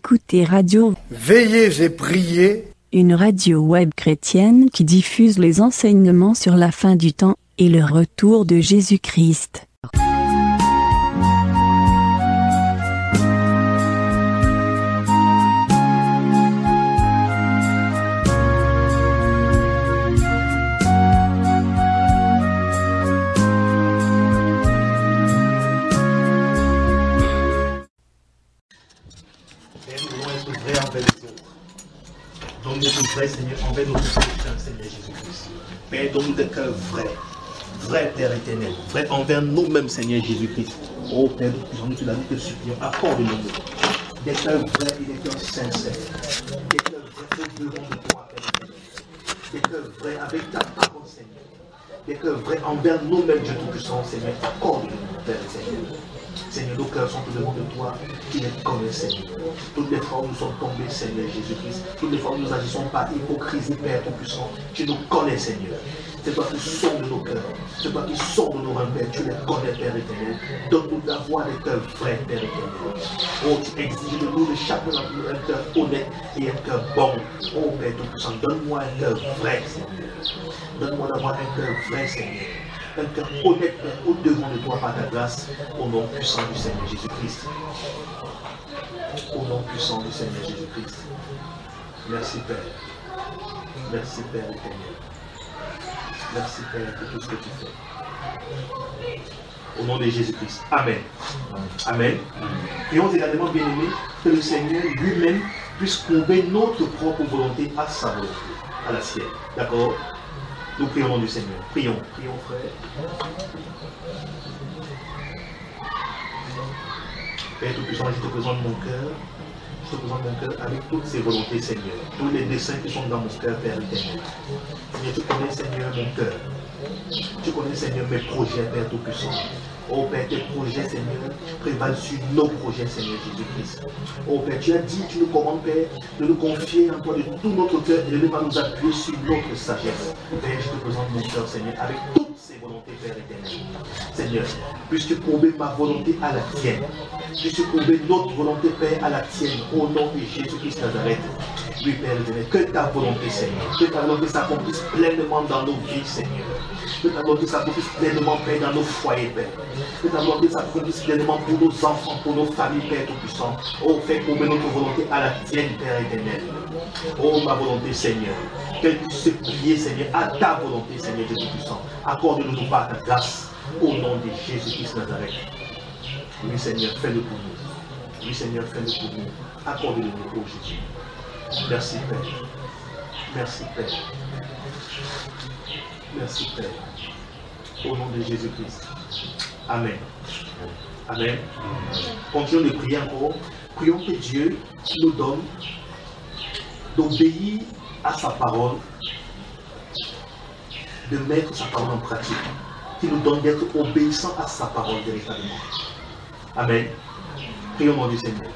écoutez Radio Veillez et priez, une radio web chrétienne qui diffuse les enseignements sur la fin du temps et le retour de Jésus-Christ. Donne-nous vrai, Seigneur, envers notre prochain, Seigneur Jésus-Christ. Père, donne-nous des cœurs vrais, Père éternel, vrais envers nous-mêmes, Seigneur Jésus-Christ. Oh Père, nous te supplions, accorde-nous des cœurs vrais et des cœurs sincères, des cœurs vrais au devant de toi, Père éternel, des cœurs vrais avec ta parole, Seigneur, des cœurs vrais envers nous-mêmes, Dieu Tout-Puissant, Seigneur, accorde-nous, Père éternel. Seigneur, nos cœurs sont au devant de toi, qui les connais, Seigneur. Toutes les fois où nous sommes tombés, Seigneur Jésus-Christ, toutes les fois où nous agissons par hypocrisie, Père Tout-Puissant, tu nous connais, Seigneur. C'est toi qui sondes nos cœurs, c'est toi qui sondes nos reins, Père, tu les connais, Père éternel. Donne-nous d'avoir des cœurs vrais, Père éternel. Oh, tu exiges de nous de chaque un cœur honnête et un cœur bon. Oh, Père Tout-Puissant, donne-moi un cœur vrai, Seigneur. Donne-moi d'avoir un cœur vrai, Seigneur. Un cœur honnête, Père, au-devant de toi par ta grâce, au nom puissant du Seigneur Jésus-Christ. Au nom puissant du Seigneur Jésus-Christ. Merci, Père. Merci, Père éternel. Merci, Père, pour tout ce que tu fais. Au nom de Jésus-Christ. Amen. Amen. Prions également, bien-aimés, que le Seigneur lui-même puisse combler notre propre volonté à sa volonté, à la sienne. D'accord? Nous prions au nom du Seigneur. Prions, frère. Père Tout-Puissant, je te présente mon cœur. Je te présente mon cœur avec toutes ses volontés, Seigneur. Tous les desseins qui sont dans mon cœur, Père éternel. Seigneur, tu connais, Seigneur, mon cœur. Tu connais, Seigneur, mes projets, Père Tout-Puissant. Oh Père, tes projets, Seigneur, prévalent sur nos projets, Seigneur Jésus-Christ. Oh Père, tu as dit, tu nous commandes, Père, de nous confier en toi de tout notre cœur et de ne pas nous appuyer sur notre sagesse. Père, je te présente mon cœur, Seigneur, avec toutes ses volontés, Père éternel. Seigneur, puisses-tu combler ma volonté à la tienne. Puisses-tu combler notre volonté, Père, à la tienne, au nom de Jésus-Christ Nazareth. Oui, Père éternel, que ta volonté, Seigneur, que ta volonté s'accomplisse pleinement dans nos vies, Seigneur. Que ta volonté s'accomplisse pleinement, Père, dans nos foyers, Père. Que ta volonté s'accomplisse pleinement pour nos enfants, pour nos familles, Père Tout-Puissant. Oh, fais combler notre volonté à la tienne, Père éternel. Oh, ma volonté, Seigneur. Qu'elle puisse se plier, Seigneur, à ta volonté, Seigneur Dieu Tout-Puissant. Accorde-nous par ta grâce, au nom de Jésus-Christ Nazareth. Oui, Seigneur, fais-le pour nous. Oui, Seigneur, fais-le pour nous. Accorde-le nous, oh Jésus. Merci, Père. Merci, Père. Merci, Père. Au nom de Jésus-Christ. Amen. Amen. Continuons de prier encore. Prions que Dieu nous donne d'obéir à sa parole, de mettre sa parole en pratique, qui nous donne d'être obéissants à sa parole véritablement. Amen. Prions au nom du Seigneur.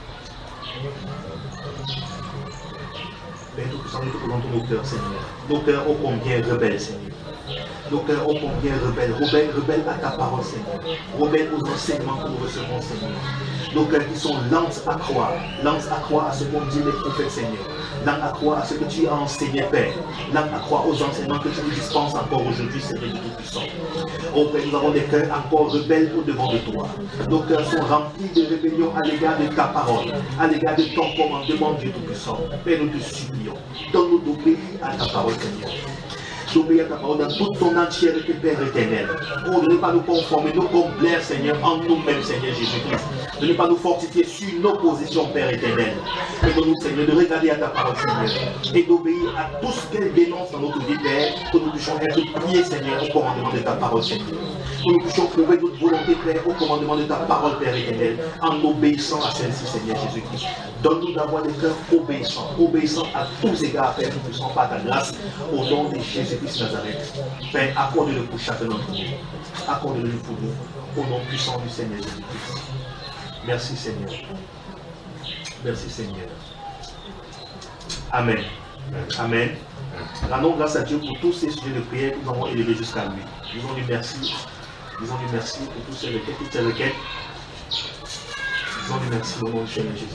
Père Tout-Puissant, nous te présentons nos cœurs, Seigneur. Nos cœurs ô combien rebelles, Seigneur. Nos cœurs ô combien rebelles à ta parole, Seigneur. Rebelles aux enseignements que nous recevons, Seigneur. Nos cœurs qui sont lents à croire à ce qu'ont dit les prophètes, Seigneur. Lents à croire à ce que tu as enseigné, Père. Lents à croire aux enseignements que tu nous dispenses encore aujourd'hui, Seigneur Tout-Puissant. Oh Père, nous avons des cœurs encore rebelles au-devant de toi. Nos cœurs sont remplis de rébellion à l'égard de ta parole, à l'égard de ton commandement, Dieu Tout-Puissant. Père, nous te supplions. Donne-nous d'obéir à ta parole, Seigneur. D'obéir à ta parole dans toute ton entièreté, Père éternel. Oh, de ne pas nous conformer, nous complaire, Seigneur, en nous-mêmes, Seigneur Jésus-Christ. De ne pas nous fortifier sur nos positions, Père éternel. Mais de nous, Seigneur, de regarder à ta parole, Seigneur, et d'obéir à tout ce qu'elle dénonce dans notre vie, Père, que nous puissions être pliés, Seigneur, au commandement de ta parole, Seigneur. Que nous puissions trouver notre volonté, Père, au commandement de ta parole, Père éternel, en obéissant à celle-ci, Seigneur Jésus-Christ. Donne-nous d'avoir des cœurs obéissants à tous égards, Père, nous puissions par ta grâce, au nom de Jésus-Christ Nazareth. Père, accorde-le pour chacun d'entre nous. Accorde-le pour nous, au nom puissant du Seigneur Jésus-Christ. Merci, Seigneur. Merci, Seigneur. Amen. Amen. Rendons grâce à Dieu pour tous ces sujets de prière que nous avons élevés jusqu'à lui. Disons-lui merci. Disons-lui merci pour toutes ces requêtes. Disons-lui merci au nom du Seigneur Jésus-Christ.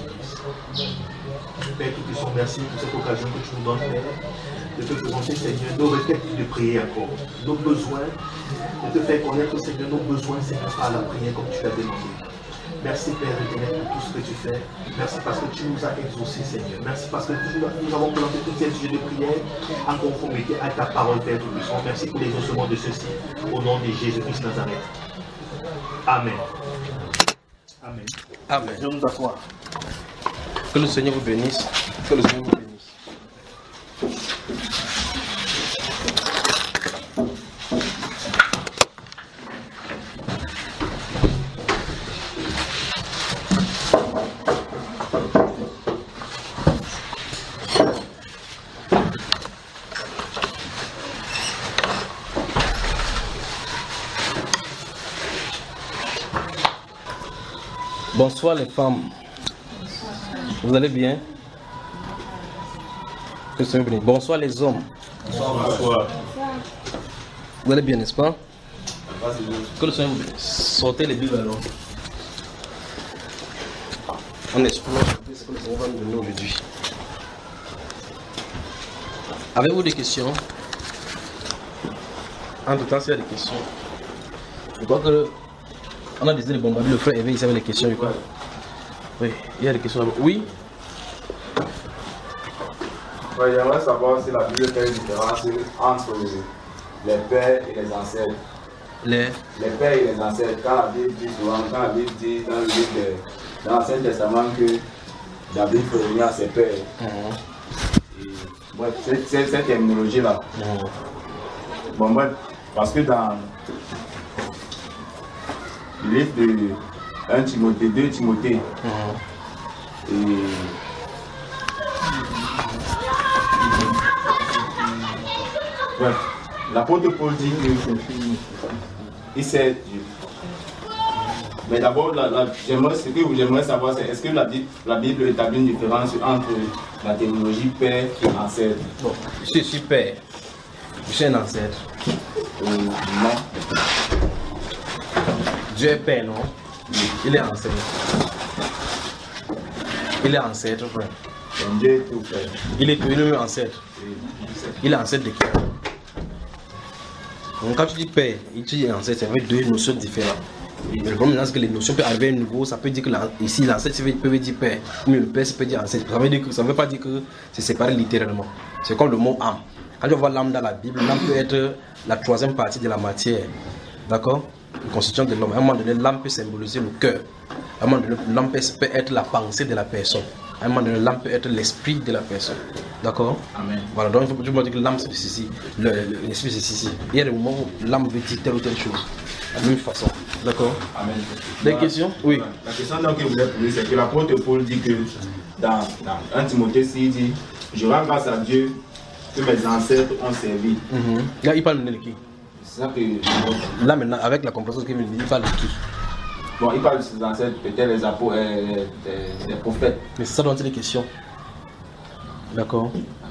Père Tout-Puissant, merci pour cette occasion que tu nous donnes, Père, de te présenter, Seigneur, nos requêtes de prier encore, nos besoins, de te faire connaître, Seigneur, nos besoins, Seigneur, par la prière comme tu l'as demandé. Merci, Père éternel, pour tout ce que tu fais. Merci parce que tu nous as exaucés, Seigneur. Merci parce que nous avons présenté toutes ces sujets de prière en conformité à ta parole, Père Tout-Puissant. Merci pour l'exaucement de ceci, au nom de Jésus-Christ Nazareth. Amen. Amen. Amen. Je nous assois. Que le Seigneur vous bénisse. Que le Seigneur vous bénisse. Bonsoir les femmes. Vous allez bien? Que le Seigneur vous bénisse. Bonsoir les hommes. Bonsoir. Vous allez bien, n'est-ce pas? Que le Seigneur vous bénisse. Sortez les Bibles alors. On explore ce que le Seigneur va nous donner aujourd'hui. Avez-vous des questions? Entre temps, s'il y a des questions. Je crois que on a décidé de bombarder le frère Hervé, il savait les questions, je crois. Oui, il y a des questions là-bas. Oui? Ouais, j'aimerais savoir si la Bible fait une différence entre les pères et les ancêtres. Les pères et les ancêtres, quand la Bible dit souvent, quand la Bible dit dans le livre de l'Ancien Testament que David faut revenir à ses pères. Et, bref, cette terminologie-là. Bon, bref, parce que dans le livre de 1 Timothée, 2 Timothée, et bref, l'apôtre Paul dit qu'il sait Dieu. Mais d'abord, ce que j'aimerais savoir, c'est est-ce que la Bible établit une différence entre la terminologie père et ancêtre? Bon, je suis père. Je suis un ancêtre. Non. Dieu est père, non? Il est ancêtre. Il est ancêtre, frère. Dieu est tout père. Il est même ancêtre. Il est ancêtre de qui? Donc quand tu dis père et tu dis ancêtre, c'est avec deux notions différentes. Mais le problème, c'est que les notions peuvent arriver à un niveau, ça peut dire que ici l'ancêtre peut dire père, mais le père ça peut dire ancêtre. Ça ne veut pas dire que c'est séparé littéralement. C'est comme le mot âme. Quand tu vois l'âme dans la Bible, l'âme peut être la troisième partie de la matière. D'accord? La constitution de l'homme. À un moment donné, l'âme peut symboliser le cœur. À un moment donné, l'âme peut être la pensée de la personne. À un moment donné, l'âme peut être l'esprit de la personne. D'accord? Amen. Voilà, donc il faut dire que l'âme c'est ceci, l'esprit c'est ceci. Il y a des moments où l'âme veut dire telle ou telle chose. De la même façon. D'accord? Amen. Des questions? Oui. La question que je voulais poser, c'est que l'apôtre Paul dit que dans 1 Timothée 6, il dit je rends grâce à Dieu que mes ancêtres ont servi. Là, il parle de qui? C'est ça que. Là, maintenant, avec la compréhension qu'il dit, il parle de qui? Bon, il parle de ses ancêtres, peut-être les apôtres, les prophètes. Mais c'est ça dont il est question. D'accord.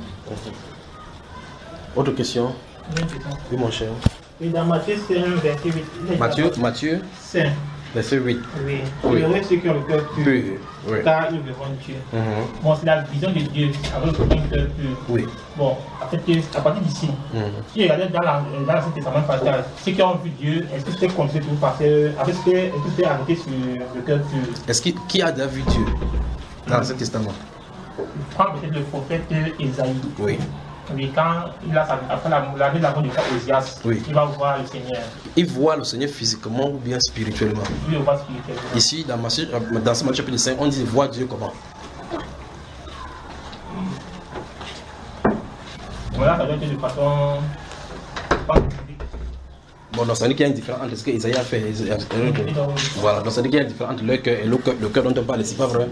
Autre question? Oui, mon cher. Oui, dans Matthieu 5, verset 8. Matthieu 5. Verset 8. Oui. Oui. Heureux ceux qui ont le cœur pur, Oui. car ils verront Dieu. Bon, c'est la vision de Dieu avec le cœur pur. Oui. Bon, à partir d'ici, si vous regardez dans l'Ancien Testament passage, ceux qui ont vu Dieu, est-ce que c'était comme ça tout parce que est-ce que c'était arrêté sur le cœur pur? Est-ce qui a déjà vu Dieu dans l'Ancien Testament? Prends peut-être le prophète Esaïe. Oui. Oui, quand il a après la vie de la mort de Osias, oui. Il va voir le Seigneur. Il voit le Seigneur physiquement ou bien spirituellement? Oui, on voit spirituellement. Ici, dans ce chapitre 5, on dit voir Dieu comment? Voilà, ça doit être de façon. Bon, donc ça veut dire qu'il y a une différence entre ce qu'Isaïe a fait et voilà, donc ça veut dire qu'il y a une différence entre le cœur et le cœur dont on parle, c'est pas vrai?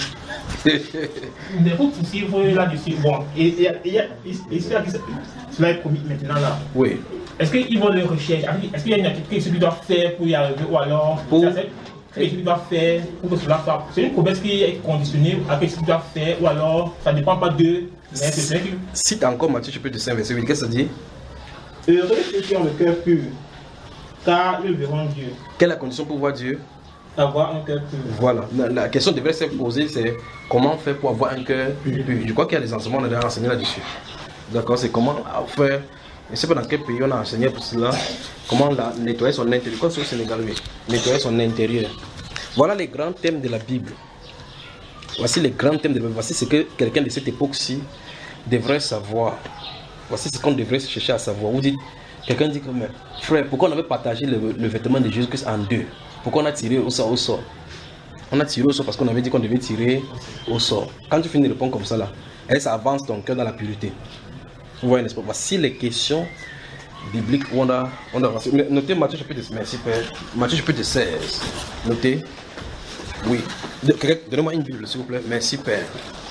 Mais pour poursuivre là-dessus, bon, et cela est promis maintenant là. Oui. Est-ce qu'ils vont les recherches? Est-ce qu'il y a une activité que celui doit faire pour y arriver ou alors qu'est-ce qu'il doit faire pour que cela soit? C'est une promesse qui est conditionnée à ce qu'il doit faire ou alors ça ne dépend pas d'eux. Si tu as encore Matthieu chapitre 5 verset 8, qu'est-ce que ça dit? Heureux ceux qui ont le cœur pur, car ils verront Dieu. Quelle est la condition pour voir Dieu? Avoir un cœur pur. Voilà, la question devrait se poser, c'est comment faire pour avoir un cœur pur. Je crois qu'il y a des enseignements, on a déjà enseigné là-dessus. D'accord, c'est comment faire, je ne sais pas dans quel pays on a enseigné pour cela, comment nettoyer son intérieur, comme c'est au Sénégal, oui, nettoyer son intérieur. Voilà les grands thèmes de la Bible. Voici les grands thèmes de la Bible. Voici ce que quelqu'un de cette époque-ci devrait savoir. Voici ce qu'on devrait chercher à savoir. Vous dites, quelqu'un dit que, mais frère, pourquoi on avait partagé le vêtement de Jésus-Christ en deux? Pourquoi on a tiré au sort? On a tiré au sort parce qu'on avait dit qu'on devait tirer au sort. Quand tu finis de répondre comme ça là, ça avance ton cœur dans la pureté. Vous voyez, n'est-ce pas? Voici les questions bibliques où on a avancé. Notez Matthieu chapitre 16. Merci Père. Matthieu chapitre 16. Notez. Oui. Donnez-moi une Bible s'il vous plaît. Merci Père.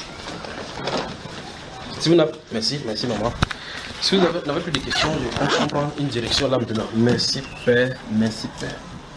Si vous n'avez... Merci maman. Si vous n'avez plus de questions, on prend une direction là maintenant. Merci Père. Merci Père.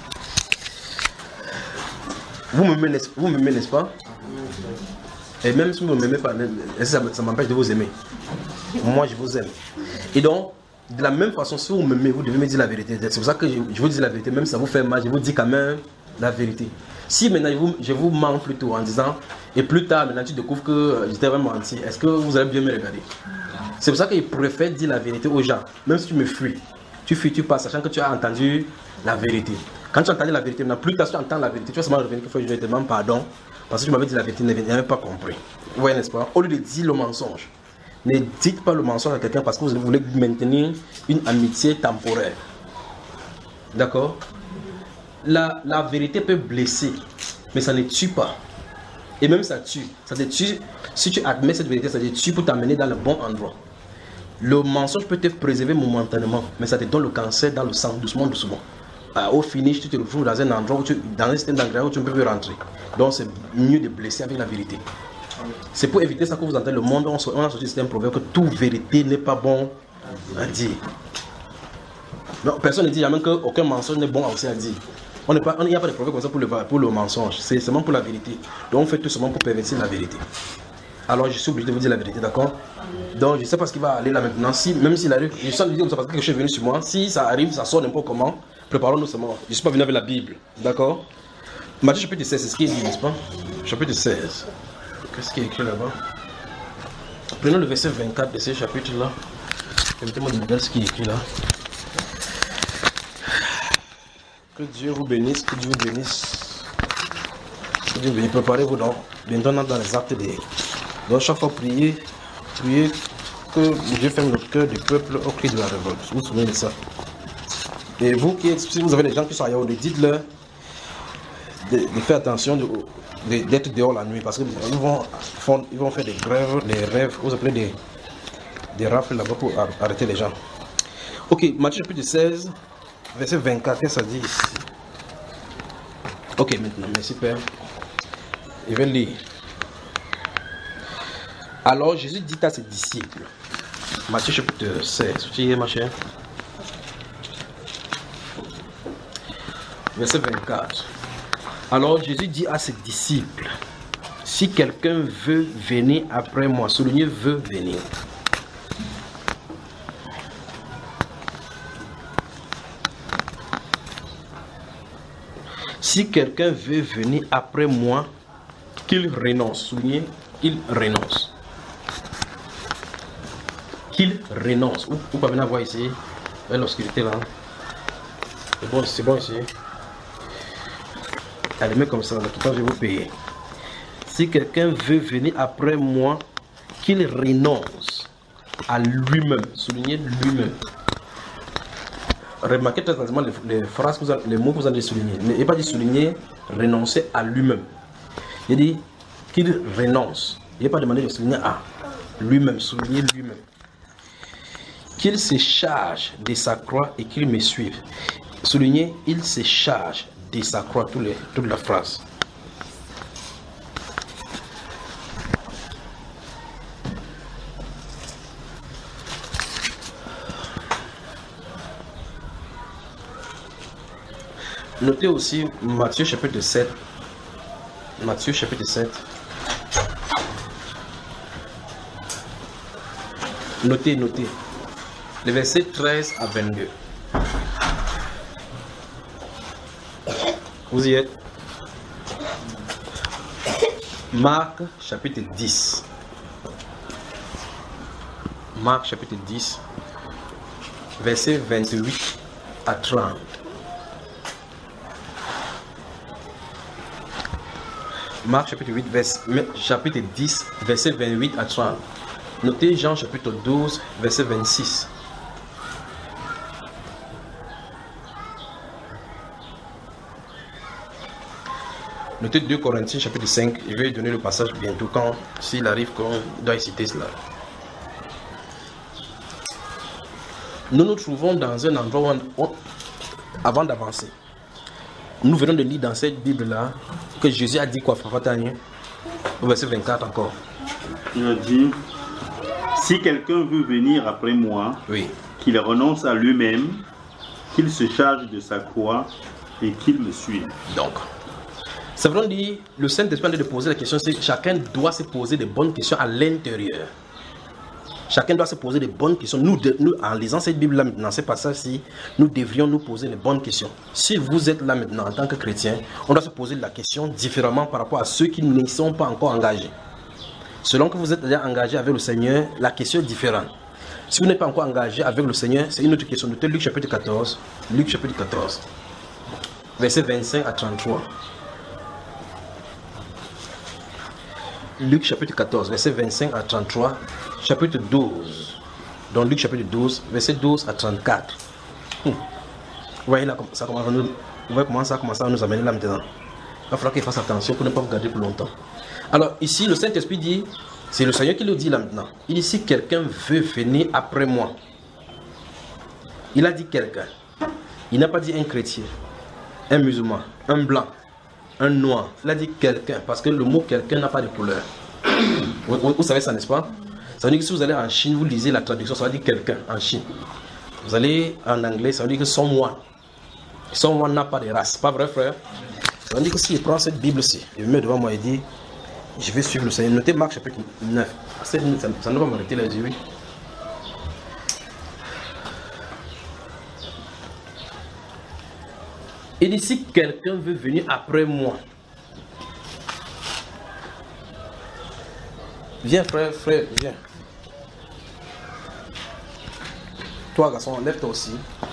Vous m'aimez, n'est-ce pas? Et même si vous ne m'aimez pas, ça m'empêche de vous aimer. Moi, je vous aime. Et donc, de la même façon, si vous m'aimez, vous devez me dire la vérité. C'est pour ça que je vous dis la vérité, même si ça vous fait mal, je vous dis quand même la vérité. Si maintenant je vous mens plutôt en disant, et plus tard, maintenant tu découvres que j'étais vraiment menti, est-ce que vous allez bien me regarder? C'est pour ça que je préfère dire la vérité aux gens. Même si tu me fuis, tu passes, sachant que tu as entendu la vérité. Quand tu entends la vérité, maintenant, plus tard tu entends la vérité, tu vas seulement revenir que je te demande pardon, parce que tu m'avais dit la vérité, je n'avais pas compris. Vous voyez, n'est-ce pas? Au lieu de dire le mensonge, ne dites pas le mensonge à quelqu'un parce que vous voulez maintenir une amitié temporaire. D'accord? La vérité peut blesser, mais ça ne tue pas. Et même ça tue. Ça te tue. Si tu admets cette vérité, ça te tue pour t'amener dans le bon endroit. Le mensonge peut te préserver momentanément, mais ça te donne le cancer dans le sang, doucement. Au finish, tu te retrouves dans un endroit dans un système d'engrais où tu ne peux plus rentrer. Donc c'est mieux de blesser avec la vérité. C'est pour éviter ça que vous entendez le monde, on a sorti un proverbe que toute vérité n'est pas bon à dire. Non, personne ne dit jamais qu'aucun mensonge n'est bon aussi à dire. Il n'y a pas de proverbe comme ça pour le mensonge, c'est seulement pour la vérité. Donc on fait tout seulement pour pervertir la vérité. Alors je suis obligé de vous dire la vérité, d'accord? Donc je ne sais pas ce qui va aller là maintenant. Même s'il arrive, je sens le dire comme ça parce que quelque chose est venu sur moi. Si ça arrive, ça sort n'importe comment, préparons-nous seulement. Je ne suis pas venu avec la Bible, d'accord? Matthieu chapitre 16, c'est ce qui est dit, n'est-ce pas? Chapitre 16. Qu'est-ce qui est écrit là-bas? Prenons le verset 24 de ce chapitre-là. Permettez-moi de regarder ce qui est écrit là. Que Dieu vous bénisse, que Dieu vous bénisse. Que Dieu vous bénisse. Préparez-vous donc. Bientôt on entre dans les actes des... Donc chaque fois priez que Dieu ferme le cœur du peuple au cri de la révolte. Vous vous souvenez de ça? Et vous, si vous avez des gens qui sont ailleurs, dites-leur de faire attention d'être dehors la nuit parce qu'ils vont faire des grèves, des rêves, vous appelez des rafles là-bas pour arrêter les gens. Ok, Matthieu chapitre 16, verset 24, qu'est-ce que ça dit ici? Ok, maintenant, merci Père. Je vais lire. Alors Jésus dit à ses disciples, Matthieu chapitre 16, tu y es ma chère? Verset 24. Alors Jésus dit à ses disciples, si quelqu'un veut venir après moi, soulignez veut venir. Si quelqu'un veut venir après moi, qu'il renonce, soulignez, qu'il renonce. Qu'il renonce. Vous pouvez venir voir ici, l'obscurité là. C'est bon ici. Allez, comme ça, tout le temps je vais vous payer. Si quelqu'un veut venir après moi, qu'il renonce à lui-même. Soulignez lui-même. Remarquez très attentivement les phrases, les mots que vous allez souligner. Il n'est pas dit souligner, renoncer à lui-même. Il dit qu'il renonce. Il n'est pas demandé de souligner à lui-même. Souligner lui-même. Qu'il se charge de sa croix et qu'il me suive. Souligner, il se charge de sa croix, toute la phrase. Notez aussi Matthieu chapitre 7. Matthieu chapitre 7. Notez. Les versets 13 à 22. Vous y êtes? Marc chapitre 10. Marc chapitre 10, verset 28 à 30. Marc chapitre 10, verset 28 à 30. Notez Jean chapitre 12, verset 26. Notez 2 Corinthiens chapitre 5. Je vais donner le passage bientôt quand, s'il arrive qu'on doit citer cela. Nous nous trouvons dans un endroit où, avant d'avancer, nous venons de lire dans cette Bible-là que Jésus a dit quoi, Frère Tanya, au verset 24 encore. Il a dit, si quelqu'un veut venir après moi, oui, qu'il renonce à lui-même, qu'il se charge de sa croix et qu'il me suive. Donc, ça veut dire, le Saint-Esprit de poser la question, c'est que chacun doit se poser des bonnes questions à l'intérieur. Chacun doit se poser des bonnes questions. Nous en lisant cette Bible-là maintenant, ce passage-ci, nous devrions nous poser les bonnes questions. Si vous êtes là maintenant en tant que chrétien, on doit se poser la question différemment par rapport à ceux qui ne sont pas encore engagés. Selon que vous êtes déjà engagé avec le Seigneur, la question est différente. Si vous n'êtes pas encore engagé avec le Seigneur, c'est une autre question. Notez Luc chapitre 14. Luc chapitre 14. Verset 25 à 33. Luc chapitre 14, verset 25 à 33. Chapitre 12. Donc Luc chapitre 12, verset 12 à 34. Vous voyez là, ça commence à nous, vous voyez comment ça commence à nous amener là maintenant. Il va falloir qu'il fasse attention pour ne pas vous garder pour longtemps. Alors ici, le Saint-Esprit dit, c'est le Seigneur qui le dit là maintenant. Il dit, si quelqu'un veut venir après moi. Il a dit quelqu'un. Il n'a pas dit un chrétien, un musulman, un blanc, un noir. Il a dit quelqu'un, parce que le mot quelqu'un n'a pas de couleur. Vous savez ça, n'est-ce pas? Ça veut dire que si vous allez en Chine, vous lisez la traduction, ça veut dire quelqu'un en Chine. Vous allez en anglais, ça veut dire que someone. Someone n'a pas de race, pas vrai, frère? Ça veut dire que s'il prend cette Bible-ci, il me met devant moi et dit, je vais suivre le Seigneur. Notez Marc chapitre 9. Ça ne va m'arrêter là, je dis oui. Il dit, si quelqu'un veut venir après moi, viens frère, viens. Toi garçon, lève-toi aussi.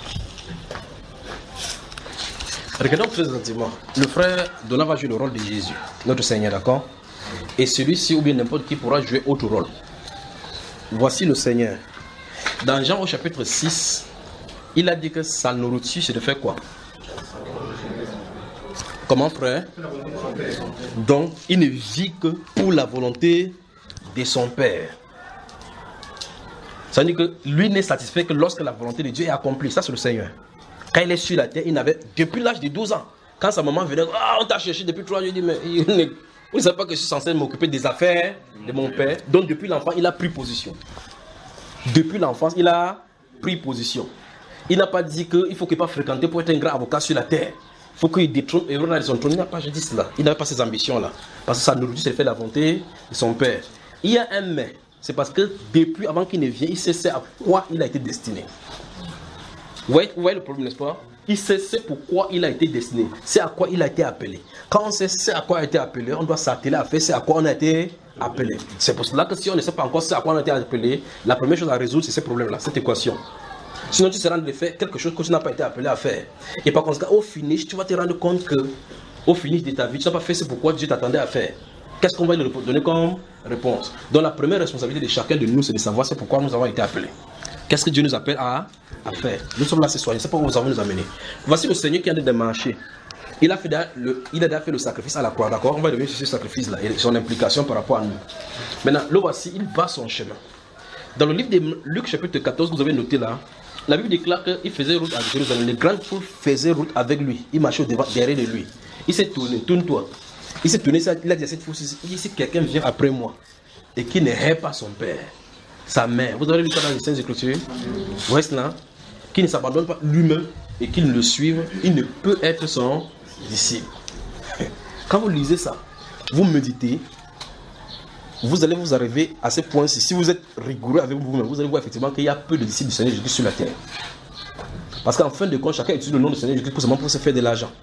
Regardons très attentivement. Le frère Donald va jouer le rôle de Jésus, notre Seigneur, d'accord? Et celui-ci ou bien n'importe qui pourra jouer autre rôle. Voici le Seigneur. Dans Jean au chapitre 6, il a dit que sa nourriture c'est de faire quoi? Comment frère? Donc il ne vit que pour la volonté de son Père. Ça veut dire que lui n'est satisfait que lorsque la volonté de Dieu est accomplie. Ça c'est le Seigneur. Quand il est sur la terre, il n'avait depuis l'âge de 12 ans. Quand sa maman venait, on t'a cherché depuis 3 ans, il dit mais vous ne savez pas que je suis censé m'occuper des affaires de mon père. Donc depuis l'enfant, il a pris position. Depuis l'enfance, il a pris position. Il n'a pas dit qu'il faut qu'il ne pas fréquenter pour être un grand avocat sur la terre. Il faut qu'il détrône et renaisse son trône. Il n'a pas dit cela. Il n'avait pas ces ambitions-là. Parce que sa nourriture, c'est de faire la volonté de son père. Il y a un mais. C'est parce que depuis, avant qu'il ne vienne, il sait à quoi il a été destiné. Vous voyez le problème, n'est-ce pas? Il sait pourquoi il a été destiné. C'est à quoi il a été appelé. Quand on sait c'est à quoi il a été appelé, on doit s'atteler à faire c'est à quoi on a été appelé. C'est pour cela que si on ne sait pas encore c'est à quoi on a été appelé, la première chose à résoudre, c'est ce problème-là, cette équation. Sinon, tu seras en train de faire quelque chose que tu n'as pas été appelé à faire. Et par conséquent, au finish, tu vas te rendre compte que, au finish de ta vie, tu n'as pas fait ce pourquoi Dieu t'attendait à faire. Qu'est-ce qu'on va lui donner comme réponse? Donc, la première responsabilité de chacun de nous, c'est de savoir c'est pourquoi nous avons été appelés. Qu'est-ce que Dieu nous appelle à faire? Nous sommes là ce soir, c'est pas où nous avons nous amener. Voici le Seigneur qui a démarché. Il a déjà fait le sacrifice à la croix, d'accord? On va revenir sur ce sacrifice-là et son implication par rapport à nous. Maintenant, le voici, il va son chemin. Dans le livre de Luc, chapitre 14, vous avez noté là, la Bible déclare qu'il faisait route à Jérusalem. Les grandes foules faisaient route avec lui. Il marchait derrière de lui. Il s'est tourné, tourne-toi. Il s'est tourné, il a dit à cette foule, si quelqu'un vient après moi et qui ne hait pas son père, sa mère, vous avez lu ça dans les Saintes Écritures, vous voyez cela, qui ne s'abandonne pas lui-même et qu'il le suive, il ne peut être son disciple. Quand vous lisez ça, vous méditez, vous allez vous arriver à ce point-ci. Si vous êtes rigoureux avec vous-même, vous allez voir effectivement qu'il y a peu de disciples du Seigneur Jésus sur la terre. Parce qu'en fin de compte, chacun utilise le nom du Seigneur Jésus pour se faire de l'argent.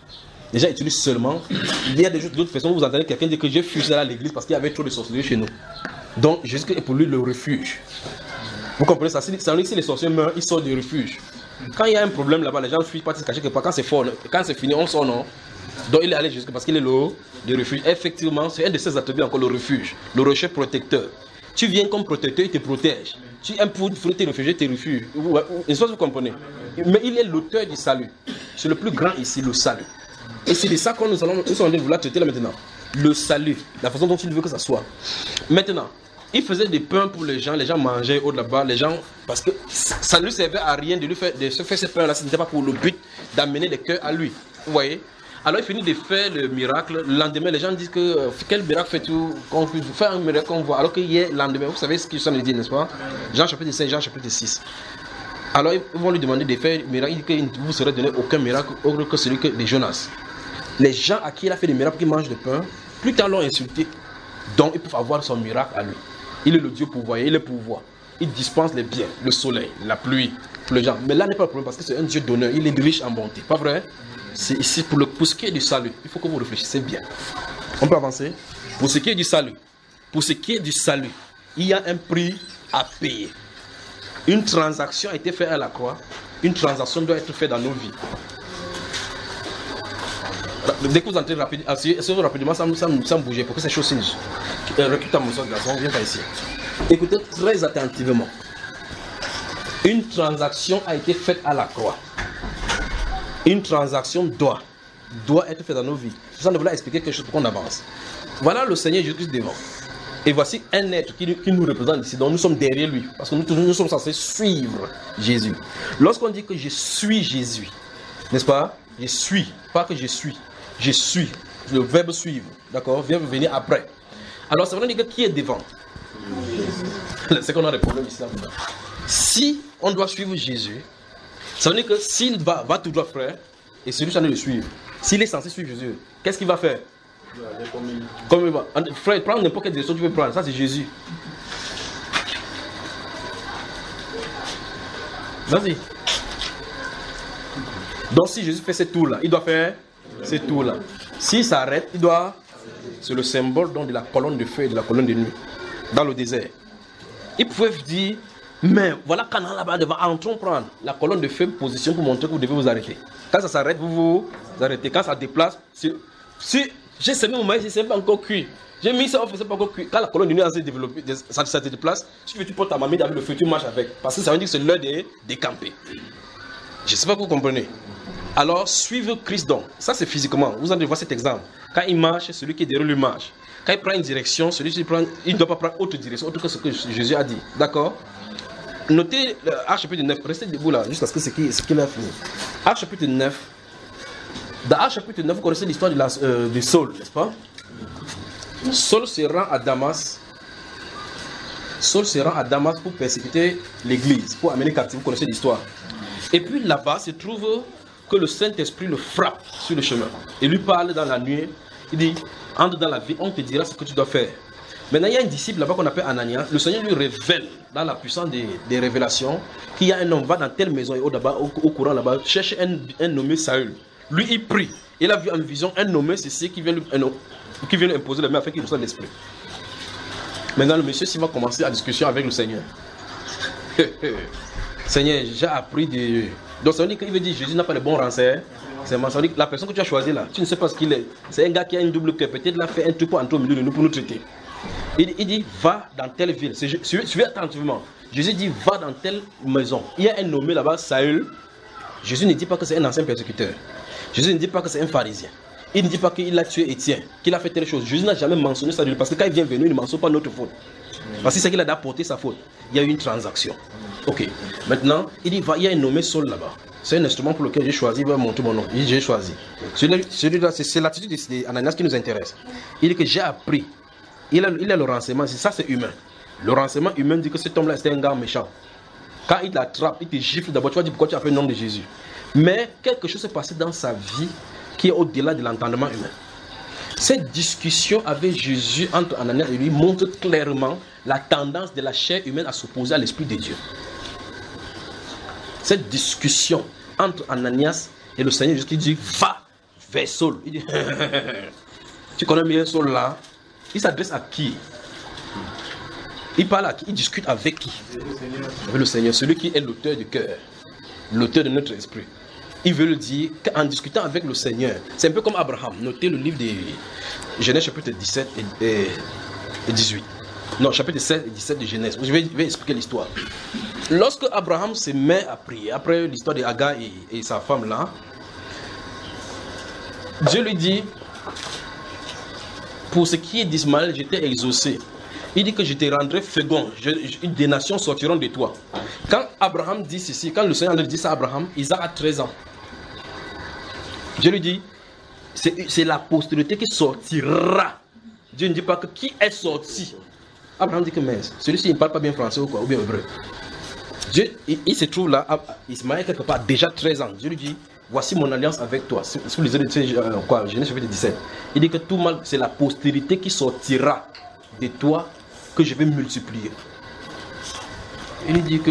Les gens utilisent seulement. Il y a d'autres personnes, vous entendez quelqu'un dire que j'ai fui à l'église parce qu'il y avait trop de sorcellerie chez nous. Donc Jésus est pour lui le refuge. Vous comprenez ça? Si les sorciers meurent, ils sortent du refuge. Quand il y a un problème là-bas, les gens fuient, partent se cacher quelque part. Quand c'est fort, quand c'est fini, on sort, non? Donc il est allé jusqu'à parce qu'il est le refuge. Effectivement, c'est un de ses attributs encore, le refuge, le rocher protecteur. Tu viens comme protecteur, il te protège. Tu aimes pour te réfugier, te refuges. Est-ce que vous comprenez? Mais il est l'auteur du salut. C'est le plus grand ici, le salut. Et c'est de ça que nous sommes en train de vouloir traiter là maintenant. Le salut, la façon dont il veut que ça soit. Maintenant, il faisait des pains pour les gens mangeaient au là-bas, les gens, parce que ça ne lui servait à rien de se faire ces pains-là, ce n'était pas pour le but d'amener les cœurs à lui. Vous voyez? Alors il finit de faire le miracle. Le lendemain, les gens disent que quel miracle fais-tu? Qu'on puisse faire un miracle qu'on voit. Alors qu'il y a le lendemain, vous savez ce qu'ils sont dit, n'est-ce pas? Jean chapitre 5, Jean chapitre 6. Alors ils vont lui demander de faire un miracle. Il dit qu'il ne vous serait donné aucun miracle autre que celui de Jonas. Les gens à qui il a fait des miracles qui mangent de pain, plus tard l'ont insulté. Donc ils peuvent avoir son miracle à lui. Il est le Dieu pourvoyeur, il est pourvoyeur. Il dispense les biens, le soleil, la pluie pour les gens. Mais là n'est pas le problème parce que c'est un Dieu d'honneur, il est riche en bonté. Pas vrai? C'est ici pour ce qui est du salut. Il faut que vous réfléchissiez bien. On peut avancer? Pour ce qui est du salut, il y a un prix à payer. Une transaction a été faite à la croix. Une transaction doit être faite dans nos vies. Dès que vous entrez rapidement, sans bouger, pour que ces choses signent. Recule ta morceau de garçon, viens pas ici. Écoutez très attentivement. Une transaction a été faite à la croix. Une transaction doit être faite dans nos vies. Je suis en train de vous expliquer quelque chose pour qu'on avance. Voilà le Seigneur Jésus-Christ devant. Et voici un être qui nous représente ici. Donc nous sommes derrière lui. Parce que nous sommes censés suivre Jésus. Lorsqu'on dit que je suis Jésus, n'est-ce pas? Je suis, pas que je suis. Je suis. Le verbe suivre. D'accord? Vient venir après. Alors ça veut dire que qui est devant? C'est qu'on a des problèmes ici. Si on doit suivre Jésus, ça veut dire que s'il va tout droit, frère, et celui qui est en train de le suivre, s'il est censé suivre Jésus, qu'est-ce qu'il va faire? Comme il va. Frère, prends n'importe quelle direction que tu veux prendre, ça c'est Jésus. Vas-y. Donc si Jésus fait ce tour-là, il doit faire ce tour-là. S'il s'arrête, il doit... C'est le symbole donc, de la colonne de feu et de la colonne de nuit, dans le désert. Ils pouvaient dire, mais voilà Canaan là-bas devant, entrons prendre la colonne de feu position pour montrer que vous devez vous arrêter. Quand ça s'arrête, vous vous arrêtez. Quand ça déplace, si j'ai semé mon maïs, c'est pas encore cuit. J'ai mis ça, c'est pas encore cuit. Quand la colonne de nuit s'est développée, ça se déplace, si tu portes ta mamie avec le feu, tu marches avec. Parce que ça veut dire que c'est l'heure de décamper. Je ne sais pas que vous comprenez. Alors, suivre Christ donc. Ça, c'est physiquement. Vous allez voir cet exemple. Quand il marche, celui qui est derrière lui marche. Quand il prend une direction, celui qui prend, il ne doit pas prendre autre direction, autre que ce que Jésus a dit. D'accord? Notez Actes chapitre 9. Restez debout là, jusqu'à ce qu'il a fini. Actes chapitre 9. Dans Actes chapitre 9, vous connaissez l'histoire de Saul, n'est-ce pas? Saul se rend à Damas. Saul se rend à Damas pour persécuter l'église, pour amener captif. Vous connaissez l'histoire. Et puis là-bas se trouve que le Saint-Esprit le frappe sur le chemin. Et lui parle dans la nuit. Il dit, entre dans la vie, on te dira ce que tu dois faire. Maintenant, il y a un disciple là-bas qu'on appelle Ananias. Le Seigneur lui révèle, dans la puissance des révélations, qu'il y a un homme, va dans telle maison, et au courant là-bas, cherche un nommé Saül. Lui, il prie. Il a vu en vision un nommé ceci qui vient lui imposer les mains afin qu'il reçoive l'esprit. Maintenant, le monsieur s'il va commencer la discussion avec le Seigneur. Seigneur, j'ai appris de... Donc ça veut dire qu'il veut dire Jésus n'a pas de bons renseignements. Ça veut dire que la personne que tu as choisie là, tu ne sais pas ce qu'il est. C'est un gars qui a une double cœur. Peut-être l'a fait un truc pour entrer au milieu de nous pour nous traiter. Il dit, va dans telle ville. Suivez attentivement. Jésus dit, va dans telle maison. Il y a un nommé là-bas, Saül. Jésus ne dit pas que c'est un ancien persécuteur. Jésus ne dit pas que c'est un pharisien. Il ne dit pas qu'il a tué Étienne, qu'il a fait telle chose. Jésus n'a jamais mentionné ça de lui. Parce que quand il vient venir, il ne mentionne pas notre faute. Parce que c'est qu'il a d'apporter sa faute. Il y a eu une transaction. Ok. Maintenant, il dit, il y a un nommé Saul là-bas. C'est un instrument pour lequel j'ai choisi. Il va montrer mon nom. Il dit, j'ai choisi. Celui-là, c'est l'attitude d'Ananias qui nous intéresse. Il dit que j'ai appris. Il a le renseignement. Ça, c'est humain. Le renseignement humain dit que cet homme-là, c'est un gars méchant. Quand il t'attrape, il te gifle d'abord. Tu vas dire pourquoi tu as fait le nom de Jésus. Mais quelque chose s'est passé dans sa vie qui est au-delà de l'entendement humain. Cette discussion avec Jésus entre Ananias et lui montre clairement la tendance de la chair humaine à s'opposer à l'Esprit de Dieu. Cette discussion entre Ananias et le Seigneur Jésus qui dit va, vers Saul. Il dit, tu connais bien Saul là? Il s'adresse à qui? Il parle à qui? Il discute avec qui? Avec le Seigneur, celui qui est l'auteur du cœur, l'auteur de notre esprit. Il veut le dire qu'en discutant avec le Seigneur, c'est un peu comme Abraham. Notez le livre de Genèse chapitre 17 et 18. Non, chapitre 16 et 17 de Genèse. Je vais expliquer l'histoire. Lorsque Abraham se met à prier, après l'histoire de Agar et sa femme là, Dieu lui dit, pour ce qui est d'Ismaël, je t'ai exaucé. Il dit que je te rendrai fécond, des nations sortiront de toi. Quand Abraham dit ceci, quand le Seigneur dit ça à Abraham, Isaac a 13 ans. Dieu lui dit, c'est la postérité qui sortira. Dieu ne dit pas que qui est sorti. Abraham dit que mais celui-ci il ne parle pas bien français ou quoi, ou bien hébreu. Dieu, il se trouve là, Ismaël quelque part, déjà 13 ans. Dieu lui dit, voici mon alliance avec toi. Si vous lisez Genèse chapitre 17, il dit que tout mal, c'est la postérité qui sortira de toi que je vais multiplier. Il dit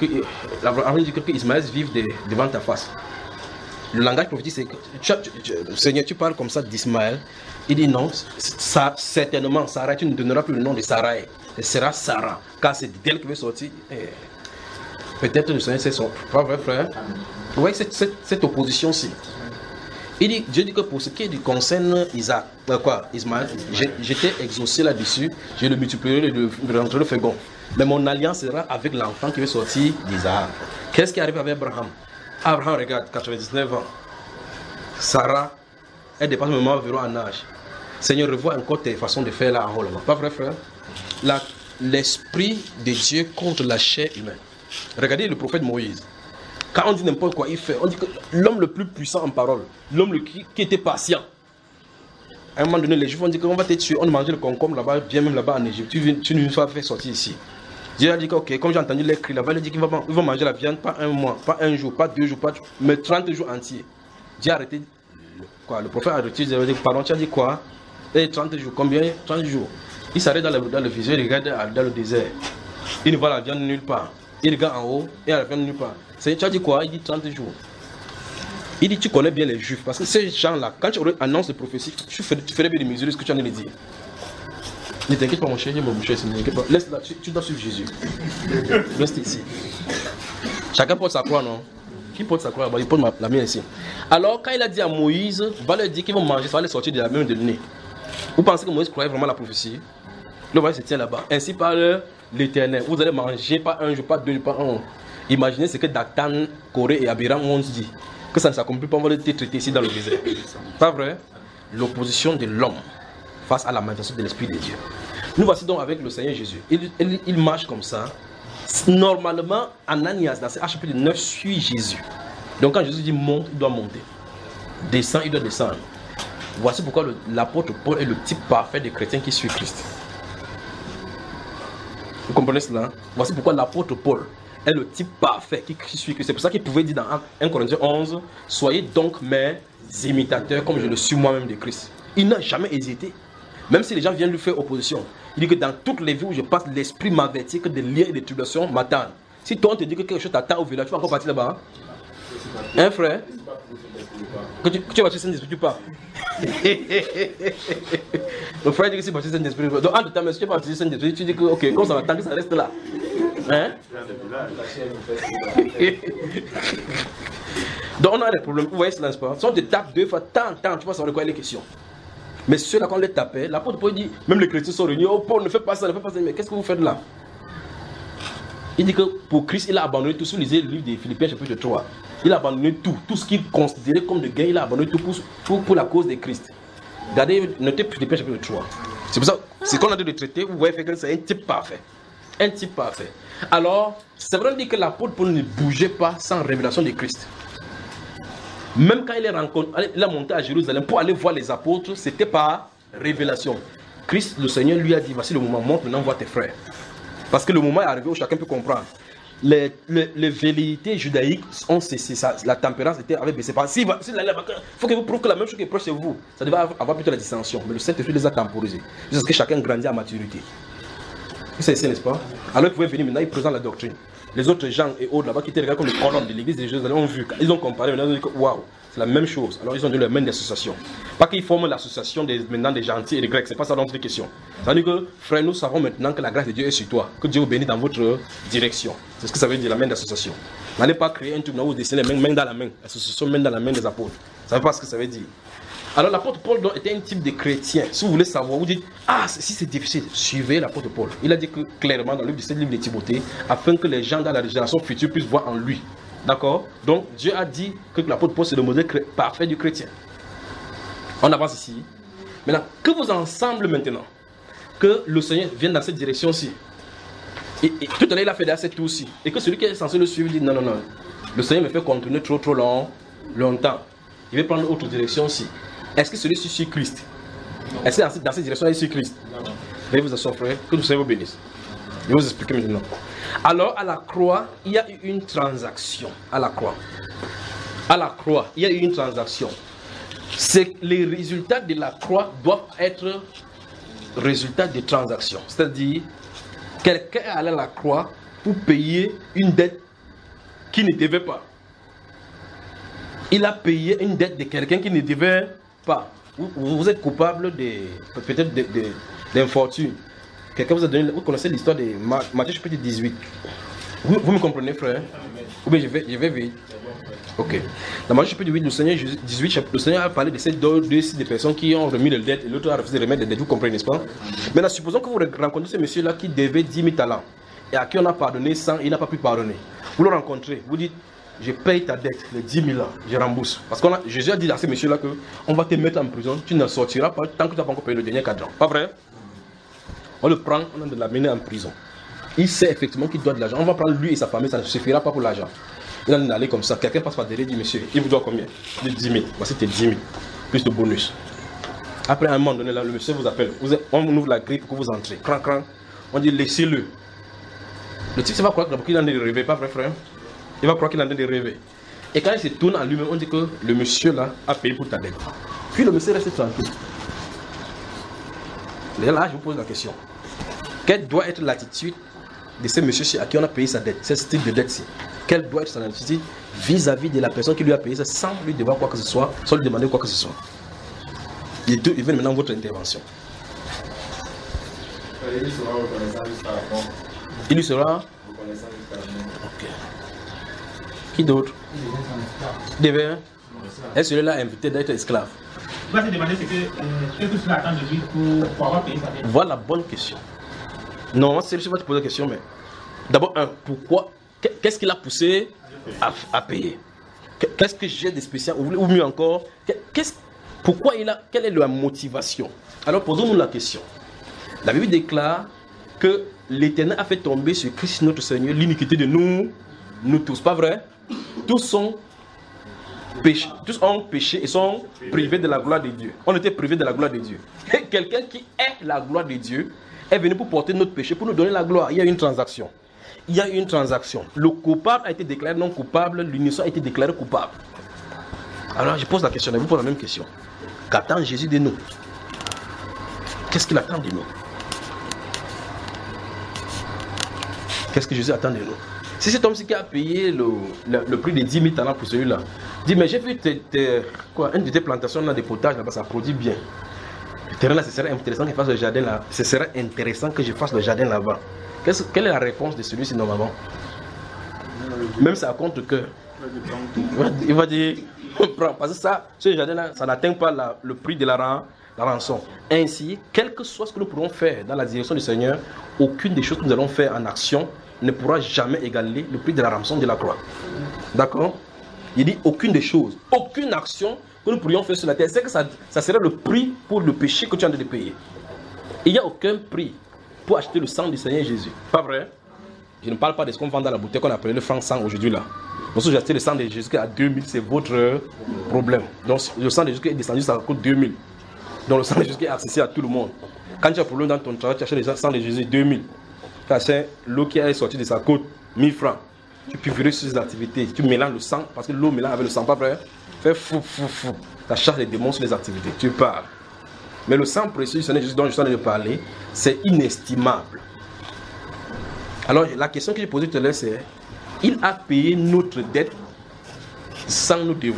que Ismaël vive devant ta face. Le langage prophétique, c'est que Seigneur, tu parles comme ça d'Ismaël. Il dit non, ça, certainement, Sarah, tu ne donneras plus le nom de Sarah. Ce sera Sarah, car c'est d'elle qui veut sortir. Peut-être le Seigneur, c'est son vrai frère. Vous voyez cette opposition-ci. Dieu dit que pour ce qui concerne Ismaël, j'étais exaucé là-dessus, je le multiplierai de rentrer le fécond. Mais mon alliance sera avec l'enfant qui veut sortir d'Isaac. Qu'est-ce qui arrive avec Abraham? Abraham, regarde, 99 ans. Sarah, elle dépasse le moment environ en âge. Seigneur, revois encore tes façons de faire là en haut. Pas vrai, frère? L'esprit de Dieu contre la chair humaine. Regardez le prophète Moïse. Quand on dit n'importe quoi, il fait. On dit que l'homme le plus puissant en parole, l'homme qui était patient. À un moment donné, les Juifs ont dit qu'on va te tuer. On mangeait le concombre là-bas, bien même là-bas en Égypte. Tu nous as fait sortir ici. Dieu a dit que, ok, comme j'ai entendu les cris là-bas, il a dit qu'ils vont manger la viande, pas un mois, pas un jour, pas 2 jours, mais 30 jours entiers. Dieu a arrêté. Le prophète a arrêté. Il a dit, pardon, tu as dit quoi? Et 30 jours, combien? 30 jours. Il s'arrête dans le viseur, il regarde dans le désert. Il ne voit la viande nulle part. Il regarde en haut et la viande nulle part. Tu as dit quoi? Il dit 30 jours. Il dit, tu connais bien les Juifs. Parce que ces gens-là, quand tu annonces des prophéties, tu ferais bien de mesurer ce que tu as envie de dire. Ne t'inquiète pas, mon cher, ne t'inquiète pas. Laisse là, tu dois suivre Jésus. Reste ici. Chacun porte sa croix, non? Qui porte sa croix? Il porte la mienne ici. Alors, quand il a dit à Moïse, va leur dire qu'ils vont manger, ça va les sortir de la main de nez. Vous pensez que Moïse croyait vraiment la prophétie? Le voyage se tient là-bas. Ainsi parle l'Éternel. Vous allez manger pas un jour, pas 2 jours, pas un. Imaginez ce que Dathan, Corée et Abiram ont dit. Que ça ne s'accomplit pas, on va être traité ici dans le désert. Pas vrai? L'opposition de l'homme face à la manifestation de l'Esprit de Dieu. Nous voici donc avec le Seigneur Jésus. Il marche comme ça. Normalement, Ananias, dans ce chapitre 9, suit Jésus. Donc quand Jésus dit monte, il doit monter. Descend, il doit descendre. Voici pourquoi l'apôtre Paul est le type parfait de chrétien qui suit Christ. Vous comprenez cela? Voici pourquoi l'apôtre Paul est le type parfait qui suit Christ. C'est pour ça qu'il pouvait dire dans 1 Corinthiens 11, soyez donc mes imitateurs comme je le suis moi-même de Christ. Il n'a jamais hésité. Même si les gens viennent lui faire opposition. Il dit que dans toutes les vies où je passe, l'esprit m'avertit que des liens et des tribulations m'attendent. Si toi on te dit que quelque chose t'attend au village, tu vas encore partir là-bas. Hein frère? Que tu vas baptiser Saint-Esprit, tu pars. Le frère dit que c'est baptisé Saint-Esprit. Donc en tout temps, si tu vas baptiser Saint-Esprit, tu dis que ok, comme ça va tant que ça reste là. Hein? Donc on a des problèmes. Vous voyez cela, n'est-ce pas? Si on te tape 2 fois, tant, tu vas savoir de quoi il est question. Mais ceux-là, quand on les tapait, l'apôtre Paul dit, même les chrétiens sont réunis, oh Paul, ne fais pas ça, mais qu'est-ce que vous faites là? Il dit que pour Christ, il a abandonné tout. Si vous lisez le livre des Philippiens, chapitre 3, il a abandonné tout ce qu'il considérait comme de gain, il a abandonné tout pour la cause de Christ. Regardez, notez Philippiens, chapitre 3. C'est pour ça, ce qu'on a dit de traiter, vous voyez que c'est un type parfait. Un type parfait. Alors, c'est vrai dire que l'apôtre Paul ne bougeait pas sans révélation de Christ. Même quand il a monté à Jérusalem pour aller voir les apôtres, c'était par révélation. Christ, le Seigneur, lui a dit, voici le moment, monte maintenant, vois tes frères. Parce que le moment est arrivé où chacun peut comprendre. Les velléités judaïques ont cessé, la tempérance avait baissé. Il faut que vous prouviez que la même chose qui est proche de vous. Ça devait avoir plutôt la dissension. Mais le Saint-Esprit les a temporisés. Jusqu'à ce que chacun grandit à maturité. C'est ça, n'est-ce pas? Alors il pouvait venir maintenant, il présente la doctrine. Les autres gens et autres là-bas qui étaient regardés comme les colonnes de l'église de Jérusalem ont vu, ils ont comparé, maintenant ils ont dit que waouh, c'est la même chose. Alors ils ont donné leur main d'association. Pas qu'ils forment l'association maintenant des gentils et des grecs, c'est pas ça notre question. Ça veut dire que, frère, nous savons maintenant que la grâce de Dieu est sur toi, que Dieu vous bénit dans votre direction. C'est ce que ça veut dire, la main d'association. N'allez pas créer un truc où vous dessinez main dans la main, l'association main dans la main des apôtres. Ça ne veut pas ce que ça veut dire. Alors l'apôtre Paul donc, était un type de chrétien. Si vous voulez savoir, vous dites, ah, si c'est difficile, suivez l'apôtre Paul. Il a dit que clairement dans le livre de Timothée, afin que les gens dans la génération future puissent voir en lui. D'accord? Donc Dieu a dit que l'apôtre Paul c'est le modèle parfait du chrétien. On avance ici. Maintenant, que vous ensemble maintenant, que le Seigneur vienne dans cette direction-ci. Et tout à l'heure il a fait assez tout aussi. Et que celui qui est censé le suivre dit non, non, non. Le Seigneur me fait continuer trop longtemps. Il va prendre une autre direction-ci. Est-ce que celui-ci suit Christ? Est-ce que dans cette direction il suit Christ? Veuillez vous asseoir, frère, que le Seigneur vous bénisse. Je vais vous expliquer maintenant. Alors, à la croix, il y a eu une transaction. À la croix, il y a eu une transaction. C'est les résultats de la croix doivent être résultats de transactions. C'est-à-dire, quelqu'un est allé à la croix pour payer une dette qui ne devait pas. Il a payé une dette de quelqu'un qui ne devait pas. Vous êtes coupable peut-être d'infortune. Quelqu'un vous a donné. Vous connaissez l'histoire de Matthieu chapitre 18. Vous me comprenez, frère? Ou bien je vais vite. Ok. Dans Matthieu chapitre 8, le Seigneur 18, le Seigneur a parlé de ces deux personnes qui ont remis les dettes et l'autre a refusé de remettre les dettes. Vous comprenez, n'est-ce pas? Maintenant, supposons que vous rencontrez ce monsieur-là qui devait 10 000 talents et à qui on a pardonné 100 et il n'a pas pu pardonner. Vous le rencontrez, vous dites, je paye ta dette, les 10 000 là, je rembourse. Parce que Jésus a dit à ce monsieur-là qu'on va te mettre en prison, tu ne sortiras pas tant que tu n'as pas encore payé le dernier cadran. Pas vrai? On le prend, on a de l'amener en prison. Il sait effectivement qu'il doit de l'argent. On va prendre lui et sa famille, ça ne suffira pas pour l'argent. Il en est allé comme ça. Quelqu'un passe par derrière et dit, monsieur, il vous doit combien? Il dit 10 000. Voici tes 10 000, plus de bonus. Après, à un moment donné, là, le monsieur vous appelle. On ouvre la grille pour que vous entrez. Cran, cran. On dit, laissez-le. Le type, il va croire qu'il est en train de rêver, pas vrai, frère? Il va croire qu'il est en train de rêver. Et quand il se tourne en lui-même, on dit que le monsieur là a payé pour ta dette. Puis le monsieur reste tranquille. Là, je vous pose la question. Quelle doit être l'attitude de ce monsieur à qui on a payé sa dette, ce type de dette-ci? Quelle doit être son attitude vis-à-vis de la personne qui lui a payé ça sans lui devoir quoi que ce soit, sans lui demander quoi que ce soit? Il veut maintenant votre intervention. Il lui sera reconnaissant jusqu'à la mort. Il lui sera reconnaissant jusqu'à la mort. Ok. Qui d'autre? Devait. Est-ce celui-là invité d'être esclave? Il va se demander ce que cela attend de lui pour avoir payé sa dette. Voilà la bonne question. Non, c'est je vais te poser la question, mais d'abord, pourquoi? Qu'est-ce qui l'a poussé à payer? Qu'est-ce que j'ai de spécial? Ou mieux encore, pourquoi quelle est la motivation? Alors posons-nous la question. La Bible déclare que l'Éternel a fait tomber sur Christ notre Seigneur l'iniquité de nous tous, pas vrai? Tous ont péché et sont privés de la gloire de Dieu. On était privés de la gloire de Dieu. Et quelqu'un qui est la gloire de Dieu est venu pour porter notre péché, pour nous donner la gloire. Il y a une transaction. Il y a une transaction. Le coupable a été déclaré non coupable, l'innocent a été déclaré coupable. Alors je pose la question, je vous pose la même question. Qu'attend Jésus de nous? Qu'est-ce qu'il attend de nous? Qu'est-ce que Jésus attend de nous? Si cet homme-ci qui a payé le prix de 10 000 talents pour celui-là, dit, mais j'ai vu une de tes plantations là, de potage là-bas, ça produit bien. Le terrain là, ce serait intéressant que je fasse le jardin là. Ce serait intéressant que je fasse le jardin là-bas. Quelle est la réponse de celui-ci normalement? Même ça compte que il va dire, parce que ça, ce jardin-là, ça n'atteint pas le prix de la rançon. Ainsi, quel que soit ce que nous pourrons faire dans la direction du Seigneur, aucune des choses que nous allons faire en action ne pourra jamais égaler le prix de la rançon de la croix. D'accord? Il dit aucune des choses, aucune action que nous pourrions faire sur la terre, c'est que ça serait le prix pour le péché que tu es en train de payer. Il n'y a aucun prix pour acheter le sang du Seigneur Jésus. Pas vrai? Je ne parle pas de ce qu'on vend dans la bouteille qu'on appelle le franc sang aujourd'hui là. Donc si j'ai acheté le sang de Jésus à 2000, c'est votre problème. Donc le sang de Jésus est descendu, ça coûte 2000. Donc le sang de Jésus est accessible à tout le monde. Quand tu as un problème dans ton travail, tu achètes le sang de Jésus 2000. Tu achètes l'eau qui est sortie de sa côte, 1000 francs. Tu purifies sur les activités, tu mélanges le sang, parce que l'eau mélange avec le sang, pas vrai? Fais fou. Tu charges les démons sur les activités, tu parles. Mais le sang précieux du Seigneur Jésus dont je suis en train de parler, c'est inestimable. Alors la question que j'ai posée tout à l'heure, c'est, il a payé notre dette sans nous devoir.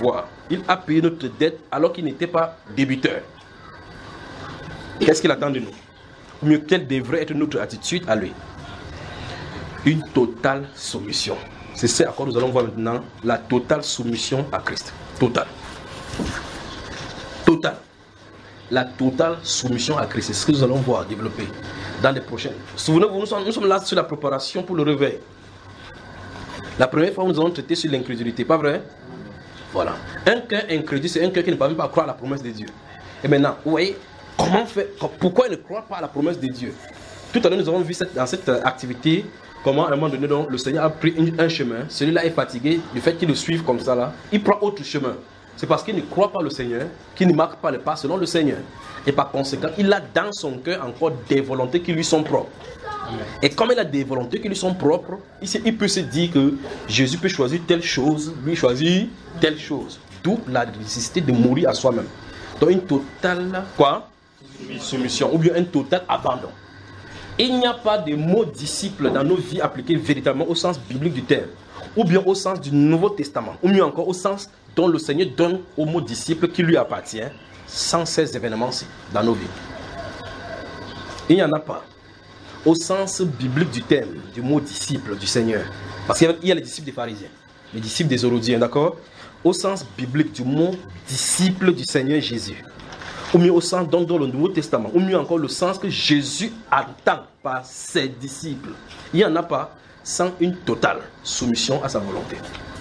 il a payé notre dette alors qu'il n'était pas débiteur. Qu'est-ce qu'il attend de nous? Ou mieux, quelle devrait être notre attitude à lui? Une totale soumission. C'est ce à quoi nous allons voir maintenant, la totale soumission à Christ. Totale. Totale. La totale soumission à Christ. C'est ce que nous allons voir développer dans les prochaines. Souvenez-vous, nous sommes là sur la préparation pour le réveil. La première fois, nous allons traiter sur l'incrédulité, pas vrai? Voilà. Un cœur incrédule, c'est un cœur qui ne peut même pas croire à la promesse de Dieu. Et maintenant, vous voyez, pourquoi il ne croit pas à la promesse de Dieu? Tout à l'heure, nous avons vu dans cette activité, comment à un moment donné, donc, le Seigneur a pris un chemin. Celui-là est fatigué du fait qu'il le suive comme ça, là. Il prend autre chemin. C'est parce qu'il ne croit pas le Seigneur, qu'il ne marque pas le pas selon le Seigneur. Et par conséquent, il a dans son cœur encore des volontés qui lui sont propres. Et comme il a des volontés qui lui sont propres, il peut se dire que Jésus peut choisir telle chose, lui choisir telle chose. D'où la nécessité de mourir à soi-même. Donc une totale quoi? Soumission, ou bien un total abandon. Il n'y a pas de mot disciple dans nos vies appliqués véritablement au sens biblique du terme, ou bien au sens du Nouveau Testament, ou mieux encore au sens dont le Seigneur donne au mot disciple qui lui appartient, sans ces événements-ci dans nos vies. Il n'y en a pas. Au sens biblique du terme, du mot disciple du Seigneur. Parce qu'il y a les disciples des pharisiens, les disciples des Hérodiens, d'accord? Au sens biblique du mot disciple du Seigneur Jésus. Ou mieux au sens dans le Nouveau Testament. Ou mieux encore le sens que Jésus attend par ses disciples. Il n'y en a pas sans une totale soumission à sa volonté.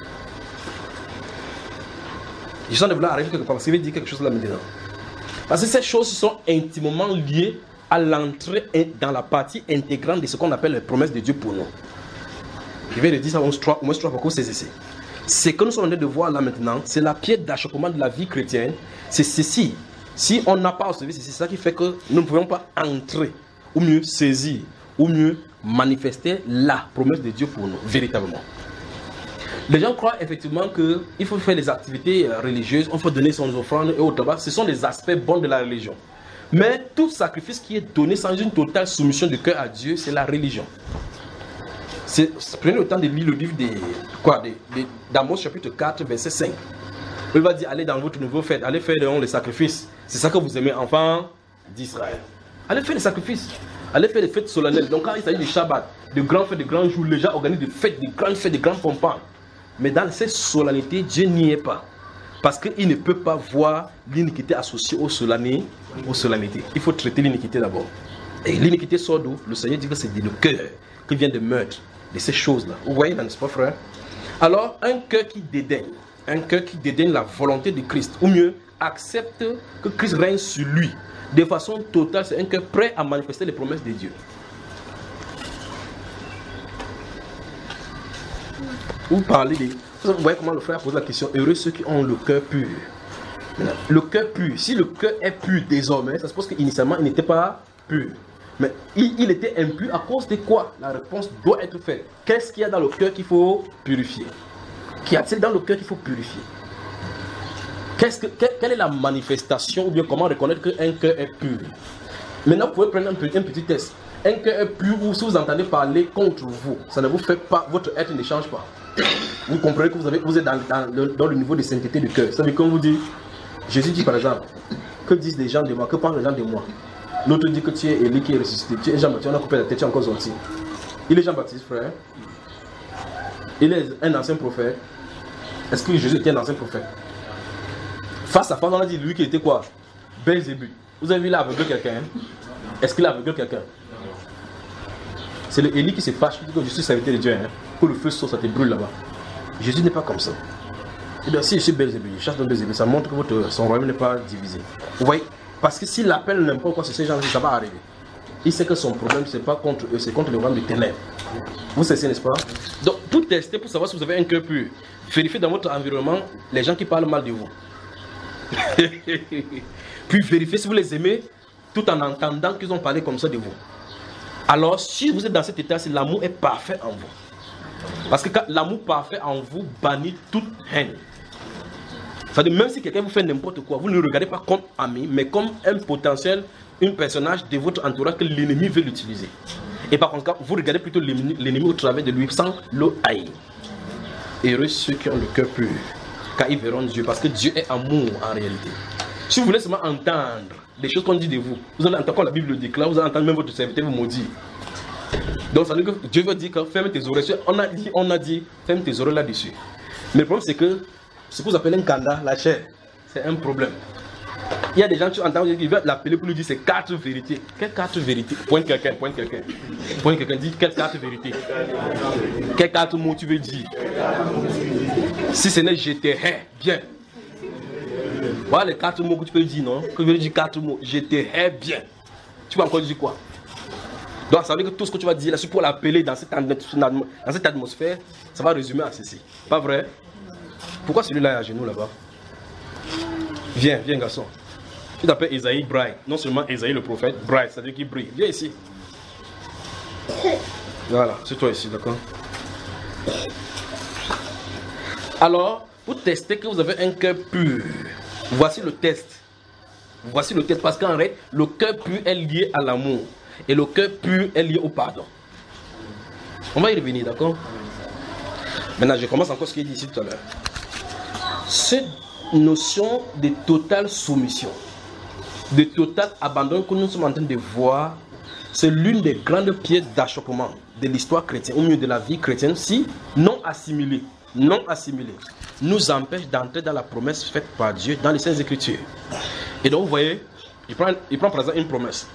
Je sens de vouloir arriver quelque part parce qu'il veut dire quelque chose là maintenant. Parce que ces choses sont intimement liées à l'entrée dans la partie intégrante de ce qu'on appelle les promesses de Dieu pour nous. Je vais le dire ça au moins trois fois que vous saisissez. Ce que nous sommes en train de voir là maintenant, c'est la pierre d'achoppement de la vie chrétienne. C'est ceci. Si on n'a pas observé ceci, c'est ça qui fait que nous ne pouvons pas entrer, ou mieux saisir, ou mieux manifester la promesse de Dieu pour nous, véritablement. Les gens croient effectivement qu'il faut faire des activités religieuses, on peut donner son offrande et autres. Ce sont des aspects bons de la religion. Mais tout sacrifice qui est donné sans une totale soumission de cœur à Dieu, c'est la religion. Prenez le temps de lire le livre d'Amos chapitre 4, verset 5. Il va dire, allez dans votre nouveau fête, allez faire les sacrifices. C'est ça que vous aimez, enfants d'Israël. Allez faire les sacrifices. Allez faire les fêtes solennelles. Donc quand il s'agit de Shabbat, de grands fêtes, de grands jours, les gens organisent des fêtes, de grands pompons. Mais dans ces solennités, Dieu n'y est pas. Parce qu'il ne peut pas voir l'iniquité associée aux solennités. Il faut traiter l'iniquité d'abord. Et l'iniquité sort d'où? Le Seigneur dit que c'est le cœur qui vient de meurtre de ces choses-là. Vous voyez, n'est-ce pas, frère? Alors, un cœur qui dédaigne la volonté de Christ, ou mieux, accepte que Christ règne sur lui de façon totale, c'est un cœur prêt à manifester les promesses de Dieu. Vous voyez comment le frère pose la question, heureux ceux qui ont le cœur pur. Le cœur pur, si le cœur est pur désormais, ça suppose qu'initialement il n'était pas pur. Mais il était impur à cause de quoi? La réponse doit être faite. Qu'est-ce qu'il y a dans le cœur qu'il faut purifier? Qu'y a-t-il dans le cœur qu'il faut purifier? Quelle est la manifestation ou bien comment reconnaître qu'un cœur est pur? Maintenant, vous pouvez prendre un petit test. Un cœur est pur ou si vous entendez parler contre vous, ça ne vous fait pas, votre être ne change pas. Vous comprenez que vous êtes dans le niveau de sainteté du cœur. Ça veut dire qu'on vous dit, Jésus dit par exemple, que disent les gens de moi, que pensent les gens de moi? L'autre dit que tu es Élie qui est ressuscité, tu es Jean-Baptiste, on a coupé la tête, tu es encore sorti. Il est Jean-Baptiste, frère. Il est un ancien prophète. Est-ce que Jésus était un ancien prophète? Face à face, on a dit lui qui était quoi? Belzébuth. Vous avez vu là aveugler quelqu'un? Est-ce qu'il a aveuglé quelqu'un? C'est le Élie qui se fâche, qui dit que je suis serviteur de Dieu, hein, que le feu saute, ça te brûle là-bas. Jésus n'est pas comme ça. Et bien, si je suis Belzébuth, je chasse dans Belzébuth, ça montre que son royaume n'est pas divisé. Vous voyez? Parce que s'il appelle n'importe quoi, c'est ces gens-là, ça va arriver. Il sait que son problème, c'est pas contre eux, c'est contre le royaume des ténèbres. Vous savez, n'est-ce pas? Donc, pour tester, pour savoir si vous avez un cœur pur, vérifiez dans votre environnement les gens qui parlent mal de vous. Puis vérifiez si vous les aimez, tout en entendant qu'ils ont parlé comme ça de vous. Alors, si vous êtes dans cet état, l'amour est parfait en vous. Parce que l'amour parfait en vous bannit toute haine. C'est-à-dire, même si quelqu'un vous fait n'importe quoi, vous ne le regardez pas comme ami, mais comme un potentiel, un personnage de votre entourage que l'ennemi veut l'utiliser. Et par contre, vous regardez plutôt l'ennemi au travers de lui sans le haïr. Heureux ceux qui ont le cœur pur. quand ils verront Dieu, parce que Dieu est amour en réalité. Si vous voulez seulement entendre des choses qu'on dit de vous, vous allez entendre quand la Bible le déclare, vous allez entendre même votre serviteur vous maudire. Donc ça veut dire que Dieu veut dire que ferme tes oreilles. On a dit ferme tes oreilles là-dessus. Mais le problème c'est que ce que vous appelez un kanda, la chair, c'est un problème. Il y a des gens qui entendent, qui veulent l'appeler pour lui dire c'est 4 vérités. Quelles 4 vérités? Pointe quelqu'un. Dit quelles 4 vérités? Quels 4 mots tu veux dire? Si ce n'est je te hais, bien. Voilà les 4 mots que tu peux dire, non? Que je veux dire 4 mots. Je te hais bien. Tu vas encore dire quoi? Donc ça veut dire que tout ce que tu vas dire là, pour l'appeler dans cette atmosphère, ça va résumer à ceci. Pas vrai? Pourquoi celui-là est à genoux là-bas? Viens garçon. Tu t'appelles Esaïe Bright. Non seulement Esaïe le prophète, Bright, c'est-à-dire qu'il brille. Viens ici. Voilà, c'est toi ici, d'accord? Alors, pour tester que vous avez un cœur pur, voici le test. Parce qu'en réalité, le cœur pur est lié à l'amour. Et le cœur pur est lié au pardon. On va y revenir, d'accord? Maintenant, je commence encore ce qu'il est dit ici tout à l'heure. Cette notion de totale soumission, de total abandon que nous sommes en train de voir, c'est l'une des grandes pièces d'achoppement de l'histoire chrétienne, au milieu de la vie chrétienne, si non assimilée, nous empêche d'entrer dans la promesse faite par Dieu dans les Saintes Écritures. Et donc, vous voyez, il prend par exemple une promesse.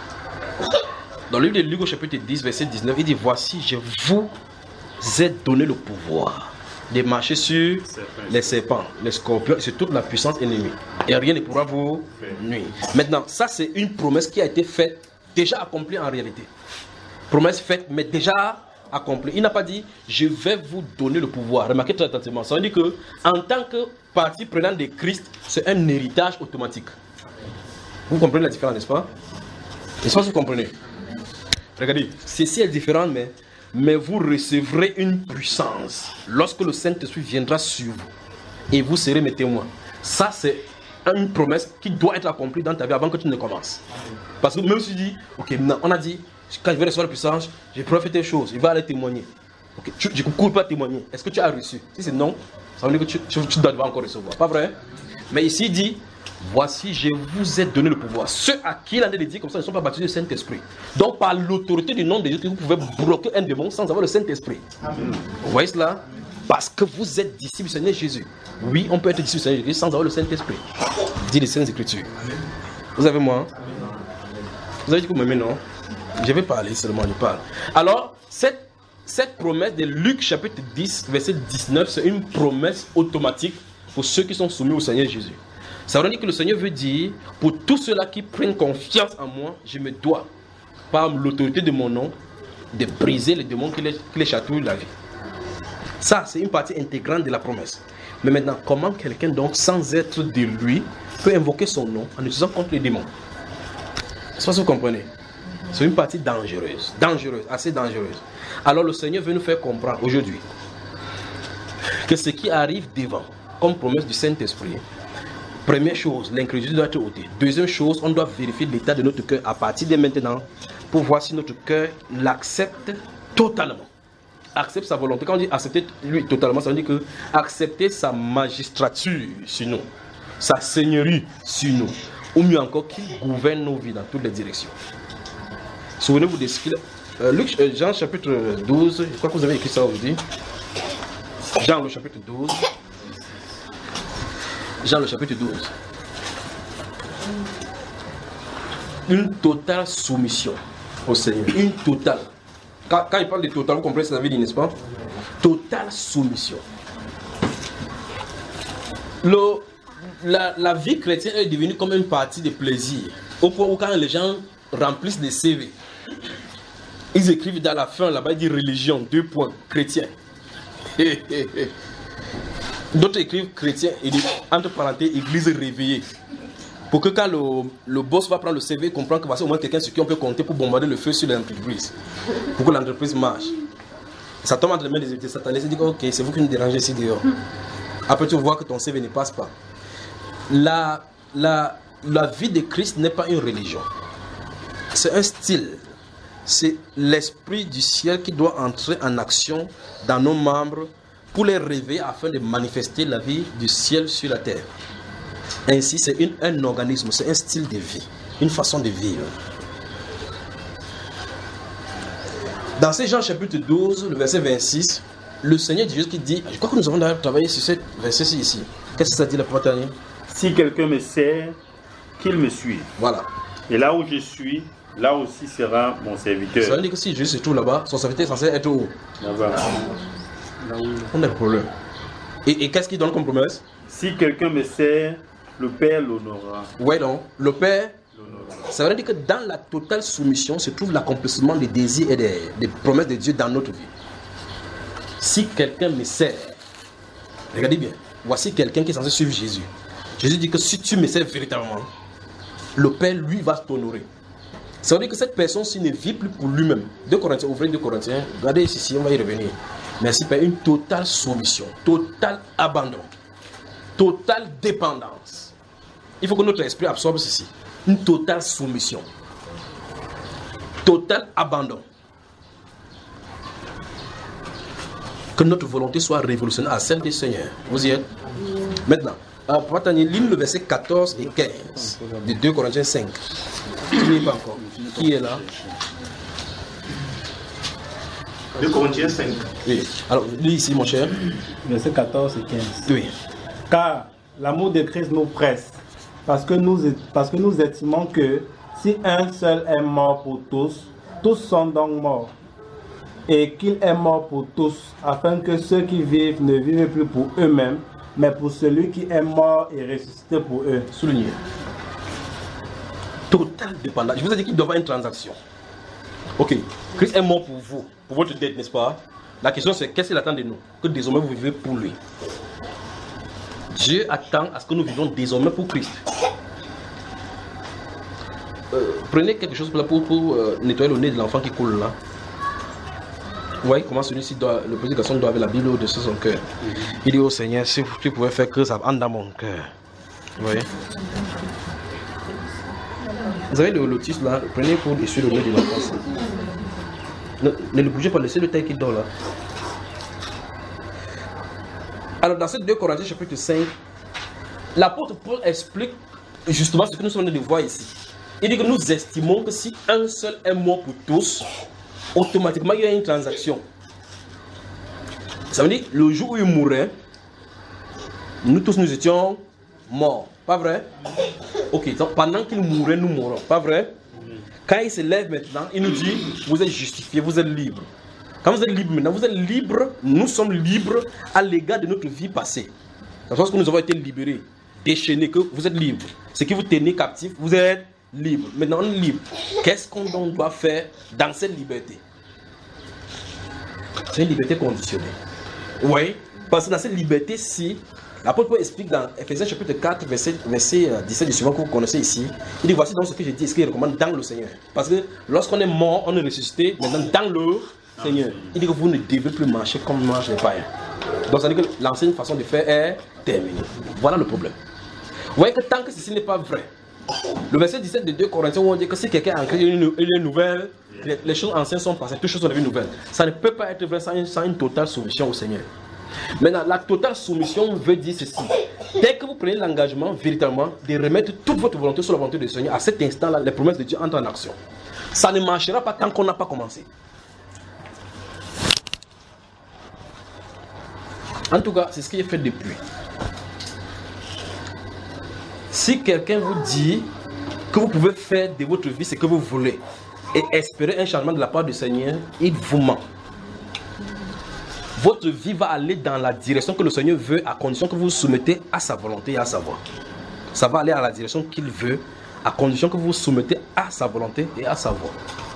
Dans le livre de Luc au chapitre 10, verset 19, il dit, voici, je vous ai donné le pouvoir de marcher sur les serpents, les scorpions, sur toute la puissance ennemie. Et rien ne pourra vous nuire. Maintenant, ça c'est une promesse qui a été faite, déjà accomplie en réalité. Promesse faite, mais déjà accomplie. Il n'a pas dit, je vais vous donner le pouvoir. Remarquez très attentivement. Ça veut dire que, en tant que partie prenante de Christ, c'est un héritage automatique. Vous comprenez la différence, n'est-ce pas? Est-ce que vous comprenez? Regardez, ceci est différent, mais vous recevrez une puissance lorsque le Saint-Esprit viendra sur vous et vous serez mes témoins. Ça, c'est une promesse qui doit être accomplie dans ta vie avant que tu ne commences. Parce que même si tu dis, ok, maintenant, on a dit, quand je vais recevoir la puissance, je vais faire telle chose, je vais aller témoigner. Okay, je ne cours pas témoigner. Est-ce que tu as reçu? Si c'est non, ça veut dire que tu dois encore recevoir. Pas vrai? Mais ici, il dit, voici, je vous ai donné le pouvoir. Ceux à qui il en est dit comme ça ne sont pas baptisés du Saint-Esprit. Donc, par l'autorité du nom de Jésus, vous pouvez bloquer un démon sans avoir le Saint-Esprit. Vous voyez cela? Parce que vous êtes disciples du Seigneur Jésus. Oui, on peut être disciple du Seigneur Jésus sans avoir le Saint-Esprit. Dit les Saintes Écritures. Vous avez moi? Vous avez dit que vous m'aimez, non? Je vais parler seulement, je parle. Alors, cette promesse de Luc chapitre 10, verset 19, c'est une promesse automatique pour ceux qui sont soumis au Seigneur Jésus. Ça veut dire que le Seigneur veut dire, pour tous ceux-là qui prennent confiance en moi, je me dois, par l'autorité de mon nom, de briser les démons qui les chatouillent la vie. Ça, c'est une partie intégrante de la promesse. Mais maintenant, comment quelqu'un, donc, sans être de lui, peut invoquer son nom en utilisant contre les démons? Ça, vous comprenez? C'est une partie dangereuse, assez dangereuse. Alors, le Seigneur veut nous faire comprendre aujourd'hui que ce qui arrive devant, comme promesse du Saint-Esprit, première chose, l'incrédulité doit être ôtée. Deuxième chose, on doit vérifier l'état de notre cœur à partir de maintenant pour voir si notre cœur l'accepte totalement. Accepte sa volonté. Quand on dit accepter lui totalement, ça veut dire que accepter sa magistrature sur nous, sa seigneurie sur nous, ou mieux encore qu'il gouverne nos vies dans toutes les directions. Souvenez-vous de ce qu'il a. Jean chapitre 12, je crois que vous avez écrit ça aujourd'hui. Jean le chapitre 12. Jean le chapitre 12. Une totale soumission au Seigneur. Une totale. Quand il parle de total, vous comprenez ce que ça veut dire, n'est-ce pas? Totale soumission. La vie chrétienne est devenue comme une partie de plaisir. Au point où quand les gens remplissent des CV, ils écrivent dans la fin, là-bas, ils disent religion, 2 points, chrétien. D'autres écrivent chrétien et entre parenthèses, église réveillée. Pour que quand le boss va prendre le CV, il comprend que c'est au moins quelqu'un sur qui on peut compter pour bombarder le feu sur l'entreprise. Pour que l'entreprise marche. Ça tombe entre les mains des satanistes et dit ok, c'est vous qui nous dérangez ici dehors. Après tu vois que ton CV ne passe pas. La vie de Christ n'est pas une religion. C'est un style. C'est l'esprit du ciel qui doit entrer en action dans nos membres pour les réveiller afin de manifester la vie du ciel sur la terre. Ainsi, c'est un organisme, c'est un style de vie, une façon de vivre. Dans ces Jean chapitre 12, le verset 26, le Seigneur Jésus qui dit, je crois que nous avons d'ailleurs travaillé sur ce verset ici. Qu'est-ce que ça dit la première année? Si quelqu'un me sert, qu'il me suive. Voilà. Et là où je suis, là aussi sera mon serviteur. Ça veut dire que si Jésus se trouve là-bas, son serviteur est censé être où? Là-bas. On a le problème. Et qu'est-ce qu'il donne comme promesse? Si quelqu'un me sert, le Père l'honorera. Ouais, donc, le Père, ça veut dire que dans la totale soumission se trouve l'accomplissement des désirs et des promesses de Dieu dans notre vie. Si quelqu'un me sert, regardez bien, voici quelqu'un qui est censé suivre Jésus. Jésus dit que si tu me sers véritablement, le Père, lui, va t'honorer. Ça veut dire que cette personne-ci ne vit plus pour lui-même. 2 Corinthiens, ouvrez 2 Corinthiens, regardez ici, on va y revenir. Merci Père, une totale soumission, total abandon, totale dépendance. Il faut que notre esprit absorbe ceci. Une totale soumission, total abandon. Que notre volonté soit révolutionnaire à celle du Seigneur. Vous y êtes? Maintenant, Papa Tani, lis le verset 14 et 15 de 2 Corinthiens 5. Qui n'est pas encore? Qui est là? 2 Corinthiens 5. Oui. Alors, lis ici, mon cher. Verset 14 et 15. Oui. Car l'amour de Christ nous presse, parce que nous estimons que si un seul est mort pour tous, tous sont donc morts. Et qu'il est mort pour tous, afin que ceux qui vivent ne vivent plus pour eux-mêmes, mais pour celui qui est mort et ressuscité pour eux. Souligné. Total dépendance. Je vous ai dit qu'il doit y avoir une transaction. Ok. Christ est mort pour vous, pour votre dette, n'est-ce pas? La question c'est qu'est-ce qu'il attend de nous? Que désormais vous vivez pour lui. Dieu attend à ce que nous vivions désormais pour Christ. Prenez quelque chose pour nettoyer le nez de l'enfant qui coule là. Vous voyez comment celui-ci doit, le petit garçon doit avoir la Bible au-dessus de son cœur. Il dit au Seigneur, si tu pouvais faire que ça entre dans mon cœur. Vous voyez? Vous avez le lotus là, prenez pour dessus le nez de l'enfant. Ne le bougez pas, laissez-le tel qu'il dort là. Alors dans ces 2 Corinthiens chapitre 5, l'apôtre Paul explique justement ce que nous sommes en train de voir ici. Il dit que nous estimons que si un seul est mort pour tous, automatiquement il y a une transaction. Ça veut dire le jour où il mourait, nous tous nous étions morts, pas vrai? Ok, donc pendant qu'il mourait, nous mourons, pas vrai? Quand il se lève maintenant, il nous dit, vous êtes justifiés, vous êtes libres. Quand vous êtes libres maintenant, vous êtes libres, nous sommes libres à l'égard de notre vie passée. Lorsque nous avons été libérés, déchaînés, que vous êtes libres. Ce qui vous tenait captif, vous êtes libres. Maintenant, on est libre. Qu'est-ce qu'on doit faire dans cette liberté? C'est une liberté conditionnée. Oui, parce que dans cette liberté-ci, l'apôtre Paul explique dans Ephésiens chapitre 4, verset 17 du suivant que vous connaissez ici. Il dit, voici donc ce que j'ai dit, ce qu'il recommande dans le Seigneur. Parce que lorsqu'on est mort, on est ressuscité, maintenant dans le Seigneur. Il dit que vous ne devez plus marcher comme marchent les païens. Donc ça veut dire que l'ancienne façon de faire est terminée. Voilà le problème. Vous voyez que tant que ceci n'est pas vrai, le verset 17 de 2 Corinthiens où on dit que si quelqu'un a créé une nouvelle, les choses anciennes sont passées, toutes choses sont devenues nouvelles. Ça ne peut pas être vrai sans une totale soumission au Seigneur. Maintenant, la totale soumission veut dire ceci. Dès que vous prenez l'engagement véritablement de remettre toute votre volonté sur la volonté du Seigneur, à cet instant-là, les promesses de Dieu entrent en action. Ça ne marchera pas tant qu'on n'a pas commencé. En tout cas, c'est ce qui est fait depuis. Si quelqu'un vous dit que vous pouvez faire de votre vie ce que vous voulez et espérer un changement de la part du Seigneur, il vous ment. Votre vie va aller dans la direction que le Seigneur veut à condition que vous vous soumettez à sa volonté et à sa voix. Ça va aller à la direction qu'il veut à condition que vous vous soumettez à sa volonté et à sa voix.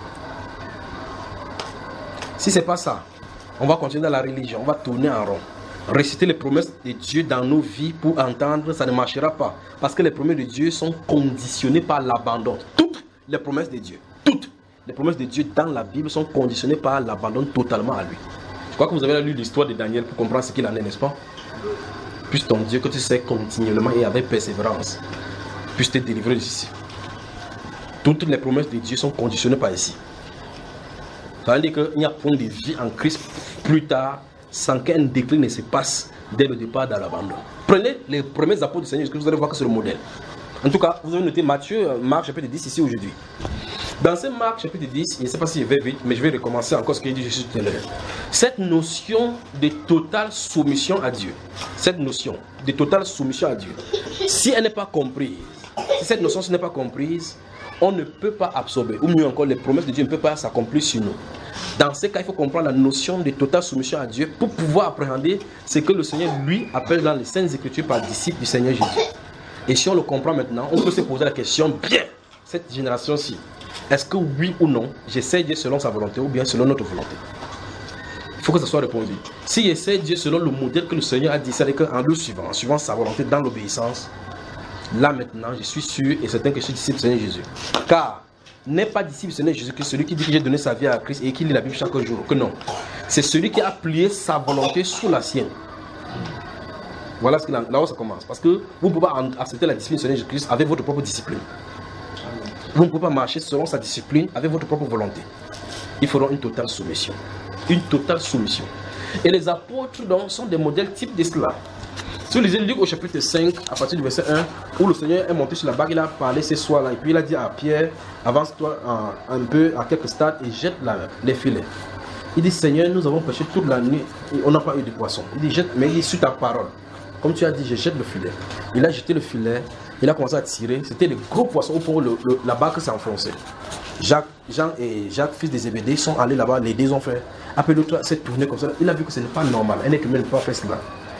Si ce n'est pas ça, on va continuer dans la religion, on va tourner en rond. Réciter les promesses de Dieu dans nos vies pour entendre, ça ne marchera pas. Parce que les promesses de Dieu sont conditionnées par l'abandon. Toutes les promesses de Dieu, toutes les promesses de Dieu dans la Bible sont conditionnées par l'abandon totalement à lui. Je crois que vous avez lu l'histoire de Daniel pour comprendre ce qu'il en est, n'est-ce pas? Puisse ton Dieu que tu sais continuellement et avec persévérance, puisse te délivrer d'ici. Toutes les promesses de Dieu sont conditionnées par ici. Ça veut dire qu'il n'y a point de vie en Christ plus tard sans qu'un déclic ne se passe dès le départ dans l'abandon. Prenez les premiers apôtres du Seigneur Jésus-Christ, vous allez voir que c'est le modèle. En tout cas, vous avez noté Matthieu, Marc chapitre 10 ici aujourd'hui. Dans ce Marc chapitre 10, je ne sais pas si je vais vite, mais je vais recommencer encore ce qu'il dit Jésus tout à l'heure. Cette notion de totale soumission à Dieu, cette notion de totale soumission à Dieu, si elle n'est pas comprise, si cette notion n'est pas comprise, on ne peut pas absorber, ou mieux encore, les promesses de Dieu ne peuvent pas s'accomplir sur nous. Dans ce cas, il faut comprendre la notion de totale soumission à Dieu pour pouvoir appréhender ce que le Seigneur, lui, appelle dans les Saintes Écritures par disciple du Seigneur Jésus. Et si on le comprend maintenant, on peut se poser la question, bien, cette génération-ci, est-ce que oui ou non, j'essaie Dieu selon sa volonté ou bien selon notre volonté? Il faut que ça soit répondu. Si j'essaie Dieu selon le modèle que le Seigneur a dit, c'est-à-dire qu'en le suivant, en suivant sa volonté dans l'obéissance, là maintenant, je suis sûr et certain que je suis disciple du Seigneur Jésus. Car n'est pas disciple du Seigneur Jésus que celui qui dit que j'ai donné sa vie à Christ et qui lit la Bible chaque jour. Que non. C'est celui qui a plié sa volonté sous la sienne. Voilà là où ça commence. Parce que vous ne pouvez pas accepter la discipline du Seigneur Jésus-Christ avec votre propre discipline. Vous ne pouvez pas marcher selon sa discipline avec votre propre volonté. Il faudra une totale soumission. Une totale soumission. Et les apôtres donc sont des modèles types de cela. Si vous lisez Luc au chapitre 5, à partir du verset 1, où le Seigneur est monté sur la barque, il a parlé ce soir-là, et puis il a dit à Pierre, avance-toi un peu à quelques stades et jette les filets. Il dit, Seigneur, nous avons pêché toute la nuit et on n'a pas eu de poisson. Il dit, jette, mais il dit, sur ta parole. Comme tu as dit, je jette le filet. Il a jeté le filet, il a commencé à tirer. C'était les gros poissons pour la barque s'est enfoncée. Jean et Jacques, fils des Zébédée, sont allés là-bas, les deux ont fait. Après l'autre s'est tourné comme ça. Il a vu que ce n'est pas normal. Un être humain ne peut pas faire cela.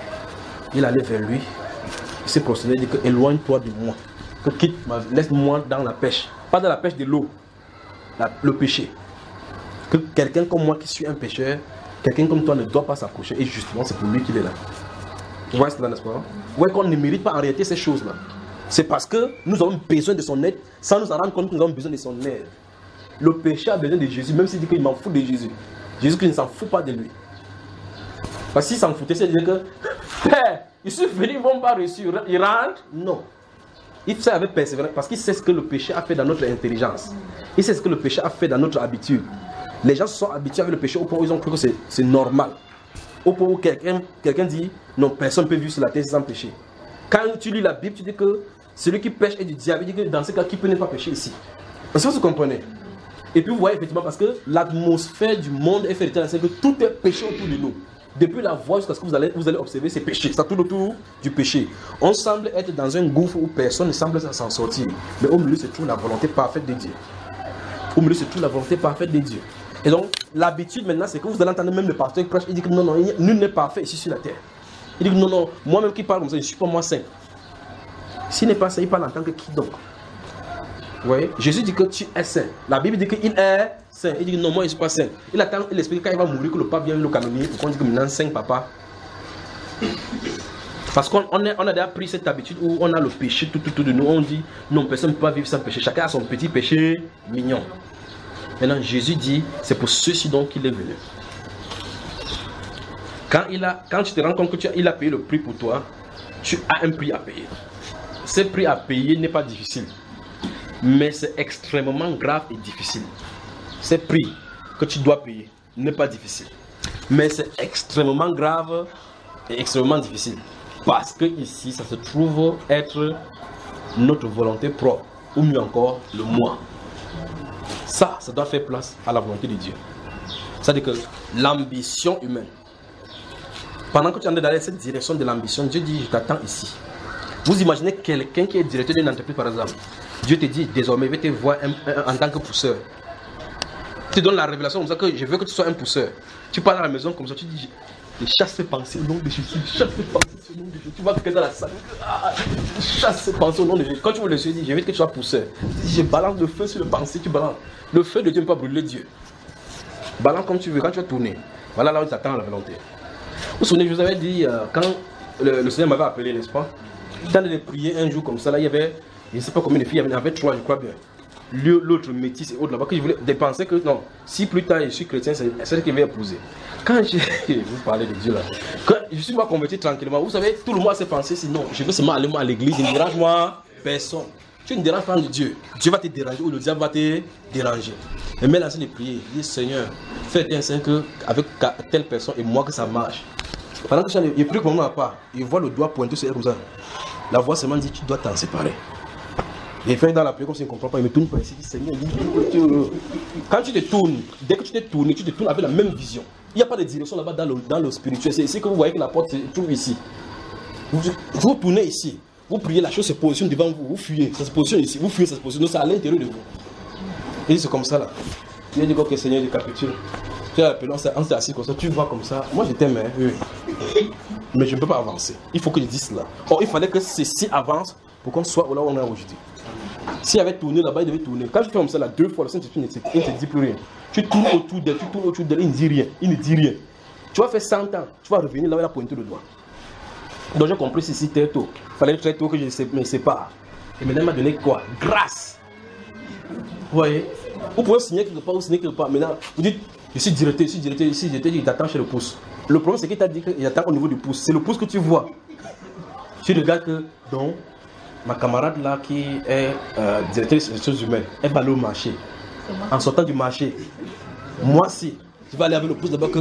Il allait vers lui. Il s'est prosterné, il dit que éloigne-toi de moi. Que quitte, laisse-moi dans la pêche. Pas dans la pêche de l'eau. Le péché. Que quelqu'un comme moi qui suis un pécheur, quelqu'un comme toi ne doit pas s'approcher. Et justement, c'est pour lui qu'il est là. Vous voyez cela, n'est-ce pas? Vous voyez qu'on ne mérite pas en réalité ces choses-là. C'est parce que nous avons besoin de son aide, sans nous en rendre compte que nous avons besoin de son aide. Le péché a besoin de Jésus, même s'il dit qu'il m'en fout de Jésus. Jésus ne s'en fout pas de lui. Parce qu'il s'en foutait, c'est-à-dire que, Père, ils sont venus, ils ne vont pas réussir. Ils rentrent? Non. Il fait avec persévérance, parce qu'il sait ce que le péché a fait dans notre intelligence. Il sait ce que le péché a fait dans notre habitude. Les gens se sont habitués avec le péché au point où ils ont cru que c'est normal. Au point où quelqu'un dit, non, personne ne peut vivre sur la terre sans pécher. Quand tu lis la Bible, tu dis que celui qui pêche est du diable. Il dit que dans ce cas, qui peut ne pas pécher ici? Est-ce que vous comprenez? Et puis vous voyez effectivement, parce que l'atmosphère du monde est faite c'est que tout est péché autour de nous. Depuis la voix jusqu'à ce que vous allez observer, c'est péché. Ça tourne autour du péché. On semble être dans un gouffre où personne ne semble s'en sortir. Mais au milieu se trouve la volonté parfaite de Dieu. Au milieu se trouve la volonté parfaite de Dieu. Et donc, l'habitude maintenant, c'est que vous allez entendre même le pasteur qui prêche, il dit que non, nul n'est parfait ici sur la terre. Il dit que non, moi-même qui parle comme ça, je ne suis pas moi saint. S'il n'est pas saint, il parle en tant que qui donc? Vous voyez? Jésus dit que tu es saint. La Bible dit qu'il est saint. Il dit que non, moi je ne suis pas saint. Il attend, il explique quand il va mourir que le pape vient le canoniser. Pourquoi on dit que maintenant saint papa? Parce qu'on a déjà pris cette habitude où on a le péché tout de nous. On dit non, personne ne peut pas vivre sans péché. Chacun a son petit péché mignon. Maintenant, Jésus dit, c'est pour ceux-ci donc qu'il est venu. Quand tu te rends compte qu'il a payé le prix pour toi, tu as un prix à payer. Ce prix à payer n'est pas difficile, mais c'est extrêmement grave et difficile. Ce prix que tu dois payer n'est pas difficile, mais c'est extrêmement grave et extrêmement difficile. Parce que ici, ça se trouve être notre volonté propre, ou mieux encore, le moi. Ça doit faire place à la volonté de Dieu. C'est-à-dire que l'ambition humaine, pendant que tu es dans cette direction de l'ambition, Dieu dit, je t'attends ici. Vous imaginez quelqu'un qui est directeur d'une entreprise par exemple. Dieu te dit, désormais, je vais te voir en tant que pousseur. Tu te donnes la révélation comme ça, que je veux que tu sois un pousseur. Tu pars à la maison comme ça, tu dis, je chasse ces pensées au nom de Jésus, chasse ces pensées au nom de Jésus. Tu vas quelqu'un dans la salle, chasse ces pensées au nom de Jésus. Quand tu veux le Seigneur, je veux que tu sois pousseur. Je balance le feu sur le pensée, tu balances. Le feu de Dieu ne peut pas brûler Dieu. Balance comme tu veux, quand tu vas tourner. Voilà là où tu attends la volonté. Vous vous souvenez, je vous avais dit, quand le Seigneur m'avait appelé, n'est-ce pas? Dans de prier un jour comme ça, là, il y avait, je ne sais pas combien de filles, il y en avait 3, je crois bien. L'autre métis et autre là-bas, que je voulais dépenser que non, si plus tard je suis chrétien, c'est celle qui va épouser. Quand vous parlez de Dieu là, quand je suis pas converti tranquillement, vous savez, tout le monde s'est pensé, sinon, je veux seulement aller à l'église, il ne dérange moi personne. Tu ne déranges pas Dieu. Dieu va te déranger ou le diable va te déranger. Mais mets l'ancien de prier. Dis Seigneur, fais ainsi qu'avec telle personne et moi que ça marche. Pendant que il prie comme moi pas, il voit le doigt pointer sur elle comme ça. La voix seulement dit tu dois t'en séparer. Il fait dans la prière comme s'il ne comprend pas. Il me tourne pas ici. Il dit Seigneur, quand tu te tournes, dès que tu te tournes avec la même vision. Il n'y a pas de direction là-bas dans le spirituel. C'est ici que vous voyez que la porte se trouve ici. Vous tournez ici. Vous priez, la chose se positionne devant vous. Vous fuyez, ça se positionne ici. Vous fuyez, ça se positionne. C'est à l'intérieur de vous. Et c'est comme ça là. Il a dit que Seigneur, il capitule. Tu as appelé, on s'est assis comme ça. Tu vois comme ça. Moi je t'aime, hein, oui. Mais je ne peux pas avancer. Il faut que je dise cela. Or, il fallait que ceci avance pour qu'on soit là où on est aujourd'hui. S'il avait tourné là-bas, il devait tourner. Quand je fais comme ça là, 2 fois, le Saint-Esprit ne te dit plus rien. Tu tournes autour d'elle, il ne dit rien. Il ne dit rien. Tu vas faire 100 ans, tu vas revenir là où il a pointé le doigt. Donc j'ai compris ceci très tôt. Il fallait très tôt que je me sépare. Et maintenant il m'a donné quoi? Grâce. Vous voyez? Vous pouvez signer quelque part, vous signez quelque part. Maintenant, vous dites, je suis directeur, il t'attend chez le pouce. Le problème c'est qu'il t'a dit qu'il attend au niveau du pouce. C'est le pouce que tu vois. Tu regardes que, donc, ma camarade là qui est directrice des ressources humaines, elle va aller au marché. En sortant du marché, moi si, je vais aller avec le pouce d'abord que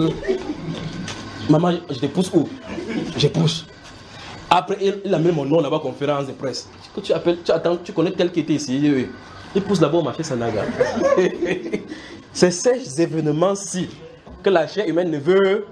maman, je te pousse où? Je pousse. Après, il a mis mon nom là-bas, conférence de presse. Que tu appelles, tu attends, tu connais tel qui était ici. Il pousse là-bas au marché Sanaga. C'est ces événements-ci que la chair humaine ne veut.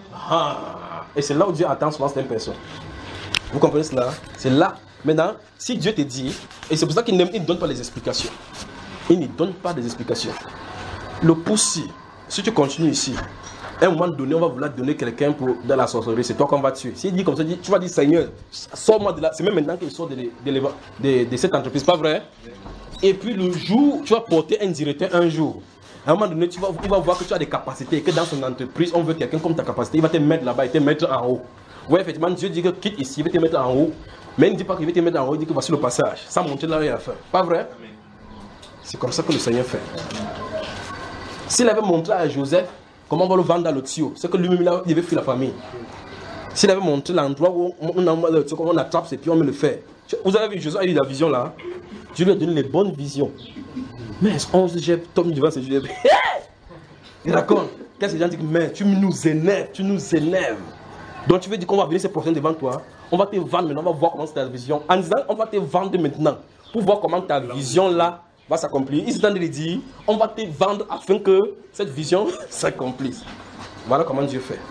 Et c'est là où Dieu attend souvent cette personne. Vous comprenez cela? C'est là. Maintenant, si Dieu te dit, et c'est pour ça qu'il ne donne pas les explications. Il ne donne pas des explications. Le pouce, si tu continues ici, à un moment donné, on va vouloir donner quelqu'un dans la sorcellerie, c'est toi qu'on va tuer. S'il dit comme ça, tu vas dire Seigneur, sors-moi de là. C'est même maintenant qu'il sort de cette entreprise, pas vrai? Et puis le jour, tu vas porter un directeur un jour. À un moment donné, il va voir que tu as des capacités et que dans son entreprise, on veut quelqu'un comme ta capacité. Il va te mettre là-bas et te mettre en haut. Oui, effectivement, Dieu dit que quitte ici, il va te mettre en haut. Mais il ne dit pas qu'il va te mettre en haut, il dit que voici le passage, sans montrer là où il a fait. Pas vrai? C'est comme ça que le Seigneur fait. S'il avait montré à Joseph comment on va le vendre dans le tuyau, c'est que lui-même il devait fuir la famille. S'il avait montré l'endroit où on attrape ses pieds, on met le fer. Vous avez vu, Joseph a eu la vision là. Dieu lui a donné les bonnes visions. Mais 11 j'ai tombé devant ses yeux. Il raconte. Qu'est-ce que les gens disent? Mais tu nous énerves. Donc tu veux dire qu'on va venir se prosterner devant toi. On va te vendre maintenant, on va voir comment c'est ta vision. En disant, on va te vendre maintenant pour voir comment ta vision là va s'accomplir. Il s'est en train de dire, on va te vendre afin que cette vision s'accomplisse. Voilà comment Dieu fait.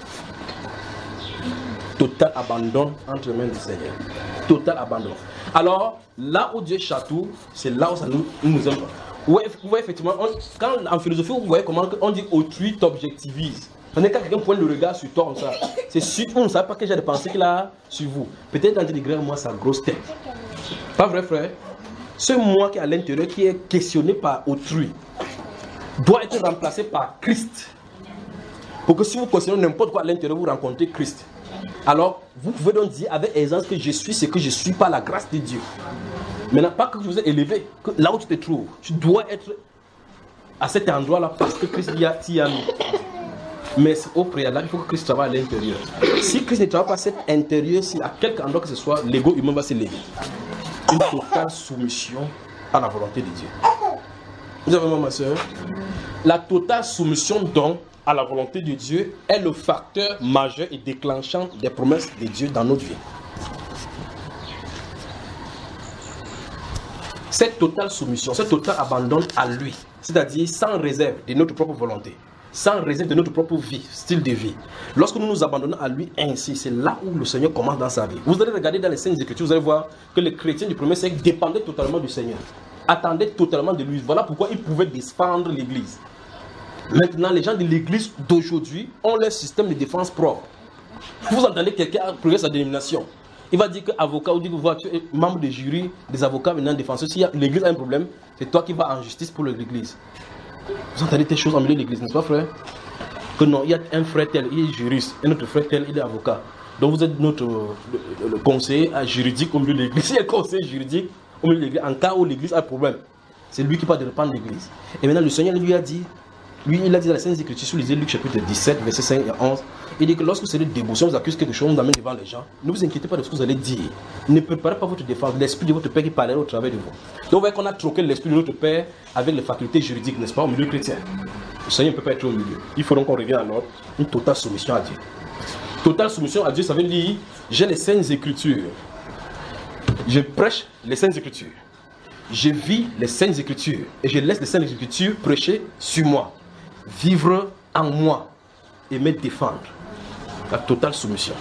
Total abandon entre les mains du Seigneur. Total abandon. Alors, là où Dieu château, c'est là où ça nous aime. Ouais, effectivement, quand en philosophie, vous voyez comment on dit autrui t'objectivise. On n'est qu'à quelqu'un pointe le regard sur toi comme ça. C'est sûr, on ne sait pas quel genre de pensée qu'il a sur vous. Peut-être dans des degrés, moi, sa grosse tête. Pas vrai, frère? Ce moi qui est à l'intérieur, qui est questionné par autrui, doit être remplacé par Christ. Pour que si vous questionnez n'importe quoi à l'intérieur, vous rencontrez Christ. Alors, vous pouvez donc dire avec aisance que je suis ce que je suis par la grâce de Dieu. Maintenant, pas que je vous ai élevé, que là où tu te trouves, tu dois être à cet endroit-là parce que Christ t'y a mis. Mais au préalable, il faut que Christ travaille à l'intérieur. Si Christ ne travaille pas à cet intérieur, si à quelque endroit que ce soit, l'ego humain va se lever. Une totale soumission à la volonté de Dieu. Vous avez ma soeur? La totale soumission donc à la volonté de Dieu est le facteur majeur et déclenchant des promesses de Dieu dans notre vie. Cette totale soumission, ce total abandon à lui, c'est-à-dire sans réserve de notre propre volonté, sans réserve de notre propre vie, style de vie. Lorsque nous nous abandonnons à lui ainsi, c'est là où le Seigneur commence dans sa vie. Vous allez regarder dans les Saintes Écritures, vous allez voir que les chrétiens du premier siècle dépendaient totalement du Seigneur, attendaient totalement de lui. Voilà pourquoi ils pouvaient défendre l'Église. Maintenant, les gens de l'Église d'aujourd'hui ont leur système de défense propre. Vous entendez quelqu'un progresser sa dénomination. Il va dire qu'avocat, ou dit que tu es membre de jury, des avocats maintenant défenseurs. Si l'Église a un problème, c'est toi qui vas en justice pour l'Église. Vous entendez des choses en milieu de l'Église, n'est-ce pas, frère? Que non, il y a un frère tel, il est juriste, et notre frère tel, il est avocat. Donc vous êtes le conseiller juridique au milieu de l'Église. Il y a un conseiller juridique au milieu de l'Église. En cas où l'Église a un problème, c'est lui qui va répandre l'Église. Et maintenant, le Seigneur lui a dit, Lui, il a dit dans les Saintes Écritures, si vous lisez Luc chapitre 17, versets 5 et 11, il dit que lorsque vous allez dévotion, vous accusez quelque chose, vous l'amène devant les gens, ne vous inquiétez pas de ce que vous allez dire. Ne préparez pas votre défense, l'esprit de votre Père qui parlera au travers de vous. Donc vous voyez qu'on a troqué l'esprit de notre Père avec les facultés juridiques, n'est-ce pas, au milieu chrétien. Le Seigneur ne peut pas être au milieu. Il faut donc qu'on revienne à l'ordre, une totale soumission à Dieu. Totale soumission à Dieu, ça veut dire, j'ai les Saintes Écritures. Je prêche les Saintes Écritures. Je vis les Saintes Écritures. Et je laisse les Saintes Écritures prêcher sur moi. Vivre en moi. Et me défendre. La totale soumission.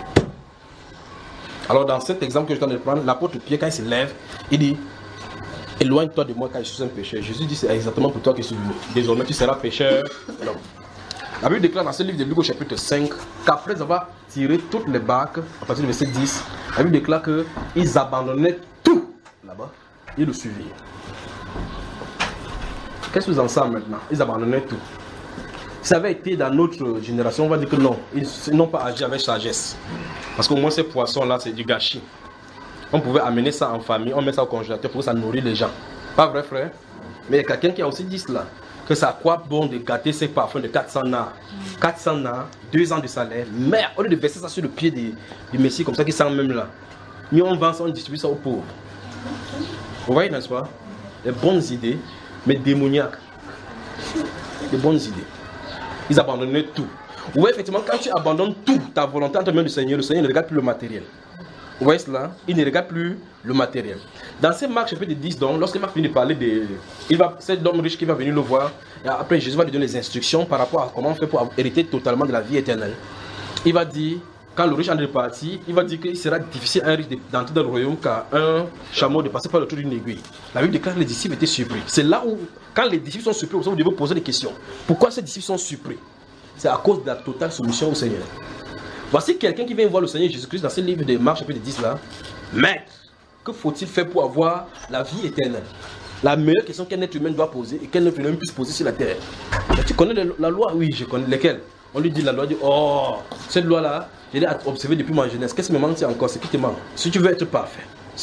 Alors dans cet exemple que je viens de prendre, l'apôtre Pierre, quand il se lève, il dit, éloigne-toi de moi car je suis un pécheur. Jésus dit, c'est exactement pour toi que je suis venu. Désormais tu seras pécheur. Non. La Bible déclare dans ce livre de Luc au chapitre 5 qu'après avoir tiré toutes les barques, à partir du verset 10, la Bible déclare qu'ils abandonnaient tout là-bas et le suivirent. Qu'est-ce que vous en savez maintenant? Ils abandonnaient tout. Si ça avait été dans notre génération, on va dire que non, ils n'ont pas agi avec sagesse. Parce qu'au moins ces poissons-là, c'est du gâchis. On pouvait amener ça en famille, on met ça au congélateur pour que ça nourrit les gens. Pas vrai, frère? Mais il y a quelqu'un qui a aussi dit cela. Que ça a quoi bon de gâter ces parfums de 400 nars. 400 nars, 2 ans de salaire. Mais au lieu de verser ça sur le pied du Messie, comme ça, qui sent même là. Mais on vend ça, on distribue ça aux pauvres. Vous voyez, n'est-ce pas? Des bonnes idées, mais démoniaques. Des bonnes idées. Ils abandonnaient tout. Vous voyez, effectivement, quand tu abandonnes tout, ta volonté entre les mains du Seigneur, le Seigneur ne regarde plus le matériel. Vous voyez cela? Il ne regarde plus le matériel. Dans ces Marc chapitre 10, donc, lorsque Marc finit de parler de... C'est l'homme riche qui va venir le voir. Et après, Jésus va lui donner les instructions par rapport à comment on fait pour hériter totalement de la vie éternelle. Il va dire, quand le riche en est parti, il va dire qu'il sera difficile à un riche d'entrer dans le royaume qu'à un chameau de passer par le trou d'une aiguille. La Bible déclare que les disciples étaient surpris. C'est là où, quand les disciples sont surpris, vous devez poser des questions. Pourquoi ces disciples sont surpris? C'est à cause de la totale soumission au Seigneur. Voici quelqu'un qui vient voir le Seigneur Jésus-Christ dans ce livre de Marc chapitre 10 là. Maître, que faut-il faire pour avoir la vie éternelle? La meilleure question qu'un être humain doit poser et qu'un être humain puisse poser sur la terre. Mais tu connais la loi? Oui, je connais. Lesquelles? On lui dit la loi, dit oh, cette loi là, je l'ai observée depuis ma jeunesse. Qu'est-ce qui me manque encore? C'est qui te manque? Si tu veux être parfait,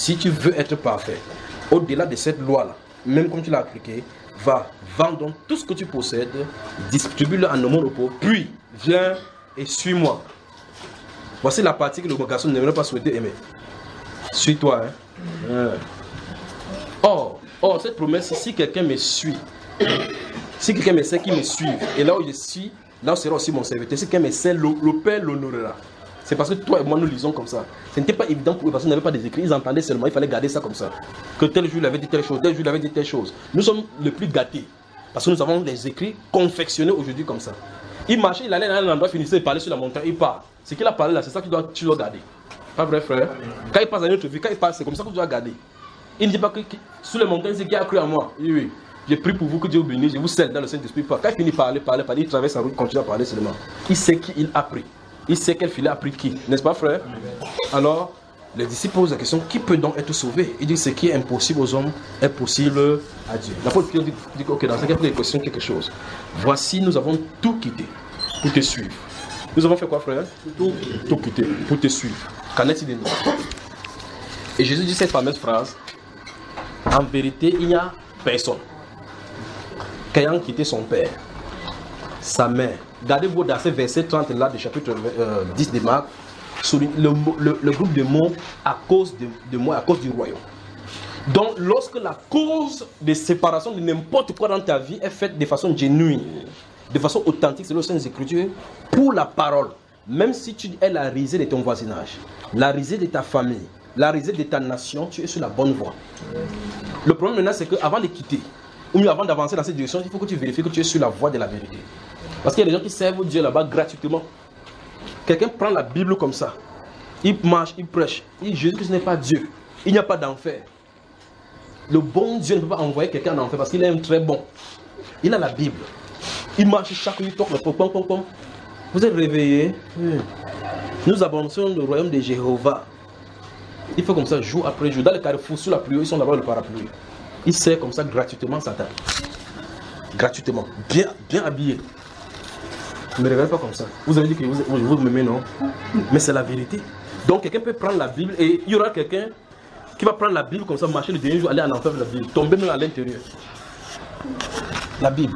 au-delà de cette loi là, même comme tu l'as appliquée, va, vends donc tout ce que tu possèdes, distribue-le en aumône aux pauvres, puis viens et suis-moi. Voici la partie que le garçon n'aimerait pas souhaiter aimer. Suis-toi. Hein? Oh, cette promesse, si quelqu'un me suit, si quelqu'un me sait qu'il me suit, et là où je suis, là où sera aussi mon serviteur. Si quelqu'un me sait, le Père l'honorera. C'est parce que toi et moi nous lisons comme ça. Ce n'était pas évident pour eux parce qu'ils n'avaient pas des écrits, ils entendaient seulement, il fallait garder ça comme ça. Que tel jour il avait dit telle chose, tel jour il avait dit telle chose. Nous sommes les plus gâtés parce que nous avons les écrits confectionnés aujourd'hui comme ça. Il marchait, il allait dans un endroit, finissait de parler sur la montagne, il part. Ce qu'il a parlé là, c'est ça que tu dois garder. Pas vrai, frère? Quand il passe dans notre vie, quand il passe, c'est comme ça que tu dois garder. Il ne dit pas que sur les montagnes, c'est qui a cru en moi. Oui, oui. J'ai prié pour vous que Dieu vous bénisse, je vous scelle dans le Saint-Esprit. Quand il finit par parler, il traverse la route, il continue à parler seulement. Il sait qui il a pris. Il sait quel filet a pris qui. N'est-ce pas, frère? Alors, les disciples posent la question, qui peut donc être sauvé? Il dit, ce qui est impossible aux hommes est possible à Dieu. L'apôtre Pierre dit, ok, dans cette question, quelque chose. Voici, nous avons tout quitté pour te suivre. Nous avons fait quoi, frère? Tout quitté pour te suivre. Qu'en est-il de nous? Et Jésus dit cette fameuse phrase, en vérité, il n'y a personne qu'ayant quitté son père, sa mère. Gardez-vous dans ce verset 30 là du chapitre 10 de Marc, sur le groupe de mots à cause de moi, à cause du royaume. Donc lorsque la cause de séparation de n'importe quoi dans ta vie est faite de façon genuine, de façon authentique, selon les Saintes Écritures, pour la parole, même si tu es la risée de ton voisinage, la risée de ta famille, la risée de ta nation, tu es sur la bonne voie. Le problème maintenant, c'est qu'avant de quitter, ou mieux avant d'avancer dans cette direction, il faut que tu vérifies que tu es sur la voie de la vérité. Parce qu'il y a des gens qui servent Dieu là-bas gratuitement. Quelqu'un prend la Bible comme ça, il marche, il prêche, il dit Jésus-Christ n'est pas Dieu, il n'y a pas d'enfer. Le bon Dieu ne peut pas envoyer quelqu'un en enfer parce qu'il est un très bon. Il a la Bible. Il marche chaque nuit, toque le pom. Vous êtes réveillés. Nous abandonnons le royaume de Jéhovah. Il fait comme ça jour après jour. Dans le carrefour, sous la pluie, ils sont d'abord le parapluie. Il sert comme ça gratuitement Satan. Gratuitement. Bien habillé. Ne me réveillez pas comme ça. Vous avez dit que vous m'aimez, non? Mais c'est la vérité. Donc quelqu'un peut prendre la Bible et il y aura quelqu'un qui va prendre la Bible comme ça, marcher le dernier jour, aller en enfer de la Bible, tomber même à l'intérieur. La Bible.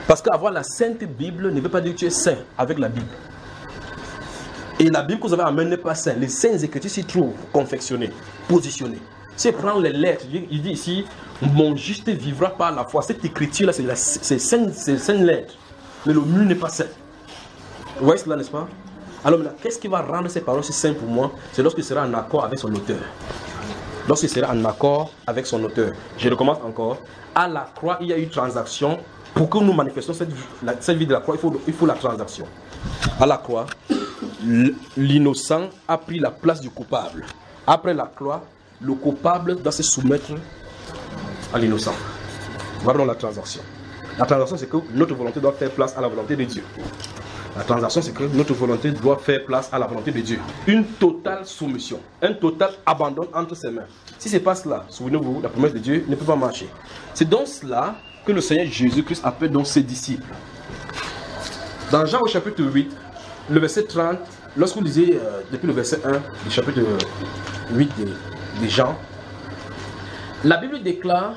Parce qu'avoir la Sainte Bible ne veut pas dire que tu es saint avec la Bible. Et la Bible que vous avez amenée n'est pas sainte. Les saintes écritures s'y trouvent confectionnées, positionnées. Si prendre les lettres, il dit ici, mon juste vivra par la foi. Cette écriture-là, c'est sainte lettre. Mais le mur n'est pas saint. Vous voyez cela, n'est-ce pas? Alors maintenant, qu'est-ce qui va rendre ces paroles si saintes pour moi? C'est lorsqu'il sera en accord avec son auteur. Lorsqu'il sera en accord avec son auteur. Je recommence encore. À la croix, il y a eu transaction. Pour que nous manifestions cette vie de la croix, il faut la transaction. À la croix, l'innocent a pris la place du coupable. Après la croix, le coupable doit se soumettre à l'innocent. Voilà donc la transaction. La transaction, c'est que notre volonté doit faire place à la volonté de Dieu. La transaction, c'est que notre volonté doit faire place à la volonté de Dieu. Une totale soumission, un total abandon entre ses mains. Si ce n'est pas cela, souvenez-vous, la promesse de Dieu ne peut pas marcher. C'est donc cela que le Seigneur Jésus-Christ appelle donc ses disciples. Dans Jean au chapitre 8, le verset 30, lorsque vous lisez depuis le verset 1 du chapitre 8 de Jean, la Bible déclare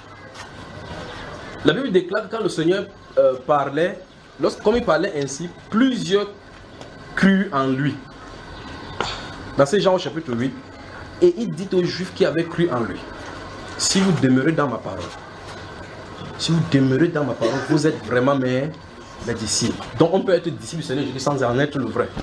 que quand le Seigneur parlait, comme il parlait ainsi, plusieurs crurent en lui. Dans ces Jean au chapitre 8, et il dit aux Juifs qui avaient cru en lui, si vous demeurez dans ma parole, si vous demeurez dans ma parole, vous êtes vraiment mes disciples. Donc on peut être disciple du Seigneur Jésus sans en être le vrai.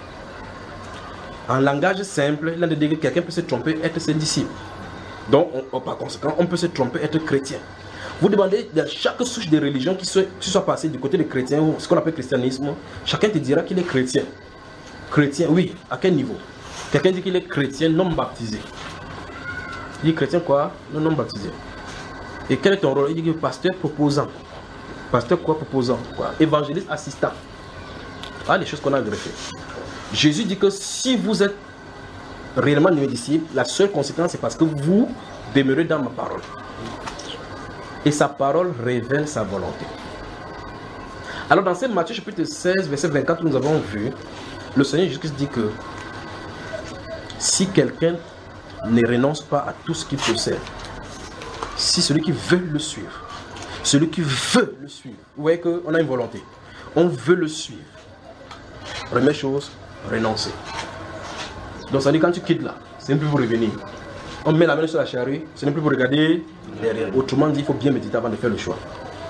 En langage simple, l'un des dit que quelqu'un peut se tromper, être ses disciples. Donc par conséquent, on peut se tromper, être chrétien. Vous demandez à chaque souche de religion qui soit passée du côté des chrétiens ou ce qu'on appelle christianisme, chacun te dira qu'il est chrétien. Chrétien, oui, à quel niveau? Quelqu'un dit qu'il est chrétien non baptisé. Il dit chrétien quoi? Non baptisé. Et quel est ton rôle? Il dit que pasteur proposant. Pasteur quoi proposant? Quoi? Évangéliste assistant. Ah, les choses qu'on a vérifiées. Jésus dit que si vous êtes réellement mes disciples, la seule conséquence c'est parce que vous demeurez dans ma parole. Et sa parole révèle sa volonté. Alors dans ce Matthieu chapitre 16, verset 24, nous avons vu, le Seigneur Jésus dit que si quelqu'un ne renonce pas à tout ce qu'il possède, si celui qui veut le suivre, vous voyez qu'on a une volonté, on veut le suivre. Première chose, renoncer. Donc ça dit quand tu quittes là, c'est même plus pour revenir. On met la main sur la charrue, ce n'est plus pour regarder derrière. Autrement dit, il faut bien méditer avant de faire le choix.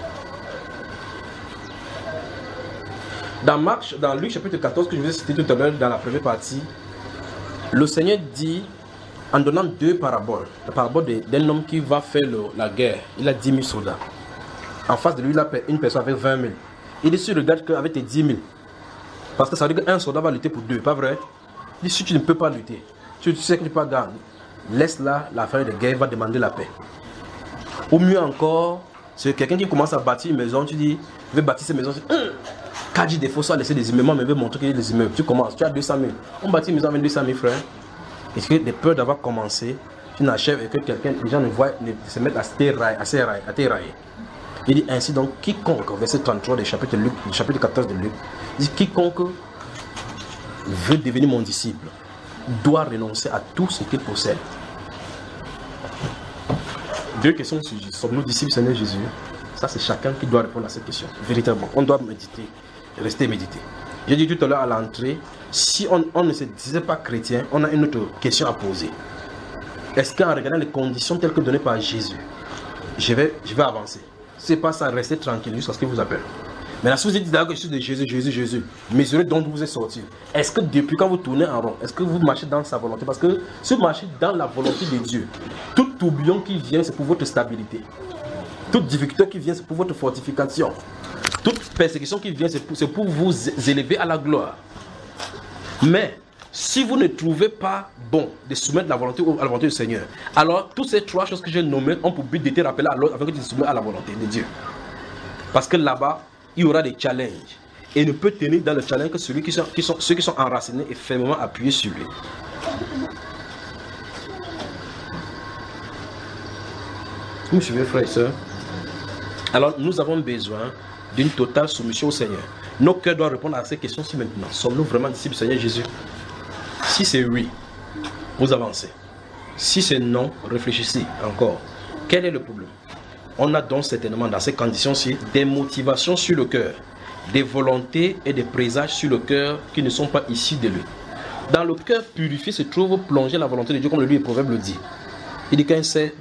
Dans Luc chapitre 14, que je vous ai cité tout à l'heure dans la première partie, le Seigneur dit, en donnant deux paraboles, la parabole d'un homme qui va faire la guerre, il a 10 000 soldats. En face de lui, il a une personne avec 20 000. Il dit, si tu regardes qu'avec tes 10 000, parce que ça veut dire qu'un soldat va lutter pour deux, pas vrai? Il dit, si tu ne peux pas lutter, tu sais que tu ne peux pas gagner, laisse là, la fin de guerre va demander la paix. Ou mieux encore, c'est quelqu'un qui commence à bâtir une maison, tu dis, je vais bâtir cette maison, quand il faut ça laisser des immeubles, mais veut montrer qu'il y a des immeubles. Tu commences, tu as 200 000. On bâtit une maison avec 200 000 frères. Est-ce que des peurs d'avoir commencé, tu n'achèves et que les gens ne se mettent à t'érailler. Il dit ainsi donc, quiconque, verset 33 du chapitre 14 de Luc, il dit quiconque veut devenir mon disciple doit renoncer à tout ce qu'il possède. Deux questions au sujet. Sommes-nous disciples du Seigneur Jésus? Ça, c'est chacun qui doit répondre à cette question. Véritablement, on doit méditer, rester méditer. J'ai dit tout à l'heure à l'entrée, si on ne se disait pas chrétien, on a une autre question à poser. Est-ce qu'en regardant les conditions telles que données par Jésus, je vais avancer? C'est pas ça, restez tranquille jusqu'à ce qu'il vous appelle. Maintenant, si vous êtes d'accord que je suis de Jésus, mesurez d'où vous êtes sorti. Est-ce que depuis quand vous tournez en rond, est-ce que vous marchez dans sa volonté? Parce que si vous marchez dans la volonté de Dieu, tout tourbillon qui vient, c'est pour votre stabilité. Toute difficulté qui vient, c'est pour votre fortification. Toute persécution qui vient, c'est pour vous élever à la gloire. Mais si vous ne trouvez pas bon de soumettre la volonté à la volonté du Seigneur, alors toutes ces trois choses que j'ai nommées ont pour but de te rappeler à l'autre afin que tu te soumets à la volonté de Dieu. Parce que là-bas, il y aura des challenges. Et ne peut tenir dans le challenge que ceux qui sont enracinés et fermement appuyés sur lui. Vous me suivez, frères et sœurs? Alors, nous avons besoin d'une totale soumission au Seigneur. Nos cœurs doivent répondre à ces questions-ci maintenant. Sommes-nous vraiment disciples du Seigneur Jésus? Si c'est oui, vous avancez. Si c'est non, réfléchissez encore. Quel est le problème? on a donc certainement dans ces conditions-ci des motivations sur le cœur, des volontés et des présages sur le cœur qui ne sont pas issus de lui. Dans le cœur purifié se trouve plongée la volonté de Dieu, comme le livre des Proverbes le dit. Il dit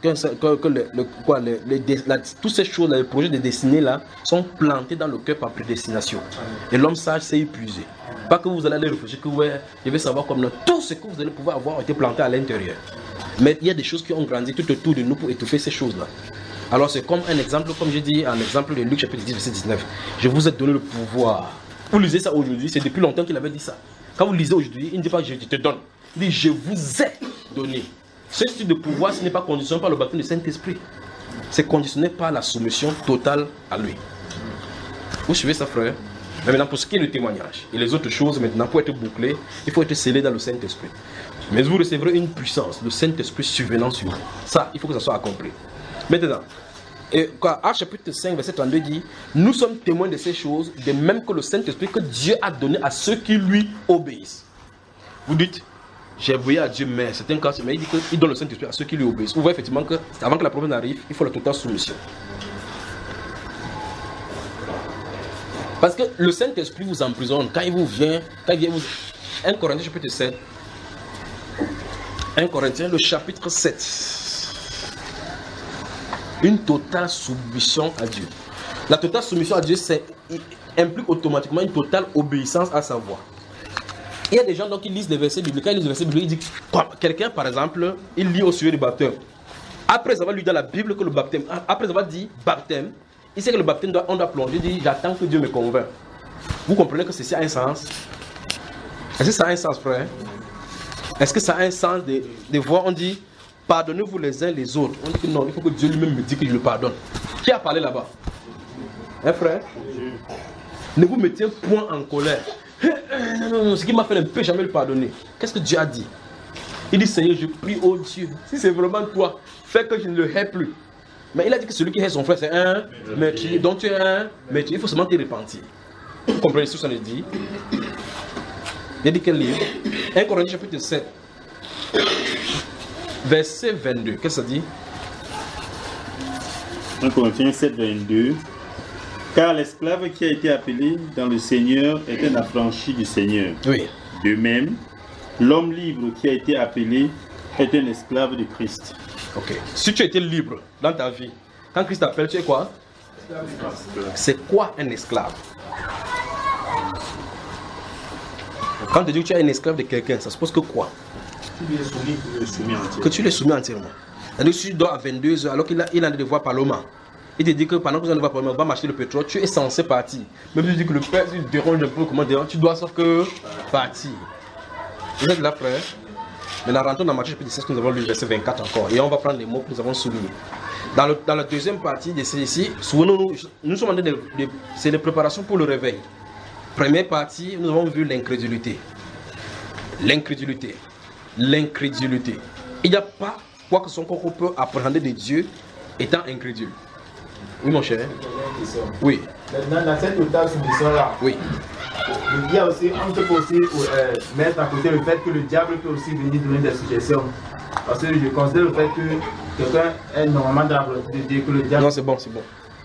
toutes ces choses, les projets de destinée là, sont plantés dans le cœur par prédestination. Et l'homme sage s'est épuisé. Pas que vous allez aller réfléchir que ouais, je vais savoir comme tout ce que vous allez pouvoir avoir été planté à l'intérieur. Mais il y a des choses qui ont grandi tout autour de nous pour étouffer ces choses-là. Alors c'est comme un exemple, comme j'ai dit, un exemple de Luc chapitre 10, verset 19. Je vous ai donné le pouvoir. Vous lisez ça aujourd'hui, c'est depuis longtemps qu'il avait dit ça. Quand vous lisez aujourd'hui, il ne dit pas je te donne. Il dit je vous ai donné. Ce type de pouvoir, ce n'est pas conditionné par le baptême du Saint-Esprit. C'est conditionné par la soumission totale à lui. Vous suivez ça, frère? Mais maintenant, pour ce qui est du témoignage et les autres choses, maintenant, pour être bouclé, il faut être scellé dans le Saint-Esprit. Mais vous recevrez une puissance, le Saint-Esprit survenant sur vous. Ça, il faut que ça soit accompli. Maintenant, Actes chapitre 5, verset 32 dit, nous sommes témoins de ces choses, de même que le Saint-Esprit que Dieu a donné à ceux qui lui obéissent. Vous dites, j'ai obéi à Dieu, mais c'est un cas, mais il dit qu'il donne le Saint-Esprit à ceux qui lui obéissent. Vous voyez effectivement qu'avant que la promesse n'arrive, il faut la totale soumission. Parce que le Saint-Esprit vous emprisonne quand il vient vous... 1 Corinthiens chapitre 7. 1 Corinthiens le chapitre 7. Une totale soumission à Dieu. La totale soumission à Dieu implique automatiquement une totale obéissance à sa voix. Il y a des gens donc, qui lisent des versets bibliques. Quand ils lisent des versets bibliques, ils disent, quelqu'un par exemple, il lit au sujet du baptême. Après avoir lu dans la Bible que le baptême, après avoir dit baptême, il sait que le baptême, on doit plonger. Il dit, j'attends que Dieu me convainc. Vous comprenez que ceci a un sens? Est-ce que ça a un sens, frère? Est-ce que ça a un sens de voir, on dit, pardonnez-vous les uns les autres? On dit que non, il faut que Dieu lui-même me dise que je le pardonne. Qui a parlé là-bas? Hein, frère? Ne vous mettez point en colère. Non, ce qui m'a fait ne peut jamais le pardonner. Qu'est-ce que Dieu a dit? Il dit, Seigneur, je prie au Dieu, si c'est vraiment toi, fais que je ne le hais plus. Mais il a dit que celui qui hait son frère, c'est un meurtrier. Donc tu es un meurtrier, il faut seulement te repentir. Vous comprenez ce que ça veut dire? Il a dit quel livre? 1 Corinthiens chapitre 7, verset 22. Qu'est-ce que ça dit? 1 Corinthiens 7, 22. Car l'esclave qui a été appelé dans le Seigneur est un affranchi du Seigneur. Oui. De même, l'homme libre qui a été appelé est un esclave de Christ. Ok. Si tu étais libre dans ta vie, quand Christ t'appelle, tu es quoi? C'est quoi un esclave? Quand tu dis que tu es un esclave de quelqu'un, ça suppose que quoi? Que tu l'es soumis entièrement. C'est-à-dire que si tu dors à 22h alors qu'il a des devoirs parlement, il te dit que pendant que tu as des devoirs parlement, on va m'acheter le pétrole, tu es censé partir. Même si tu dis que le père, il te dérange un peu, comment dire, tu dois sauf que partir. Vous êtes là, frère? Maintenant, rentrons dans Matthieu chapitre 16, nous avons lu le verset 24 encore. Et on va prendre les mots que nous avons soulignés. Dans la deuxième partie de celle-ci, souvenons-nous, nous sommes en train c'est les préparations pour le réveil. Première partie, nous avons vu l'incrédulité. L'incrédulité. L'incrédulité. Il n'y a pas quoi que ce soit qu'on peut appréhender de Dieu étant incrédule. Oui, mon cher. Oui. Dans cette totale soumission-là, oui. Il y a aussi, on peut aussi mettre à côté le fait que le diable peut aussi venir donner des suggestions. Parce que je considère le fait que quelqu'un est normalement dans la volonté de Dieu, que le diable... Non, c'est bon, c'est bon.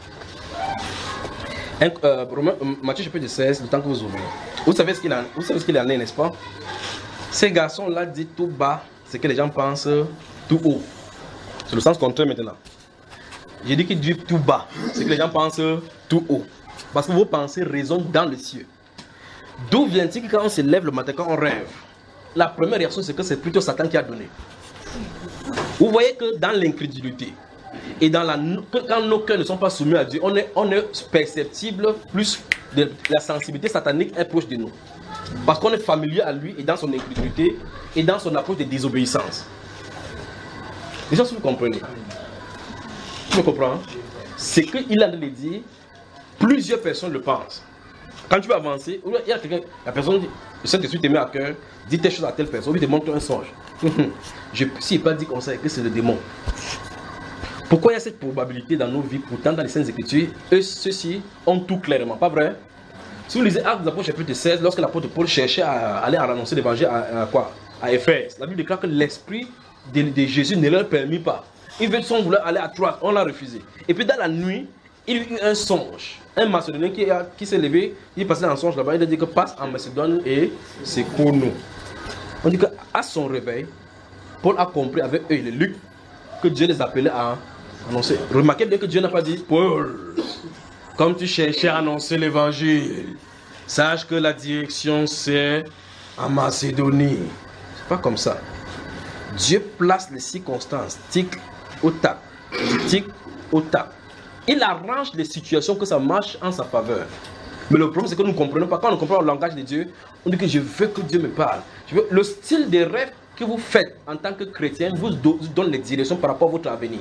Matthieu chapitre 16, le temps que vous ouvrez. Vous savez ce qu'il en est, n'est-ce pas? Ces garçons-là disent tout bas ce que les gens pensent tout haut. C'est le sens contraire maintenant. J'ai dit qu'ils disent tout bas ce que les gens pensent tout haut. Parce que vos pensées résonnent dans le ciel. D'où vient-il que quand on se lève le matin, quand on rêve, la première réaction c'est que c'est plutôt Satan qui a donné. Vous voyez que dans l'incrédulité et quand nos cœurs ne sont pas soumis à Dieu, on est perceptible plus de la sensibilité satanique est proche de nous. Parce qu'on est familier à lui et dans son incrédulité et dans son approche de désobéissance. Déjà, si vous comprenez. Tu me comprends? C'est qu'il a de le dire, plusieurs personnes le pensent. Quand tu vas avancer, il y a quelqu'un, la personne dit, le Saint-Esprit te met à cœur, dis telle chose à telle personne, il te montre un songe. Si il n'est pas dit comme ça, que c'est le démon. Pourquoi il y a cette probabilité dans nos vies? Pourtant, dans les Saintes Écritures, ceux-ci ont tout clairement, pas vrai? Si vous lisez Actes des Apôtres chapitre 16, lorsque l'apôtre Paul cherchait à aller à annoncer l'évangile à Éphèse, la Bible déclare que l'esprit de Jésus ne leur permit pas. Il veut son vouloir aller à Troie, on l'a refusé. Et puis dans la nuit, il y a eu un songe. Un Macédonien qui s'est levé, il est passé dans un songe là-bas, il a dit que passe en Macédoine et c'est pour nous. On dit qu'à son réveil, Paul a compris avec eux, les Luc, que Dieu les appelait à annoncer. Remarquez bien que Dieu n'a pas dit, Paul, comme tu cherchais à annoncer l'évangile, sache que la direction c'est en Macédonie. C'est pas comme ça. Dieu place les circonstances, tic au tac, tic au tac. Il arrange les situations que ça marche en sa faveur. Mais le problème c'est que nous ne comprenons pas. Quand on comprend le langage de Dieu, on dit que je veux que Dieu me parle. Le style des rêves que vous faites en tant que chrétien vous donne les directions par rapport à votre avenir.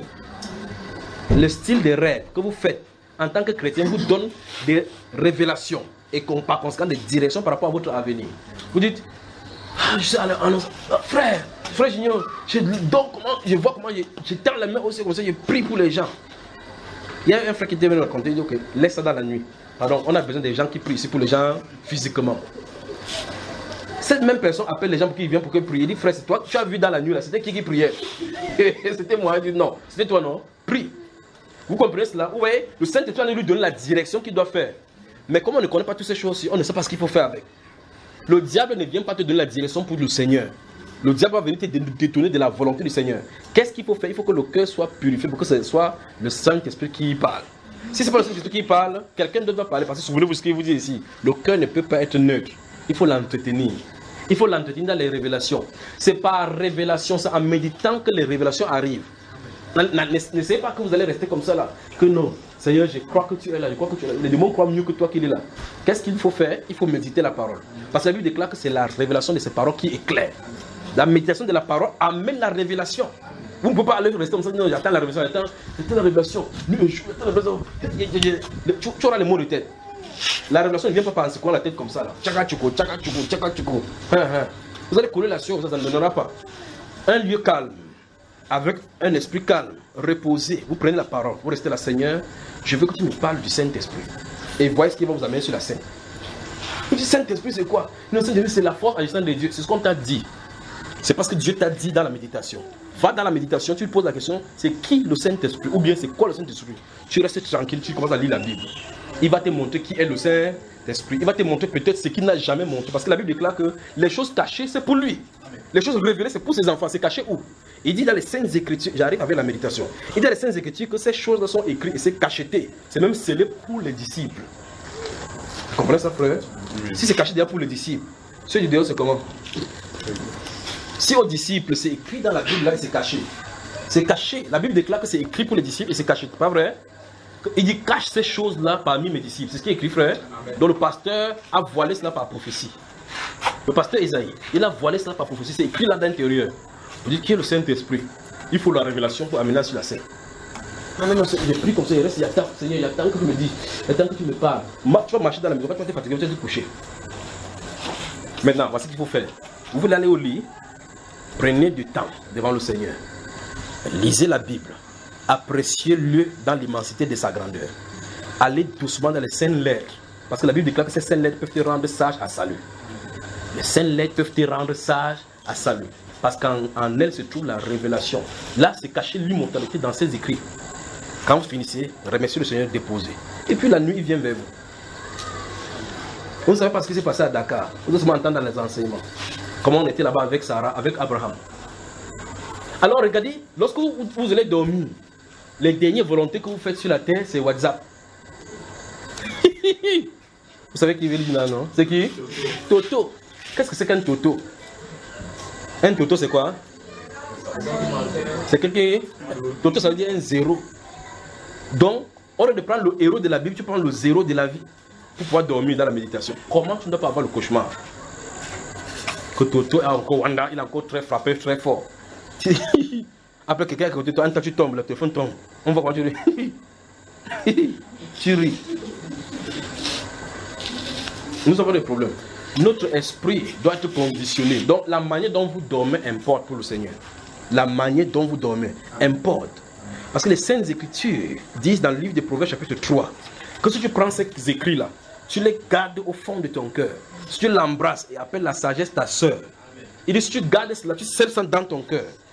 Le style des rêves que vous faites en tant que chrétien vous donne des révélations et par conséquent des directions par rapport à votre avenir. Vous dites, je sais aller annoncer, frère Junior, je vois comment je tends la main aussi comme ça, je prie pour les gens. Il y a un frère qui était venu me raconter, il dit ok, laisse ça dans la nuit. Pardon, on a besoin des gens qui prient ici pour les gens physiquement. Cette même personne appelle les gens pour qu'ils viennent pour qu'ils prient. Il dit frère, c'est toi, tu as vu dans la nuit là, c'était qui priait? C'était moi. Il dit non, c'était toi non, prie. Vous comprenez cela? Vous voyez, le Saint-Esprit allait lui donner la direction qu'il doit faire. Mais comme on ne connaît pas toutes ces choses-ci, on ne sait pas ce qu'il faut faire avec. Le diable ne vient pas te donner la direction pour le Seigneur. Le diable va venir te détourner de la volonté du Seigneur. Qu'est-ce qu'il faut faire? Il faut que le cœur soit purifié pour que ce soit le Saint-Esprit qui parle. Si ce n'est pas le Saint-Esprit qui parle, quelqu'un d'autre va parler. Parce que souvenez-vous ce qu'il vous dit ici. Le cœur ne peut pas être neutre. Il faut l'entretenir. Il faut l'entretenir dans les révélations. C'est par révélation, c'est en méditant que les révélations arrivent. N'essayez pas que vous allez rester comme ça là. Que non, Seigneur, je crois que tu es là, je crois que tu es là. Les démons croient mieux que toi qu'il est là. Qu'est-ce qu'il faut faire? Il faut méditer la parole. Parce que la Bible déclare que c'est la révélation de ces paroles qui éclaire. La méditation de la parole amène la révélation. Vous ne pouvez pas aller rester comme ça, non, j'attends la révélation, j'attends la révélation. J'attends la révélation. Tu auras les mots de tête. La révélation ne vient pas par un secouant la tête comme ça. Tchaka tchouko, tchaka tchouko, tchaka tchouko. Vous allez coller la sueur, ça ne donnera pas. Un lieu calme, avec un esprit calme, reposé. Vous prenez la parole, vous restez là, Seigneur, je veux que tu me parles du Saint-Esprit. Et voyez ce qui va vous amener sur la scène. Le Saint-Esprit, c'est quoi? Le Saint-Esprit, c'est la force agissante de Dieu. C'est ce qu'on t'a dit. C'est parce que Dieu t'a dit dans la méditation. Va dans la méditation, tu te poses la question, c'est qui le Saint-Esprit? Ou bien c'est quoi le Saint-Esprit? Tu restes tranquille, tu commences à lire la Bible. Il va te montrer qui est le Saint-Esprit. Il va te montrer peut-être ce qu'il n'a jamais montré. Parce que la Bible déclare que les choses cachées, c'est pour lui. Les choses révélées, c'est pour ses enfants. C'est caché où? Il dit dans les Saintes Écritures, j'arrive avec la méditation. Il dit dans les Saintes Écritures que ces choses-là sont écrites et c'est cacheté. C'est même scellé pour les disciples. Vous comprenez ça, frère? Oui. Si c'est caché déjà pour les disciples, ceux du dehors, c'est comment? Si aux disciples, c'est écrit dans la Bible, là, c'est caché. C'est caché. La Bible déclare que c'est écrit pour les disciples et c'est caché. C'est pas vrai? Il dit cache ces choses-là parmi mes disciples. C'est ce qui est écrit, frère. Donc le pasteur a voilé cela par prophétie. Le pasteur Isaïe, il a voilé cela par prophétie. C'est écrit là d'intérieur. Vous dites qui est le Saint-Esprit? Il faut la révélation pour amener sur la scène. Non, j'ai pris comme ça, il reste, il attend, Seigneur, il attend que tu me dises, il attend que tu me parles. Tu vas marcher dans la maison, quand tu vas te fatiguer, tu vas te coucher. Maintenant, voici ce qu'il faut faire. Vous voulez aller au lit, prenez du temps devant le Seigneur. Lisez la Bible. Appréciez-le dans l'immensité de sa grandeur. Allez doucement dans les saintes lettres. Parce que la Bible déclare que ces saintes lettres peuvent te rendre sage à salut. Les saintes lettres peuvent te rendre sage à salut. Parce qu'en elles se trouve la révélation. Là, c'est caché l'immortalité dans ses écrits. Quand vous finissez, remerciez le Seigneur, déposez. Et puis la nuit, il vient vers vous. Vous ne savez pas ce qui s'est passé à Dakar. Vous devez m'entendre dans les enseignements. Comment on était là-bas avec Sarah, avec Abraham. Alors regardez, lorsque vous allez dormir, les dernières volontés que vous faites sur la terre, c'est WhatsApp. Vous savez qui veut dire là, non? C'est qui? Toto. Qu'est-ce que c'est qu'un Toto? Un Toto, c'est quoi? C'est quelqu'un. Toto, ça veut dire un zéro. Donc, au lieu de prendre le héros de la Bible, tu prends le zéro de la vie pour pouvoir dormir dans la méditation. Comment tu ne dois pas avoir le cauchemar? Que Toto est encore Wanda, il est encore très frappé, très fort. Après quelqu'un à côté de toi, un temps tu tombes, le téléphone tombe. On va continuer. Tu ris. Nous avons des problèmes. Notre esprit doit être conditionné. Donc la manière dont vous dormez importe pour le Seigneur. La manière dont vous dormez importe. Parce que les Saintes Écritures disent dans le livre des Proverbes chapitre 3 que si tu prends ces écrits-là, tu les gardes au fond de ton cœur. Si tu l'embrasses et appelles la sagesse ta soeur. Il dit si tu gardes cela, tu scelles ça dans ton cœur.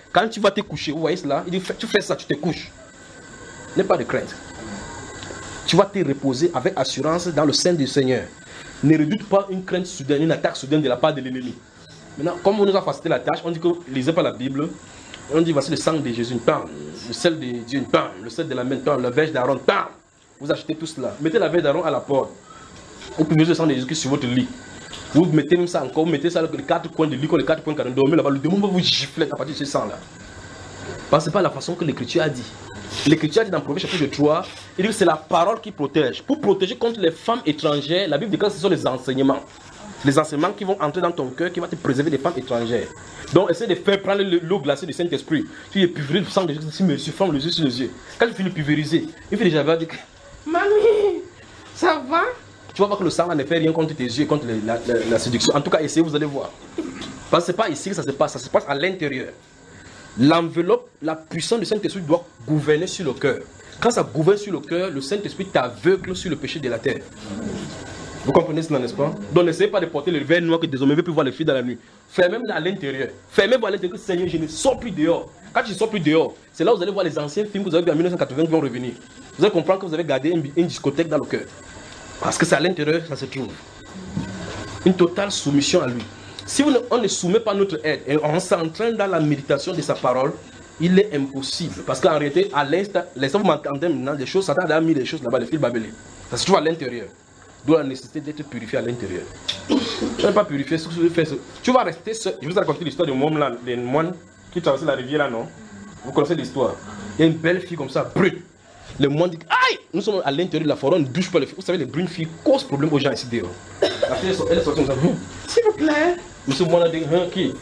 Quand tu vas te coucher, vous voyez cela, il dit tu fais ça, tu te couches. N'aie pas de crainte. Tu vas te reposer avec assurance dans le sein du Seigneur. Ne redoute pas une crainte soudaine, une attaque soudaine de la part de l'ennemi. Maintenant, comme on nous a facilité la tâche, on dit que lisez pas la Bible. On dit voici le sang de Jésus, une pain. Le sel de Dieu, une pain. Le sel de la main, une pain. La verge d'Aaron, pain. Vous achetez tout cela. Mettez la verge d'Aaron à la porte. Vous pouvez le sang de Jésus sur votre lit. Vous mettez même ça encore, vous mettez ça les 4 coins de lit, les 4 coins quand on dormez là-bas. Le démon va vous gifler à partir de ce sang-là. Parce que c'est pas la façon que l'Écriture a dit. L'Écriture a dit dans Proverbe chapitre 3, il dit que c'est la parole qui protège. Pour protéger contre les femmes étrangères, la Bible déclare que ce sont les enseignements. Les enseignements qui vont entrer dans ton cœur, qui vont te préserver des femmes étrangères. Donc essaie de faire prendre l'eau glacée du Saint-Esprit. Tu es pulvérisé le sang de Jésus, monsieur, ferme les yeux sur les yeux. Quand tu finis de pulvériser, il fait déjà dire Mamie, ça va? Tu vas voir que le sang ne fait rien contre tes yeux, contre la séduction. En tout cas, essayez, vous allez voir. Parce que ce n'est pas ici que ça se passe à l'intérieur. L'enveloppe, la puissance du Saint-Esprit doit gouverner sur le cœur. Quand ça gouverne sur le cœur, le Saint-Esprit t'aveugle sur le péché de la terre. Vous comprenez cela, n'est-ce pas? Donc n'essayez pas de porter le verre noir que désormais vous pouvez voir les filles dans la nuit. Fermez-vous à l'intérieur. Fermez-vous à l'intérieur. Seigneur, je ne sors plus dehors. Quand je ne sors plus dehors, c'est là où vous allez voir les anciens films que vous avez vus en 1980 qui vont revenir. Vous allez comprendre que vous avez gardé une discothèque dans le cœur. Parce que c'est à l'intérieur que ça se trouve. Une totale soumission à lui. Si on ne soumet pas notre aide et on s'entraîne dans la méditation de sa parole, il est impossible. Parce qu'en réalité, à l'instant, vous m'entendez maintenant des choses, Satan a mis des choses là-bas, les fils babelés. Ça se trouve à l'intérieur. D'où la nécessité d'être purifié à l'intérieur. Tu n'es pas purifié, tu vas rester seul. Je vous ai raconté l'histoire de moine qui traversait la rivière là, non? Vous connaissez l'histoire. Il y a une belle fille comme ça, brune. Le moine dit aïe! Nous sommes à l'intérieur de la forêt, on ne bouge pas les filles. Vous savez, les brunes filles causent problème aux gens ici dehors. La fille, elle est sortie comme ça. S'il vous plaît. Monsieur moine a dit qui?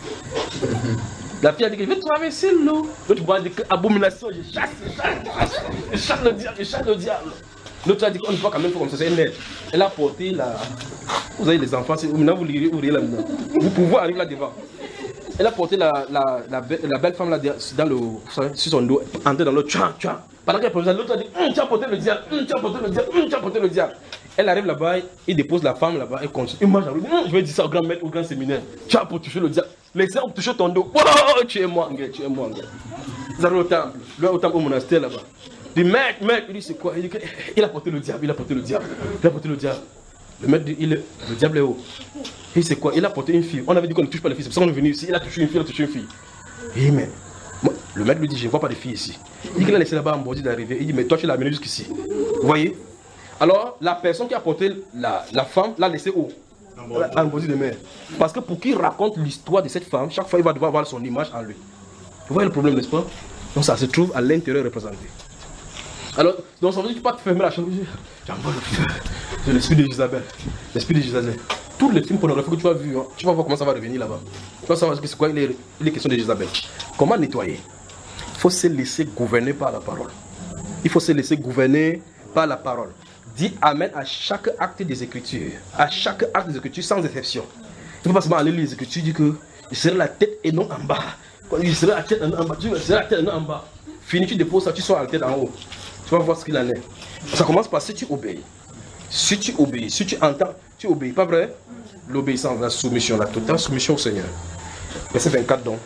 La fille a dit que je vais traverser l'eau. L'autre moine a dit abomination, je chasse le diable. L'autre a dit qu'on ne peut pas quand même faire comme ça, c'est une aide. Elle a porté la. Vous avez les enfants, maintenant vous lirez là-dedans. Vous pouvez arriver là devant. Elle a porté la belle femme là dans le, sur son dos, entrer dans l'eau, pendant qu'elle pose, l'autre a dit tu as porté le diable, tu as porté le diable, tu as porté le diable. Elle arrive là-bas, il dépose la femme là-bas, elle continue. Il mange, je vais dire ça au grand maître, au grand séminaire. Tu as pour toucher le diable. Les gens ont touché ton dos. Oh, tu es moi, tu es moi. Vous arrivez au temple, au monastère là-bas. Il dit maître, il dit c'est quoi? Il dit qu'il a porté le diable, il a porté le diable, il a porté le diable. Le maître dit le diable est haut. Il dit c'est quoi? Il a porté une fille. On avait dit qu'on ne touche pas les filles, c'est pour ça qu'on est venu ici. Il a touché une fille, il a touché une fille. Il dit mais le maître lui dit je ne vois pas de filles ici. Il dit qu'il a laissé là-bas en bordure d'arriver. Il dit mais toi tu l'as amené jusqu'ici. Vous voyez? Alors la personne qui a porté la femme l'a laissé haut, en bordure de mer. Parce que pour qu'il raconte l'histoire de cette femme, chaque fois il va devoir avoir son image en lui. Vous voyez le problème, n'est-ce pas? Donc ça se trouve à l'intérieur représenté. Alors, donc ça veut dire que tu ne peux pas te fermer la chambre. J'envoie le feu de l'esprit de Jézabel. L'esprit de Jézabel. Tous les films pornographiques que tu as vus, hein, tu vas voir comment ça va revenir là-bas. Tu vas savoir c'est quoi les questions de Jézabel. Comment nettoyer? Il faut se laisser gouverner par la parole. Il faut se laisser gouverner par la parole. Dis amen à chaque acte des Écritures. À chaque acte des Écritures sans exception. Il ne faut pas seulement aller lire les Écritures, dire que je serai la tête et non en bas. Je serai la tête en bas, tu seras la tête et non en bas. Fini, tu déposes ça, tu sors la tête en haut. Tu vas voir ce qu'il en est. Ça commence par si tu obéis. Si tu obéis, si tu entends, tu obéis. Pas vrai? L'obéissance, la soumission, la totale soumission au Seigneur. Verset 24 donc.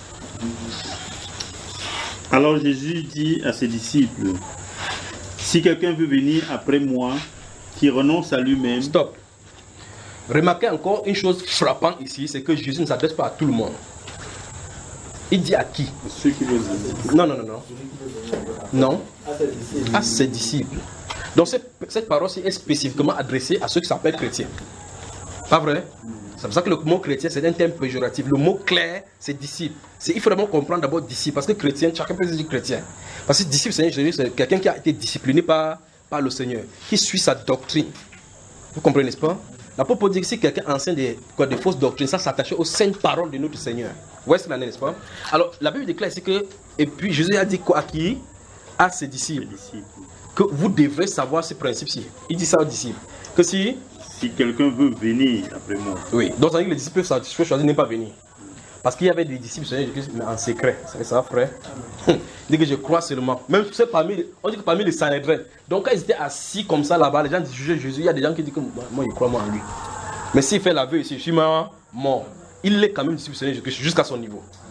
Alors Jésus dit à ses disciples, si quelqu'un veut venir après moi, qui renonce à lui-même. Stop. Remarquez encore une chose frappante ici, c'est que Jésus ne s'adresse pas à tout le monde. Il dit à qui? Ceux qui veulent. Non. Non. À ses disciples. Donc cette parole-ci est spécifiquement adressée à ceux qui s'appellent chrétiens. Pas vrai? C'est pour ça que le mot chrétien, c'est un terme péjoratif. Le mot clair, c'est disciple. Il faut vraiment comprendre d'abord disciple. Parce que chrétien, chacun peut dire chrétien. Parce que disciple, c'est quelqu'un qui a été discipliné par le Seigneur, qui suit sa doctrine. Vous comprenez, n'est-ce pas? L'apôtre dit que si quelqu'un enseigne des fausses doctrines, ça s'attache aux saintes paroles de notre Seigneur. Vous voyez ce qu'il en est, n'est-ce pas? Alors, la Bible déclare ici que, et puis Jésus a dit quoi à qui? À ses disciples. Que vous devrez savoir ce principe-ci. Il dit ça aux disciples. Que si quelqu'un veut venir après moi. Oui, donc ça veut dire que les disciples peuvent choisir de ne pas venir. Parce qu'il y avait des disciples mais en secret. C'est ça, frère? Il dit que je crois seulement. Même on dit que parmi les Sanhédrins. Donc quand ils étaient assis comme ça là-bas, les gens jugeaient Jésus. Il y a des gens qui disent que moi je crois en lui. Mais s'il fait l'aveu ici, je suis mort. Il est quand même disciple Seigneur jusqu'à son niveau.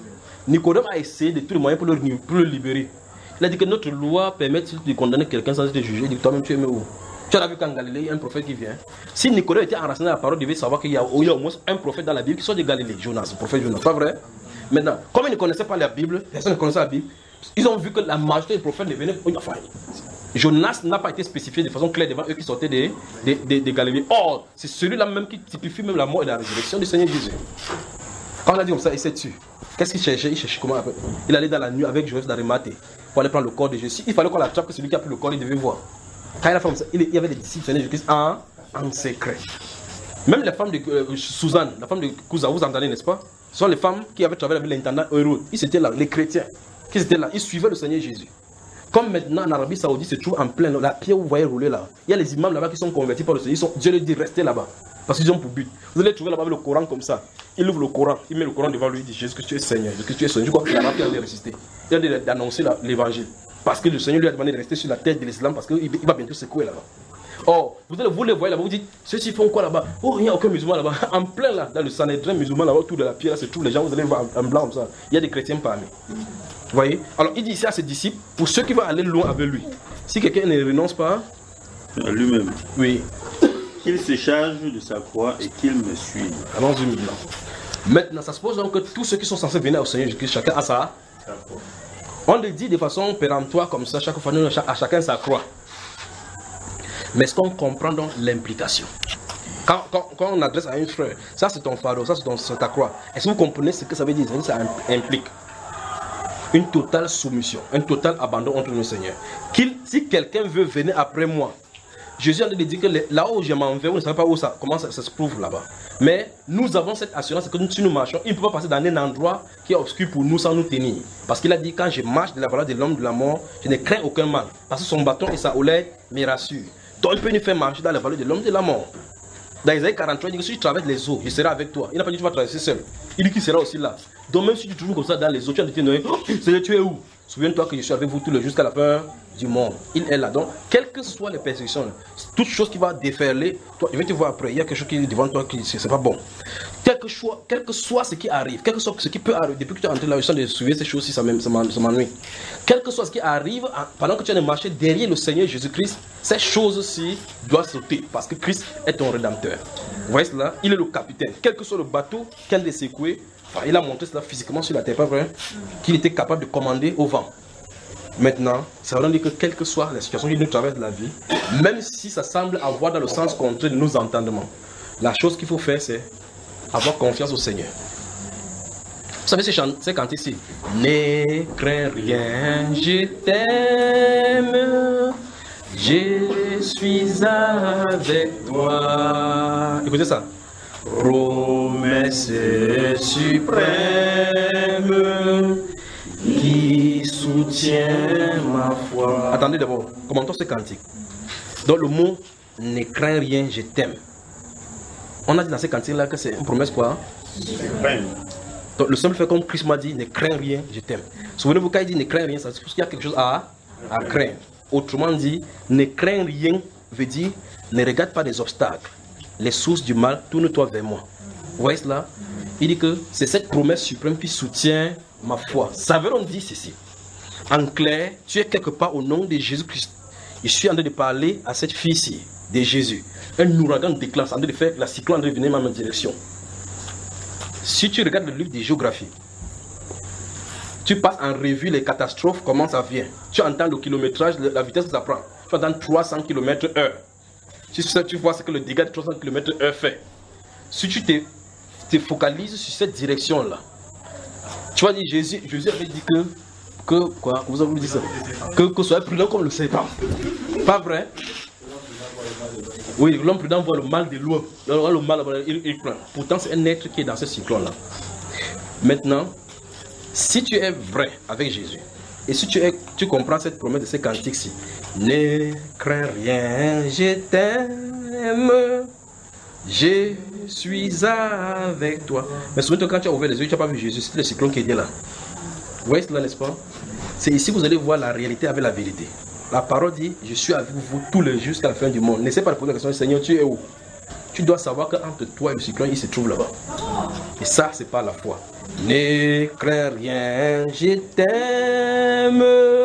Nicodème a essayé de tous les moyens pour le libérer. Il a dit que notre loi permet de condamner quelqu'un sans te juger. Il dit toi-même tu es où? Tu as vu qu'en Galilée, il y a un prophète qui vient. Si Nicodème était enraciné dans la parole, il devait savoir qu'il y a au moins un prophète dans la Bible qui soit de Galilée. Jonas, le prophète Jonas, pas vrai? Maintenant, comme ils ne connaissaient pas la Bible, personne ne connaissait la Bible, ils ont vu que la majorité des prophètes ne venaient pas. Enfin, Jonas n'a pas été spécifié de façon claire devant eux qui sortaient de Galilée. Or, c'est celui-là même qui typifie même la mort et la résurrection du Seigneur Jésus. Quand on a dit comme ça, il s'est tué. Qu'est-ce qu'il cherchait? Il cherchait comment après? Il allait dans la nuit avec Joseph d'Arimathée pour aller prendre le corps de Jésus. Il fallait qu'on l'attrape, que celui qui a pris le corps, il devait voir. Quand il a fait comme ça, il y avait des disciples du Seigneur Jésus-Christ en secret. Même les femmes de Suzanne, la femme de Cousin, vous entendez, n'est-ce pas? Ce sont les femmes qui avaient travaillé avec l'intendant Hérode. Ils étaient là, les chrétiens, qui étaient là, ils suivaient le Seigneur Jésus. Comme maintenant en Arabie Saoudite se trouve en plein, la pierre où vous voyez rouler là, il y a les imams là-bas qui sont convertis par le Seigneur. Dieu leur dit restez là-bas. Parce qu'ils ont pour but. Vous allez trouver là-bas le Coran comme ça. Il ouvre le Coran, il met le Coran devant lui, il dit Jésus que tu es Seigneur, Jésus que tu es Seigneur. Je crois que l'Arabe a de résister. Il a dit d'annoncer l'évangile. Parce que le Seigneur lui a demandé de rester sur la tête de l'islam parce qu'il va bientôt secouer là-bas. Or, vous les voyez là-bas, vous dites, ceux-ci font quoi là-bas? Oh, il n'y a aucun musulman là-bas. En plein là, dans le Sanhédrin musulman là-bas, autour de la pierre, là, c'est tous les gens, vous allez voir en blanc comme ça. Il y a des chrétiens parmi. Vous voyez? Alors, il dit ici à ses disciples, pour ceux qui vont aller loin avec lui, si quelqu'un ne renonce pas à lui-même, oui, qu'il se charge de sa croix et qu'il me suive. Allons-y maintenant. Maintenant, ça suppose donc que tous ceux qui sont censés venir au Seigneur Jésus-Christ, chacun a sa croix. On le dit de façon péremptoire comme ça, chaque fois, à chacun sa croix. Mais est-ce qu'on comprend donc l'implication? Quand on adresse à un frère, ça c'est ton fardeau, ça c'est ta croix. Est-ce que vous comprenez ce que ça veut dire? Ça implique une totale soumission, un total abandon entre le Seigneur. Si quelqu'un veut venir après moi, Jésus a dit que là où je m'en vais, vous ne savez pas comment ça se prouve là-bas. Mais nous avons cette assurance que si nous marchons, il ne peut pas passer dans un endroit qui est obscur pour nous sans nous tenir. Parce qu'il a dit, quand je marche de la vallée de l'homme de la mort, je ne crains aucun mal. Parce que son bâton et sa houlette me rassurent. Donc il peut nous faire marcher dans la vallée de l'homme de la mort. Dans Isaïe 43, il dit que si tu traverses les eaux, je serai avec toi. Il n'a pas dit que tu vas traverser seul. Il dit qu'il sera aussi là. Donc même si tu te trouves comme ça dans les eaux, tu as dit, Seigneur, tu es où? Souviens-toi que je suis avec vous tous les jours jusqu'à la fin du monde. Il est là. Donc, quelles que soient les persécutions, toute chose qui va déferler, toi, je vais te voir après, il y a quelque chose qui est devant toi qui c'est pas bon. Quel que soit ce qui arrive, quel que soit ce qui peut arriver, depuis que tu es entré là, je sens de suivre ces choses-ci, ça m'ennuie. Quel que soit ce qui arrive, pendant que tu es marché derrière le Seigneur Jésus-Christ, ces choses-ci doivent sauter, parce que Christ est ton rédempteur. Vous voyez cela? Il est le capitaine. Quel que soit le bateau, qu'elle les secouer, il a montré cela physiquement sur la terre, pas vrai? Qu'il était capable de commander au vent. Maintenant, ça veut dire que quelle que soit la situation qui nous traverse de la vie, même si ça semble avoir dans le sens contraire de nos entendements, la chose qu'il faut faire, c'est avoir confiance au Seigneur. Vous savez, c'est quand ici. Ne crains rien, je t'aime, je suis avec toi. Écoutez ça. Promesse suprême qui soutient ma foi. Attendez d'abord, commentons ce cantique. Donc le mot ne crains rien, je t'aime. On a dit dans ce cantique-là que c'est une promesse quoi? Donc le simple fait comme Christ m'a dit, ne crains rien, je t'aime. Souvenez-vous quand il dit ne crains rien, ça suppose qu'il y a quelque chose à craindre. Autrement dit, ne crains rien veut dire ne regarde pas les obstacles. Les sources du mal, tourne-toi vers moi. Vous voyez cela? Il dit que c'est cette promesse suprême qui soutient ma foi. Ça veut dire ceci. En clair, tu es quelque part au nom de Jésus-Christ. Je suis en train de parler à cette fille-ci, de Jésus. Un ouragan déclenche, en train de faire la cyclone de venir dans ma direction. Si tu regardes le livre de géographie, tu passes en revue les catastrophes, comment ça vient. Tu entends le kilométrage, la vitesse que ça prend. Tu entends 300 km/h. Tu vois ce que le dégât de 300 km/h fait. Si tu te focalises sur cette direction-là, tu vas dire, Jésus avait dit quoi? Vous avez dit ça? Que soyez prudent comme le serpent. Pas vrai? Oui, l'homme prudent voit le mal de loin. Le mal, il prend. Pourtant, c'est un être qui est dans ce cyclone-là. Maintenant, si tu es vrai avec Jésus, et si tu comprends cette promesse de ces cantiques-ci, ne crains rien, je t'aime, je suis avec toi. Mais souviens-toi, quand tu as ouvert les yeux, tu n'as pas vu Jésus, c'était le cyclone qui était là. Vous voyez cela, n'est-ce pas? C'est ici que vous allez voir la réalité avec la vérité. La parole dit, je suis avec vous tous les jours jusqu'à la fin du monde. N'essaie pas de poser la question, Seigneur, tu es où? Tu dois savoir qu'entre toi et le cyclone, il se trouve là-bas. Et ça, c'est pas la foi. Ne crains rien, je t'aime,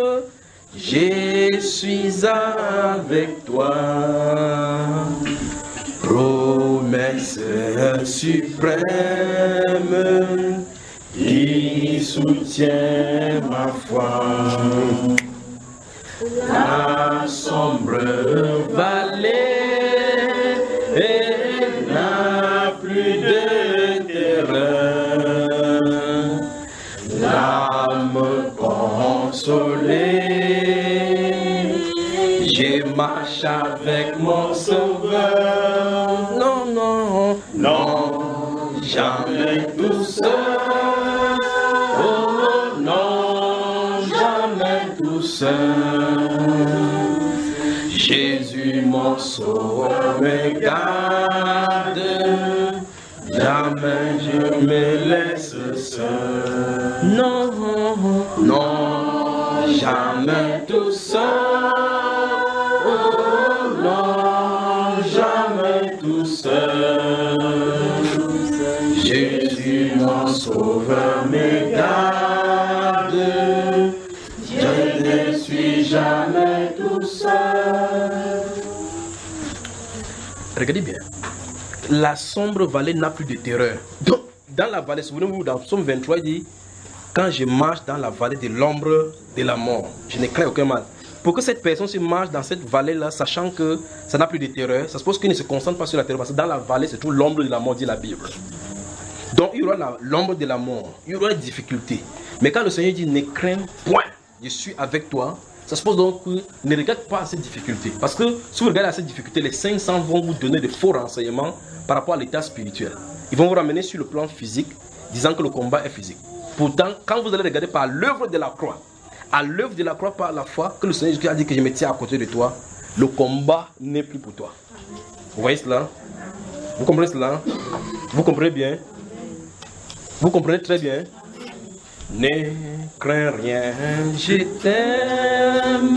je suis avec toi. Promesse suprême qui soutient ma foi. La sombre vallée n'a plus de terreur. L'âme consolée, je marche avec mon Sauveur. Non, non, non, jamais tout seul. Oh non, jamais tout seul. Jésus mon sauveur me garde, jamais je me laisse seul. Non, non, jamais tout seul. Oh non, jamais tout seul. Jésus mon sauveur me garde, je ne suis jamais tout seul. Regardez bien. La sombre vallée n'a plus de terreur. Donc, dans la vallée, souvenez-vous, dans Psaume 23, il dit, quand je marche dans la vallée de l'ombre de la mort, je ne crains aucun mal. Pour que cette personne se marche dans cette vallée-là, sachant que ça n'a plus de terreur, ça suppose qu'il ne se concentre pas sur la terreur, parce que dans la vallée, c'est tout l'ombre de la mort, dit la Bible. Donc, il y aura l'ombre de la mort, il y aura des difficultés. Mais quand le Seigneur dit, ne crains point, je suis avec toi, ça suppose donc que ne regarde pas à cette difficulté. Parce que si vous regardez à cette difficulté, les 500 vont vous donner de faux renseignements par rapport à l'état spirituel. Ils vont vous ramener sur le plan physique, disant que le combat est physique. Pourtant, quand vous allez regarder par l'œuvre de la croix, à l'œuvre de la croix par la foi, que le Seigneur Jésus a dit que je me tiens à côté de toi, le combat n'est plus pour toi. Vous voyez cela? Vous comprenez cela? Vous comprenez bien? Vous comprenez très bien? Ne crains rien, je t'aime,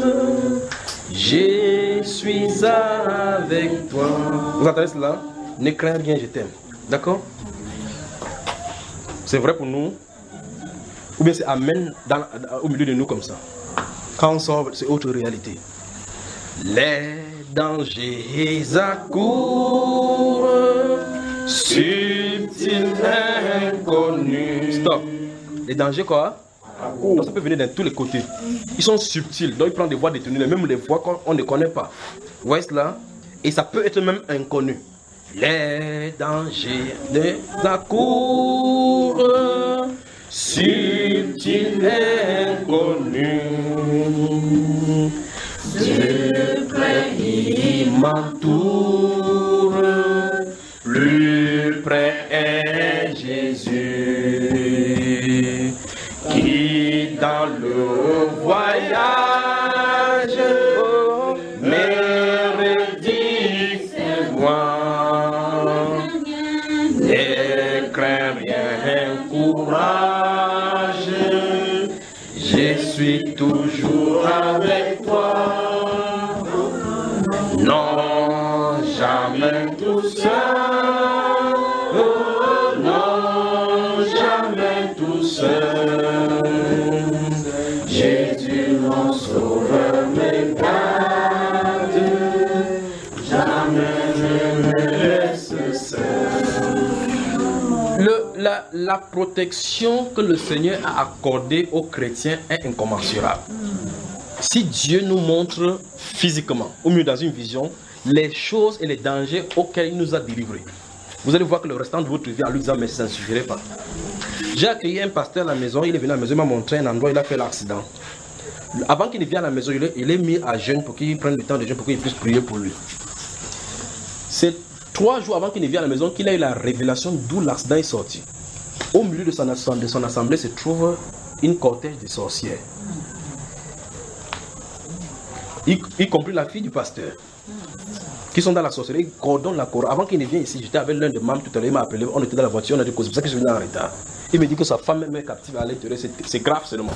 je suis avec toi. Vous entendez cela? Ne crains rien, je t'aime. D'accord? C'est vrai pour nous? Ou bien c'est amen au milieu de nous comme ça? Quand on sort, c'est autre réalité. Les dangers accourent, subtils inconnus. Stop. Les dangers quoi? Donc ça peut venir de tous les côtés. Ils sont subtils, donc ils prennent des voies détournées, même les voies qu'on ne connaît pas. Vous voyez cela? Et ça peut être même inconnu. Les dangers des accourent, subtils inconnus. De près il m'entoure, plus près est Jésus, qui dans le voyage me redit c'est moi. Ne crains rien, courage, je suis toujours avec toi. Non, jamais tout seul. Oh, non, jamais tout seul. Jésus mon sauveur me garde, jamais je me laisse seul. La protection que le Seigneur a accordée aux chrétiens est incommensurable. Si Dieu nous montre physiquement, au mieux dans une vision, les choses et les dangers auxquels il nous a délivrés, vous allez voir que le restant de votre vie en lui disant mais ça ne suffirait pas. J'ai accueilli un pasteur à la maison, il est venu à la maison, il m'a montré un endroit, il a fait l'accident. Avant qu'il ne vienne à la maison, il est mis à jeûne pour qu'il prenne le temps de jeûne pour qu'il puisse prier pour lui. C'est 3 jours avant qu'il ne vienne à la maison qu'il a eu la révélation d'où l'accident est sorti. Au milieu de son assemblée se trouve une cortège de sorcières. Y compris la fille du pasteur, qui sont dans la sorcellerie, ils coordonnent la Coran. Avant qu'il ne vienne ici, j'étais avec l'un des membres tout à l'heure, il m'a appelé, on était dans la voiture, on a dit cause, c'est pour ça que je suis venu en retard. Il me dit que sa femme même est captive à l'intérieur, c'est grave seulement.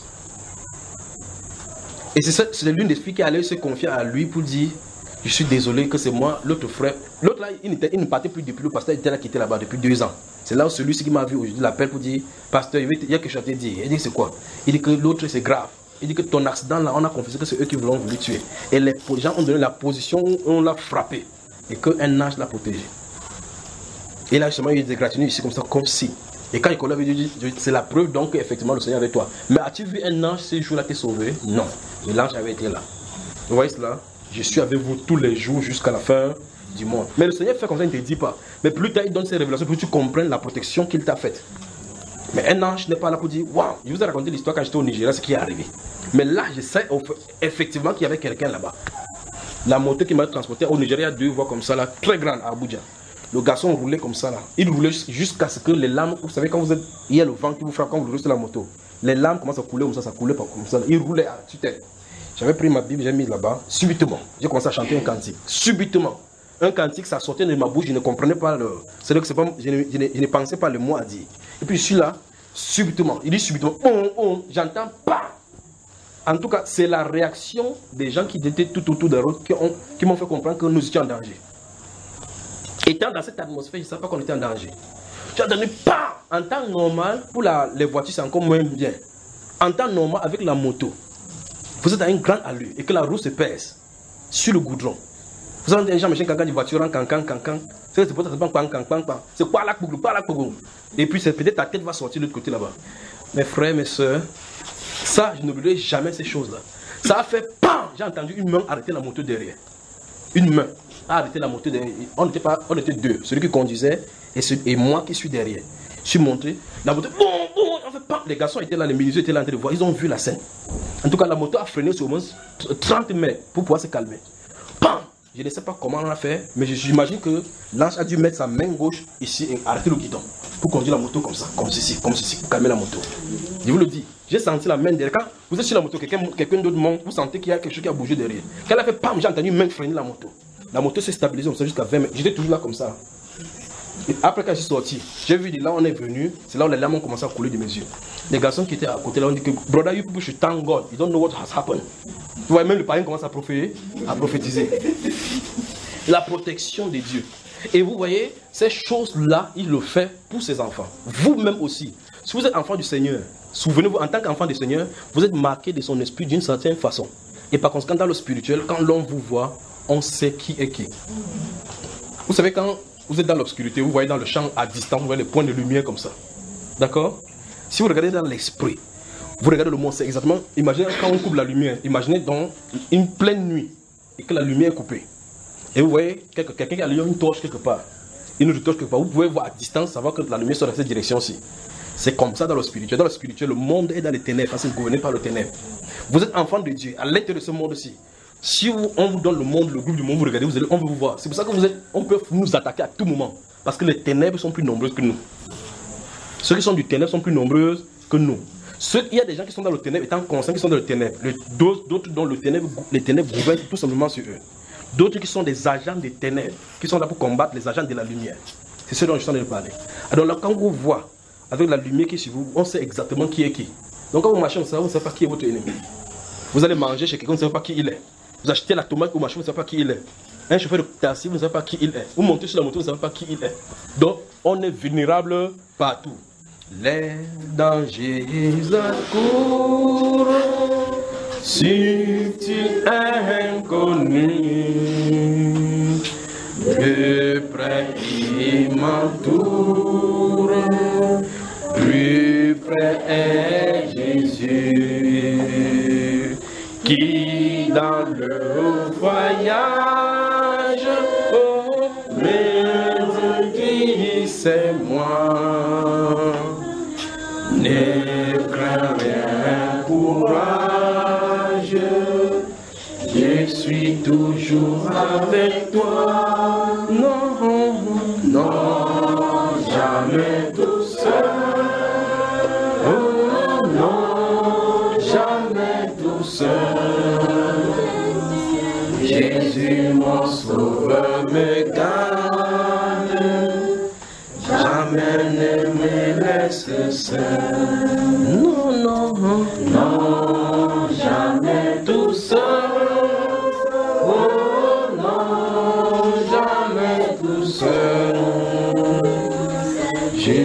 Et c'est l'une des filles qui allait se confier à lui pour dire, je suis désolé que c'est moi, l'autre frère. L'autre là, il ne partait plus depuis, le pasteur était là, qui était là-bas depuis 2 ans. C'est là où celui-ci qui m'a vu aujourd'hui l'appelle pour dire, pasteur, il y a quelque chose à te dire. Il dit c'est quoi? Il dit que l'autre c'est grave. Il dit que ton accident là, on a confessé que c'est eux qui l'ont voulu tuer. Et les gens ont donné la position où on l'a frappé. Et qu'un ange l'a protégé. Et là justement il y a eu des gratinudes ici comme ça, comme si. Et quand il collègue, il dit, c'est la preuve donc qu'effectivement le Seigneur est avec toi. Mais as-tu vu un ange ces jours-là t'es sauvé? Non. Mais l'ange avait été là. Vous voyez cela? Je suis avec vous tous les jours jusqu'à la fin du monde. Mais le Seigneur fait comme ça, il ne te dit pas. Mais plus tard, il donne ses révélations pour que tu comprennes la protection qu'il t'a faite. Mais un ange n'est pas là pour dire, waouh, je vous ai raconté l'histoire quand j'étais au Nigeria, ce qui est arrivé. Mais là, je sais effectivement qu'il y avait quelqu'un là-bas. La moto qui m'a transporté au Nigeria, 2 voies comme ça, là, très grande à Abuja. Le garçon roulait comme ça là. Il roulait jusqu'à ce que les lames, vous savez, quand vous êtes, il y a le vent qui vous frappe quand vous roulez sur la moto. Les lames commencent à couler comme ça coulait pas comme ça. Il roulait à tue-tête. J'avais pris ma Bible, j'ai mis là-bas. Subitement, j'ai commencé à chanter un cantique. Subitement. Un cantique, ça sortait de ma bouche, je ne comprenais pas le. C'est-à-dire que c'est pas, je ne pensais pas le mot à dire. Et puis je suis là, subitement. Il dit subitement, j'entends pas. En tout cas, c'est la réaction des gens qui étaient tout autour de la route qui m'ont fait comprendre que nous étions en danger. Étant dans cette atmosphère, je ne savais pas qu'on était en danger. J'ai entendu pas. En temps normal, pour les voitures, c'est encore moins bien. En temps normal, avec la moto, vous êtes à une grande allure et que la roue se pèse sur le goudron. Vous avez des gens, machin, cancan, des voitures, cancan. C'est pour ça que c'est quoi là, et puis peut-être ta tête va sortir de l'autre côté là-bas. Mes frères, mes soeurs, ça, je n'oublierai jamais ces choses-là. Ça a fait PAM! J'ai entendu une main arrêter la moto derrière. Une main a arrêté la moto derrière. On était 2. Celui qui conduisait et moi qui suis derrière. Je suis monté. La moto, on fait PAM! Les garçons étaient là, les militaires étaient là en train de voir. Ils ont vu la scène. En tout cas, la moto a freiné sur au moins 30 mètres pour pouvoir se calmer. PAM! Je ne sais pas comment on a fait, mais j'imagine que l'ange a dû mettre sa main gauche ici et arrêter le guidon pour conduire la moto comme ça, comme ceci, pour calmer la moto. Je vous le dis, j'ai senti la main derrière. Quand vous êtes sur la moto, quelqu'un d'autre monte, vous sentez qu'il y a quelque chose qui a bougé derrière. Quand elle a fait PAM, j'ai entendu une main freiner la moto. La moto s'est stabilisée comme ça jusqu'à 20 mètres. J'étais toujours là comme ça. Et après, quand je suis sorti, j'ai vu de là où on est venu, c'est là où les larmes ont commencé à couler de mes yeux. Les garçons qui étaient à côté là ont dit que, brother, you people should thank God. You don't know what has happened. Tu vois, même le parrain commence à prophétiser. La protection de Dieu. Et vous voyez, ces choses-là, il le fait pour ses enfants. Vous-même aussi. Si vous êtes enfant du Seigneur, souvenez-vous, en tant qu'enfant du Seigneur, vous êtes marqué de son esprit d'une certaine façon. Et par conséquent, dans le spirituel, quand l'on vous voit, on sait qui est qui. Vous savez, quand vous êtes dans l'obscurité, vous voyez dans le champ à distance, vous voyez les points de lumière comme ça. D'accord? Si vous regardez dans l'esprit, vous regardez le monde, c'est exactement, imaginez quand on coupe la lumière, imaginez dans une pleine nuit et que la lumière est coupée. Et vous voyez quelqu'un qui a une torche quelque part, une autre torche quelque part, vous pouvez voir à distance, savoir que la lumière sort dans cette direction-ci. C'est comme ça dans le spirituel. Dans le spirituel, le monde est dans les ténèbres, parce que vous gouverné par le ténèbre. Vous êtes enfant de Dieu, à l'intérieur de ce monde-ci. Si on vous donne le monde, le groupe du monde, vous regardez, on veut vous voir. C'est pour ça que on peut nous attaquer à tout moment. Parce que les ténèbres sont plus nombreuses que nous. Ceux qui sont du ténèbre sont plus nombreux que nous. Il y a des gens qui sont dans le ténèbre étant conscients qu'ils sont dans le ténèbre. D'autres dont les ténèbres gouvernent tout simplement sur eux. D'autres qui sont des agents des ténèbres, qui sont là pour combattre les agents de la lumière. C'est ce dont je suis en train de parler. Alors là, quand vous voyez avec la lumière qui est sur vous, on sait exactement qui est qui. Donc quand vous marchez, vous ne savez pas qui est votre ennemi. Vous allez manger chez quelqu'un, vous ne savez pas qui il est. Vous achetez la tomate, vous marchez, vous ne savez pas qui il est. Un chauffeur de taxi, vous ne savez pas qui il est. Vous montez sur la moto, vous ne savez pas qui il est. Donc, on est vulnérable partout. Les dangers accourent, subtils inconnus, de près ils m'entourent, plus près est Jésus, qui dans le voyage, oh, me dit c'est moi. Ne crains rien, courage, je suis toujours avec toi. Non, non, jamais tout seul. Oh non, jamais tout seul. Jésus mon sauveur me garde. Jamais ne me laisse seul. Non, non, non, jamais tout seul. Oh non, jamais tout seul.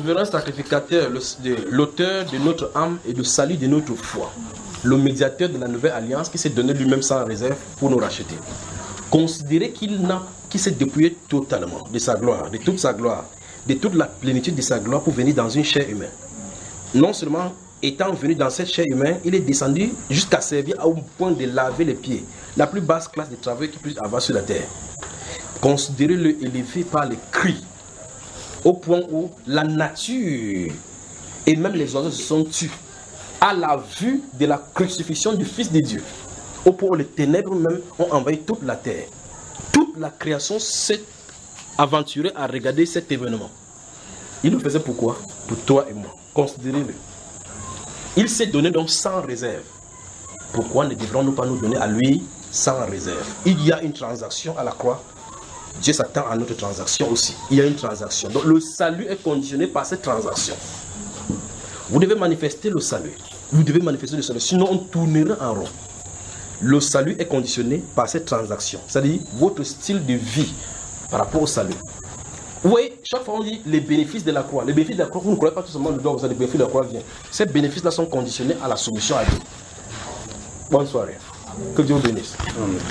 souverain sacrificateur, l'auteur de notre âme et du salut de notre foi, le médiateur de la nouvelle alliance qui s'est donné lui-même sans réserve pour nous racheter. Considérez qu'il s'est dépouillé totalement de sa gloire, de toute sa gloire, de toute la plénitude de sa gloire pour venir dans une chair humaine. Non seulement étant venu dans cette chair humaine, il est descendu jusqu'à servir au point de laver les pieds, la plus basse classe de travail qui puisse avoir sur la terre. Considérez-le élevé par les cris, au point où la nature et même les oiseaux se sont tus à la vue de la crucifixion du Fils de Dieu, au point où les ténèbres même ont envahi toute la terre. Toute la création s'est aventurée à regarder cet événement. Il le faisait pourquoi? Pour toi et moi. Considérez-le. Il s'est donné donc sans réserve. Pourquoi ne devrons-nous pas nous donner à lui sans réserve? Il y a une transaction à la croix. Dieu s'attend à notre transaction aussi. Il y a une transaction. Donc le salut est conditionné par cette transaction. Vous devez manifester le salut. Vous devez manifester le salut. Sinon on tournera en rond. Le salut est conditionné par cette transaction. C'est-à-dire votre style de vie par rapport au salut. Oui, chaque fois on dit les bénéfices de la croix. Les bénéfices de la croix, vous ne croyez pas tout simplement le don, les bénéfices de la croix viennent. Ces bénéfices-là sont conditionnés à la soumission à Dieu. Bonne soirée. Que Dieu vous bénisse. Amen.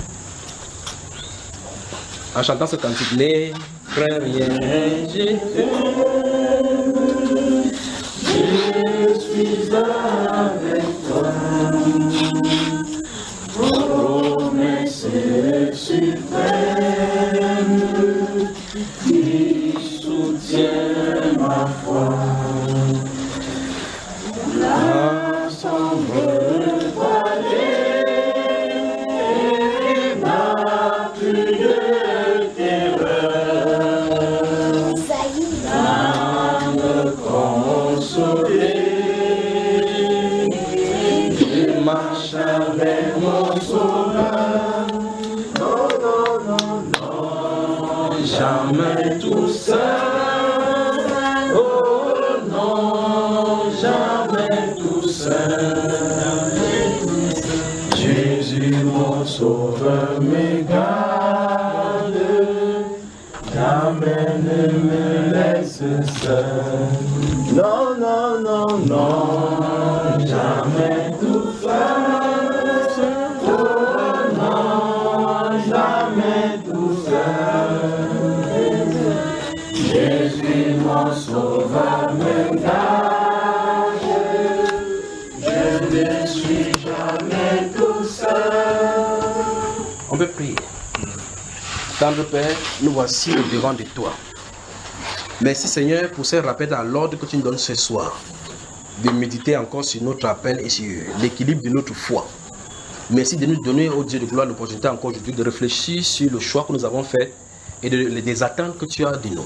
En chantant ce cantique, ne crains rien, je suis avec toi. Promesse suprême qui soutient ma foi. La sombre vallée n'a plus de terreur. L'âme consolée, je marche avec mon sauveur. Non, non, non, non, jamais tout seul. Oh non, jamais tout seul. Jésus mon sauveur me garde, jamais ne me laisse seul. Non, non, non, non, jamais tout seul. Oh non, jamais tout seul. Jésus mon sauveur me garde, je ne suis jamais tout seul. On peut prier. Tendre Père, nous voici au devant de toi. Merci Seigneur pour ces rappels à l'ordre que tu nous donnes ce soir, de méditer encore sur notre appel et sur l'équilibre de notre foi. Merci de nous donner, au Dieu de gloire, l'opportunité encore aujourd'hui de réfléchir sur le choix que nous avons fait et des attentes que tu as de nous.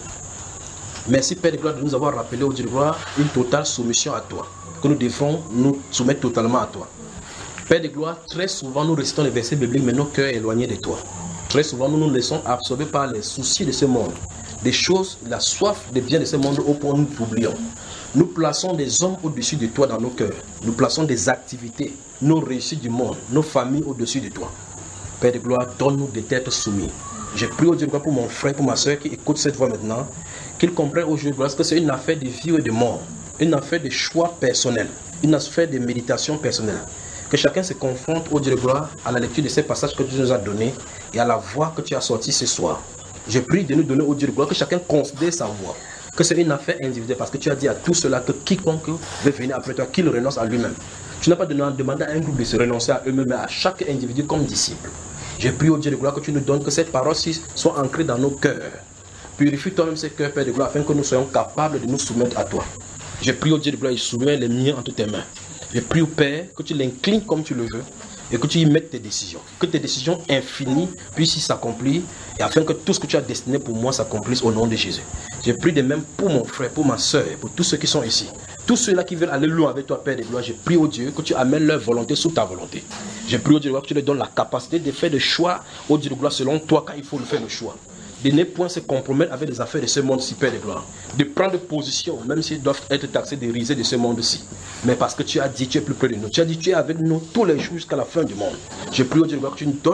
Merci Père de gloire de nous avoir rappelé, au Dieu de gloire, une totale soumission à toi, que nous devons nous soumettre totalement à toi. Père de gloire, très souvent nous récitons les versets bibliques, mais nos cœurs éloignés de toi. Très souvent nous nous laissons absorber par les soucis de ce monde, des choses, la soif des biens de ce monde au point où nous t'oublions. Nous plaçons des hommes au-dessus de toi dans nos cœurs. Nous plaçons des activités, nos réussites du monde, nos familles au-dessus de toi. Père de gloire, donne-nous des têtes soumises. Je prie au Dieu de gloire pour mon frère, pour ma soeur qui écoute cette voix maintenant, qu'ils comprennent au Dieu de gloire que c'est une affaire de vie et de mort, une affaire de choix personnel, une affaire de méditation personnelle. Que chacun se confronte au Dieu de gloire à la lecture de ces passages que tu nous as donnés et à la voix que tu as sortie ce soir. Je prie de nous donner au Dieu de gloire que chacun considère sa voix, que c'est une affaire individuelle, parce que tu as dit à tout cela que quiconque veut venir après toi, qu'il renonce à lui-même. Tu n'as pas demandé à un groupe de se renoncer à eux-mêmes, mais à chaque individu comme disciple. Je prie au Dieu de gloire que tu nous donnes, que cette parole-ci soit ancrée dans nos cœurs. Purifie toi-même ces cœurs, Père de gloire, afin que nous soyons capables de nous soumettre à toi. Je prie au Dieu de gloire, et soumets les miens entre tes mains. Je prie au Père que tu l'inclines comme tu le veux et que tu y mettes tes décisions. Que tes décisions infinies puissent s'accomplir et afin que tout ce que tu as destiné pour moi s'accomplisse au nom de Jésus. Je prie de même pour mon frère, pour ma soeur, pour tous ceux qui sont ici. Tous ceux-là qui veulent aller loin avec toi, Père de gloire, je prie au Dieu que tu amènes leur volonté sous ta volonté. Je prie au Dieu de gloire que tu leur donnes la capacité de faire des choix au Dieu de gloire selon toi quand il faut le faire le choix. De ne point se compromettre avec les affaires de ce monde-ci, Père de gloire. De prendre position, même s'ils doivent être taxés des risées de ce monde-ci. Mais parce que tu as dit, tu es plus près de nous. Tu as dit, tu es avec nous tous les jours jusqu'à la fin du monde. Je prie au Dieu de gloire que tu nous donnes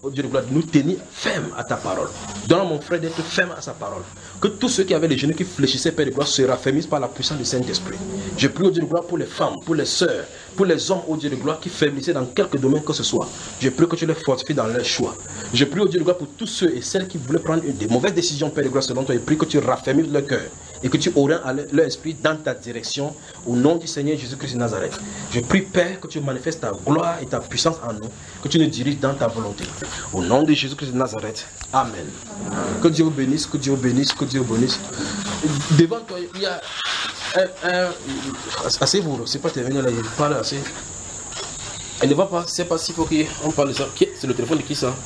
oh Dieu de gloire, de nous tenir fermes à ta parole. Donne à mon frère d'être ferme à sa parole. Que tous ceux qui avaient les genoux qui fléchissaient, Père de gloire, se raffermissent par la puissance du Saint-Esprit. Je prie, oh Dieu de gloire, pour les femmes, pour les sœurs, pour les hommes, oh Dieu de gloire, qui faiblissaient dans quelque domaine que ce soit. Je prie que tu les fortifies dans leur choix. Je prie, oh Dieu de gloire, pour tous ceux et celles qui voulaient prendre des mauvaises décisions, Père de gloire, selon toi. Je prie que tu raffermisses leur cœur et que tu orientes leur esprit dans ta direction, au nom du Seigneur Jésus-Christ de Nazareth. Je prie, Père, que tu manifestes ta gloire et ta puissance en nous, que tu nous diriges dans ta volonté. Au nom de Jésus-Christ de Nazareth. Amen. Que Dieu vous bénisse, que Dieu vous bénisse, que Dieu vous bénisse. Devant toi, il y a asseyez-vous, c'est pas terminé là, il parle assez. Elle ne va pas, c'est pas s'il faut qu'on parle de ça. C'est le téléphone de qui ça?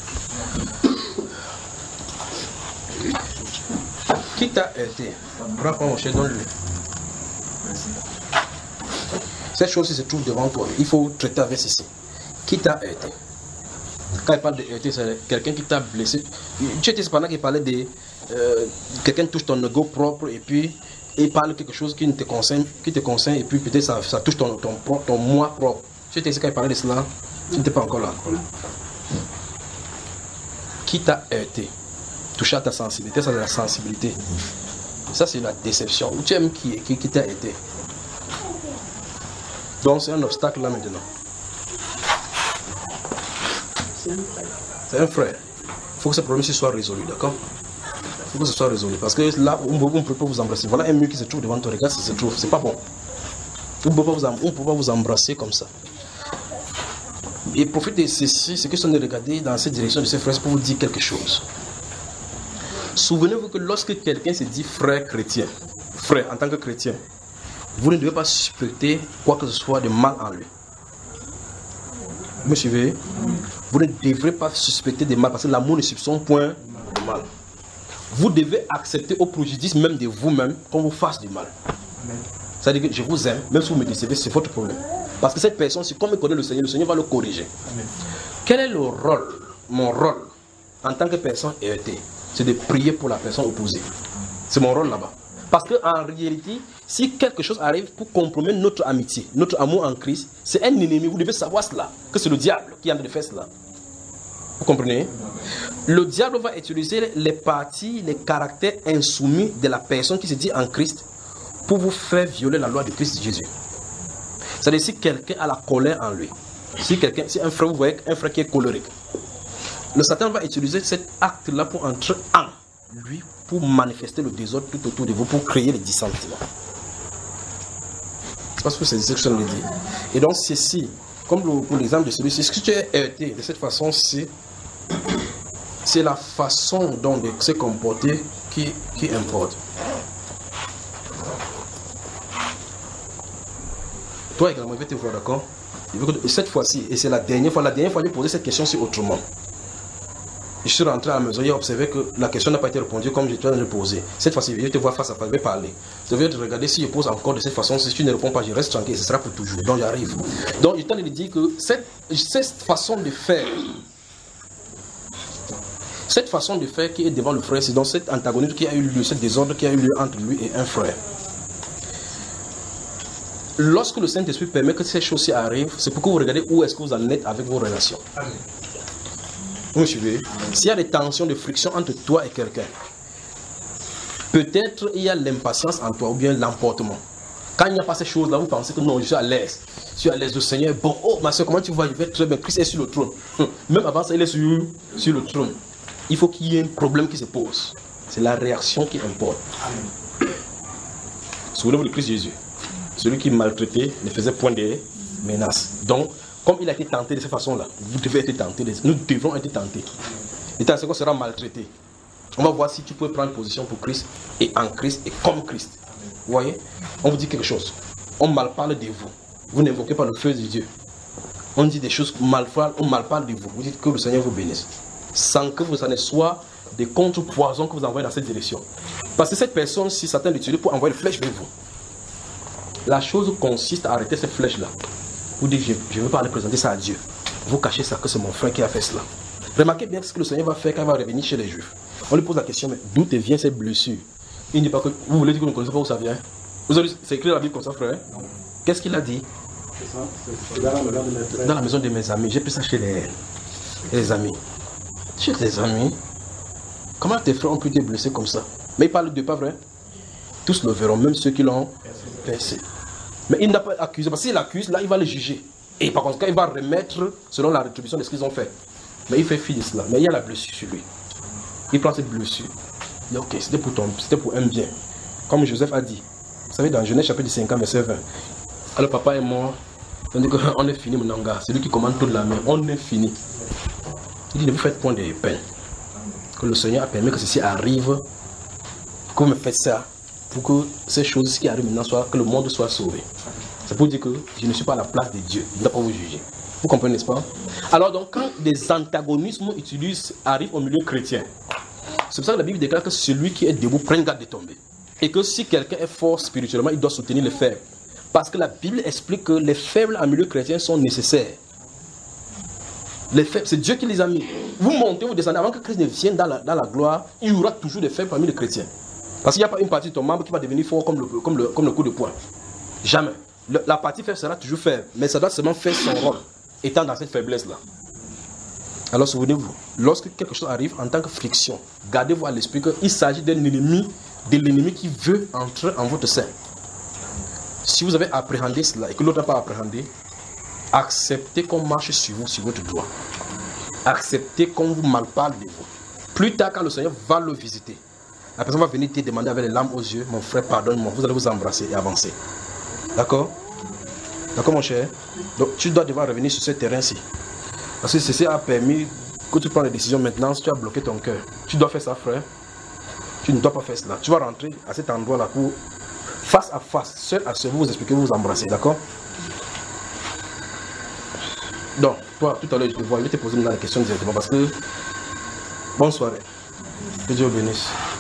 Qui t'a aidé? Prends mon cher, donne-lui. Cette chose-ci se trouve devant toi. Il faut traiter avec ceci. Qui t'a aidé? Quand il parle de aidé, c'est quelqu'un qui t'a blessé. Tu étais pendant qu'il parlait de quelqu'un touche ton ego propre et puis il parle quelque chose qui te concerne et puis peut-être ça touche ton moi propre. Tu étais ici quand il parlait de cela. Tu n'étais pas encore là. Qui t'a aidé? Toucher à ta sensibilité, ça c'est la sensibilité. Ça c'est la déception. Tu aimes qui t'a aidé? Donc c'est un obstacle là maintenant. C'est un frère. Il faut que ce problème soit résolu, d'accord? Il faut que ce soit résolu. Parce que là, on ne peut pas vous embrasser. Voilà un mur qui se trouve devant toi. Regarde, ça se trouve. C'est pas bon. On ne peut pas vous embrasser comme ça. Et profitez de ceci, c'est que je suis regarder dans cette direction de ces frères pour vous dire quelque chose. Souvenez-vous que lorsque quelqu'un se dit frère chrétien, frère en tant que chrétien, vous ne devez pas suspecter quoi que ce soit de mal en lui. Vous me suivez? Vous ne devrez pas suspecter de mal parce que l'amour ne soupçonne point de mal. Vous devez accepter au préjudice même de vous-même qu'on vous fasse du mal. C'est-à-dire que je vous aime, même si vous me décevez, c'est votre problème. Parce que cette personne, si comme il connaît le Seigneur va le corriger. Amen. Quel est le rôle, mon rôle, en tant que personne héritée? C'est de prier pour la personne opposée. C'est mon rôle là-bas. Parce qu'en réalité, si quelque chose arrive pour compromettre notre amitié, notre amour en Christ, c'est un ennemi. Vous devez savoir cela, que c'est le diable qui est en train de faire cela. Vous comprenez? Le diable va utiliser les parties, les caractères insoumis de la personne qui se dit en Christ pour vous faire violer la loi de Christ Jésus. C'est-à-dire si quelqu'un a la colère en lui, si un frère, vous voyez un frère qui est colérique, le Satan va utiliser cet acte-là pour entrer en lui, pour manifester le désordre tout autour de vous, pour créer les dissentiments. C'est parce que c'est ce que je viens de dire. Et donc ceci, comme pour l'exemple de celui-ci, ce que tu es heurté de cette façon-ci, c'est la façon dont de se comporter qui importe. Toi également, je vais te voir, d'accord? Cette fois-ci, et c'est la dernière fois j'ai posé cette question-ci autrement. Je suis rentré à la maison, j'ai observé que la question n'a pas été répondue comme je te l'ai posée. Cette fois-ci, je vais te voir face à face, je vais parler. Je vais te regarder si je pose encore de cette façon. Si tu ne réponds pas, je reste tranquille, ce sera pour toujours. Donc j'arrive. Donc je t'ai dit que cette façon de faire, qui est devant le frère, c'est dans cet antagonisme qui a eu lieu, ce désordre qui a eu lieu entre lui et un frère. Lorsque le Saint-Esprit permet que ces choses-ci arrivent, c'est pour que vous regardez où est-ce que vous en êtes avec vos relations. Amen. Vous me suivez? S'il y a des tensions, des frictions entre toi et quelqu'un, peut-être il y a l'impatience en toi ou bien l'emportement. Quand il n'y a pas ces choses-là, vous pensez que non, je suis à l'aise. Je suis à l'aise du Seigneur. Bon, oh ma soeur, comment tu vas? Je vais très bien. Christ est sur le trône. Même avant ça, il est sur le trône. Il faut qu'il y ait un problème qui se pose. C'est la réaction qui importe. Souvenez-vous de Christ Jésus. Celui qui maltraitait ne faisait point de menaces. Donc, comme il a été tenté de cette façon-là, vous devez être tenté. Nous devons être tentés. Et tant qu'on sera maltraité, on va voir si tu peux prendre position pour Christ et en Christ et comme Christ. Vous voyez? On vous dit quelque chose. On mal parle de vous. Vous n'invoquez pas le feu de Dieu. On dit des choses mal, on mal parle de vous. Vous dites que le Seigneur vous bénisse. Sans que vous en soit des contre-poisons que vous envoyez dans cette direction. Parce que cette personne, si Satan l'utilise pour envoyer une flèche vers vous, la chose consiste à arrêter cette flèche-là. Vous dites, je ne veux pas aller présenter ça à Dieu. Vous cachez ça, que c'est mon frère qui a fait cela. Remarquez bien ce que le Seigneur va faire quand il va revenir chez les Juifs. On lui pose la question, mais d'où te vient cette blessure? Il ne dit pas que vous voulez dire que vous ne connaissez pas où ça vient. Vous avez, c'est écrit dans la Bible comme ça, frère. Qu'est-ce qu'il a dit? Dans la maison de mes amis. J'ai pris ça chez les amis. Chers les amis, comment tes frères ont pu te blesser comme ça? Mais il parle de pas vrai? Tous le verront, même ceux qui l'ont percé. Mais il n'a pas accusé, parce qu'il accuse, là il va le juger. Et par conséquent, il va remettre selon la rétribution de ce qu'ils ont fait. Mais il fait fi de cela. Mais il y a la blessure sur lui. Il prend cette blessure. Il dit ok, c'était pour un bien. Comme Joseph a dit. Vous savez, dans Genèse chapitre 50, verset 20. Alors papa est mort. On dit qu'on est fini, mon anga. C'est lui qui commande toute la main. On est fini. Il dit ne vous faites point de peine. Que le Seigneur a permis que ceci arrive. Que vous me faites ça. Pour que ces choses qui arrivent maintenant soient, que le monde soit sauvé. C'est pour dire que je ne suis pas à la place de Dieu. Il ne doit pas vous juger. Vous comprenez, n'est-ce pas? Alors donc, quand des antagonismes arrivent au milieu chrétien, c'est pour ça que la Bible déclare que celui qui est debout prenne garde de tomber. Et que si quelqu'un est fort spirituellement, il doit soutenir les faibles. Parce que la Bible explique que les faibles en milieu chrétien sont nécessaires. Les faibles, c'est Dieu qui les a mis. Vous montez, vous descendez, avant que Christ ne vienne dans la gloire, il y aura toujours des faibles parmi les chrétiens. Parce qu'il n'y a pas une partie de ton membre qui va devenir fort comme le coup de poing. Jamais. La partie faible sera toujours faible, mais ça doit seulement faire son rôle, étant dans cette faiblesse-là. Alors souvenez-vous, lorsque quelque chose arrive en tant que friction, gardez-vous à l'esprit qu'il s'agit d'un ennemi, de l'ennemi qui veut entrer en votre sein. Si vous avez appréhendé cela et que l'autre n'a pas appréhendé, acceptez qu'on marche sur vous, sur votre doigt. Acceptez qu'on vous malparle de vous. Plus tard, quand le Seigneur va le visiter, la personne va venir te demander avec les larmes aux yeux, mon frère, pardonne-moi, vous allez vous embrasser et avancer. D'accord? D'accord, mon cher? Donc, tu dois devoir revenir sur ce terrain-ci. Parce que ceci a permis que tu prends les décisions maintenant, si tu as bloqué ton cœur. Tu dois faire ça, frère. Tu ne dois pas faire cela. Tu vas rentrer à cet endroit-là pour, face à face, seul à seul, vous expliquer, vous embrasser. D'accord? Donc, toi, tout à l'heure, je te vois, je vais te poser maintenant la question directement parce que. Bonne soirée. Que Dieu bénisse.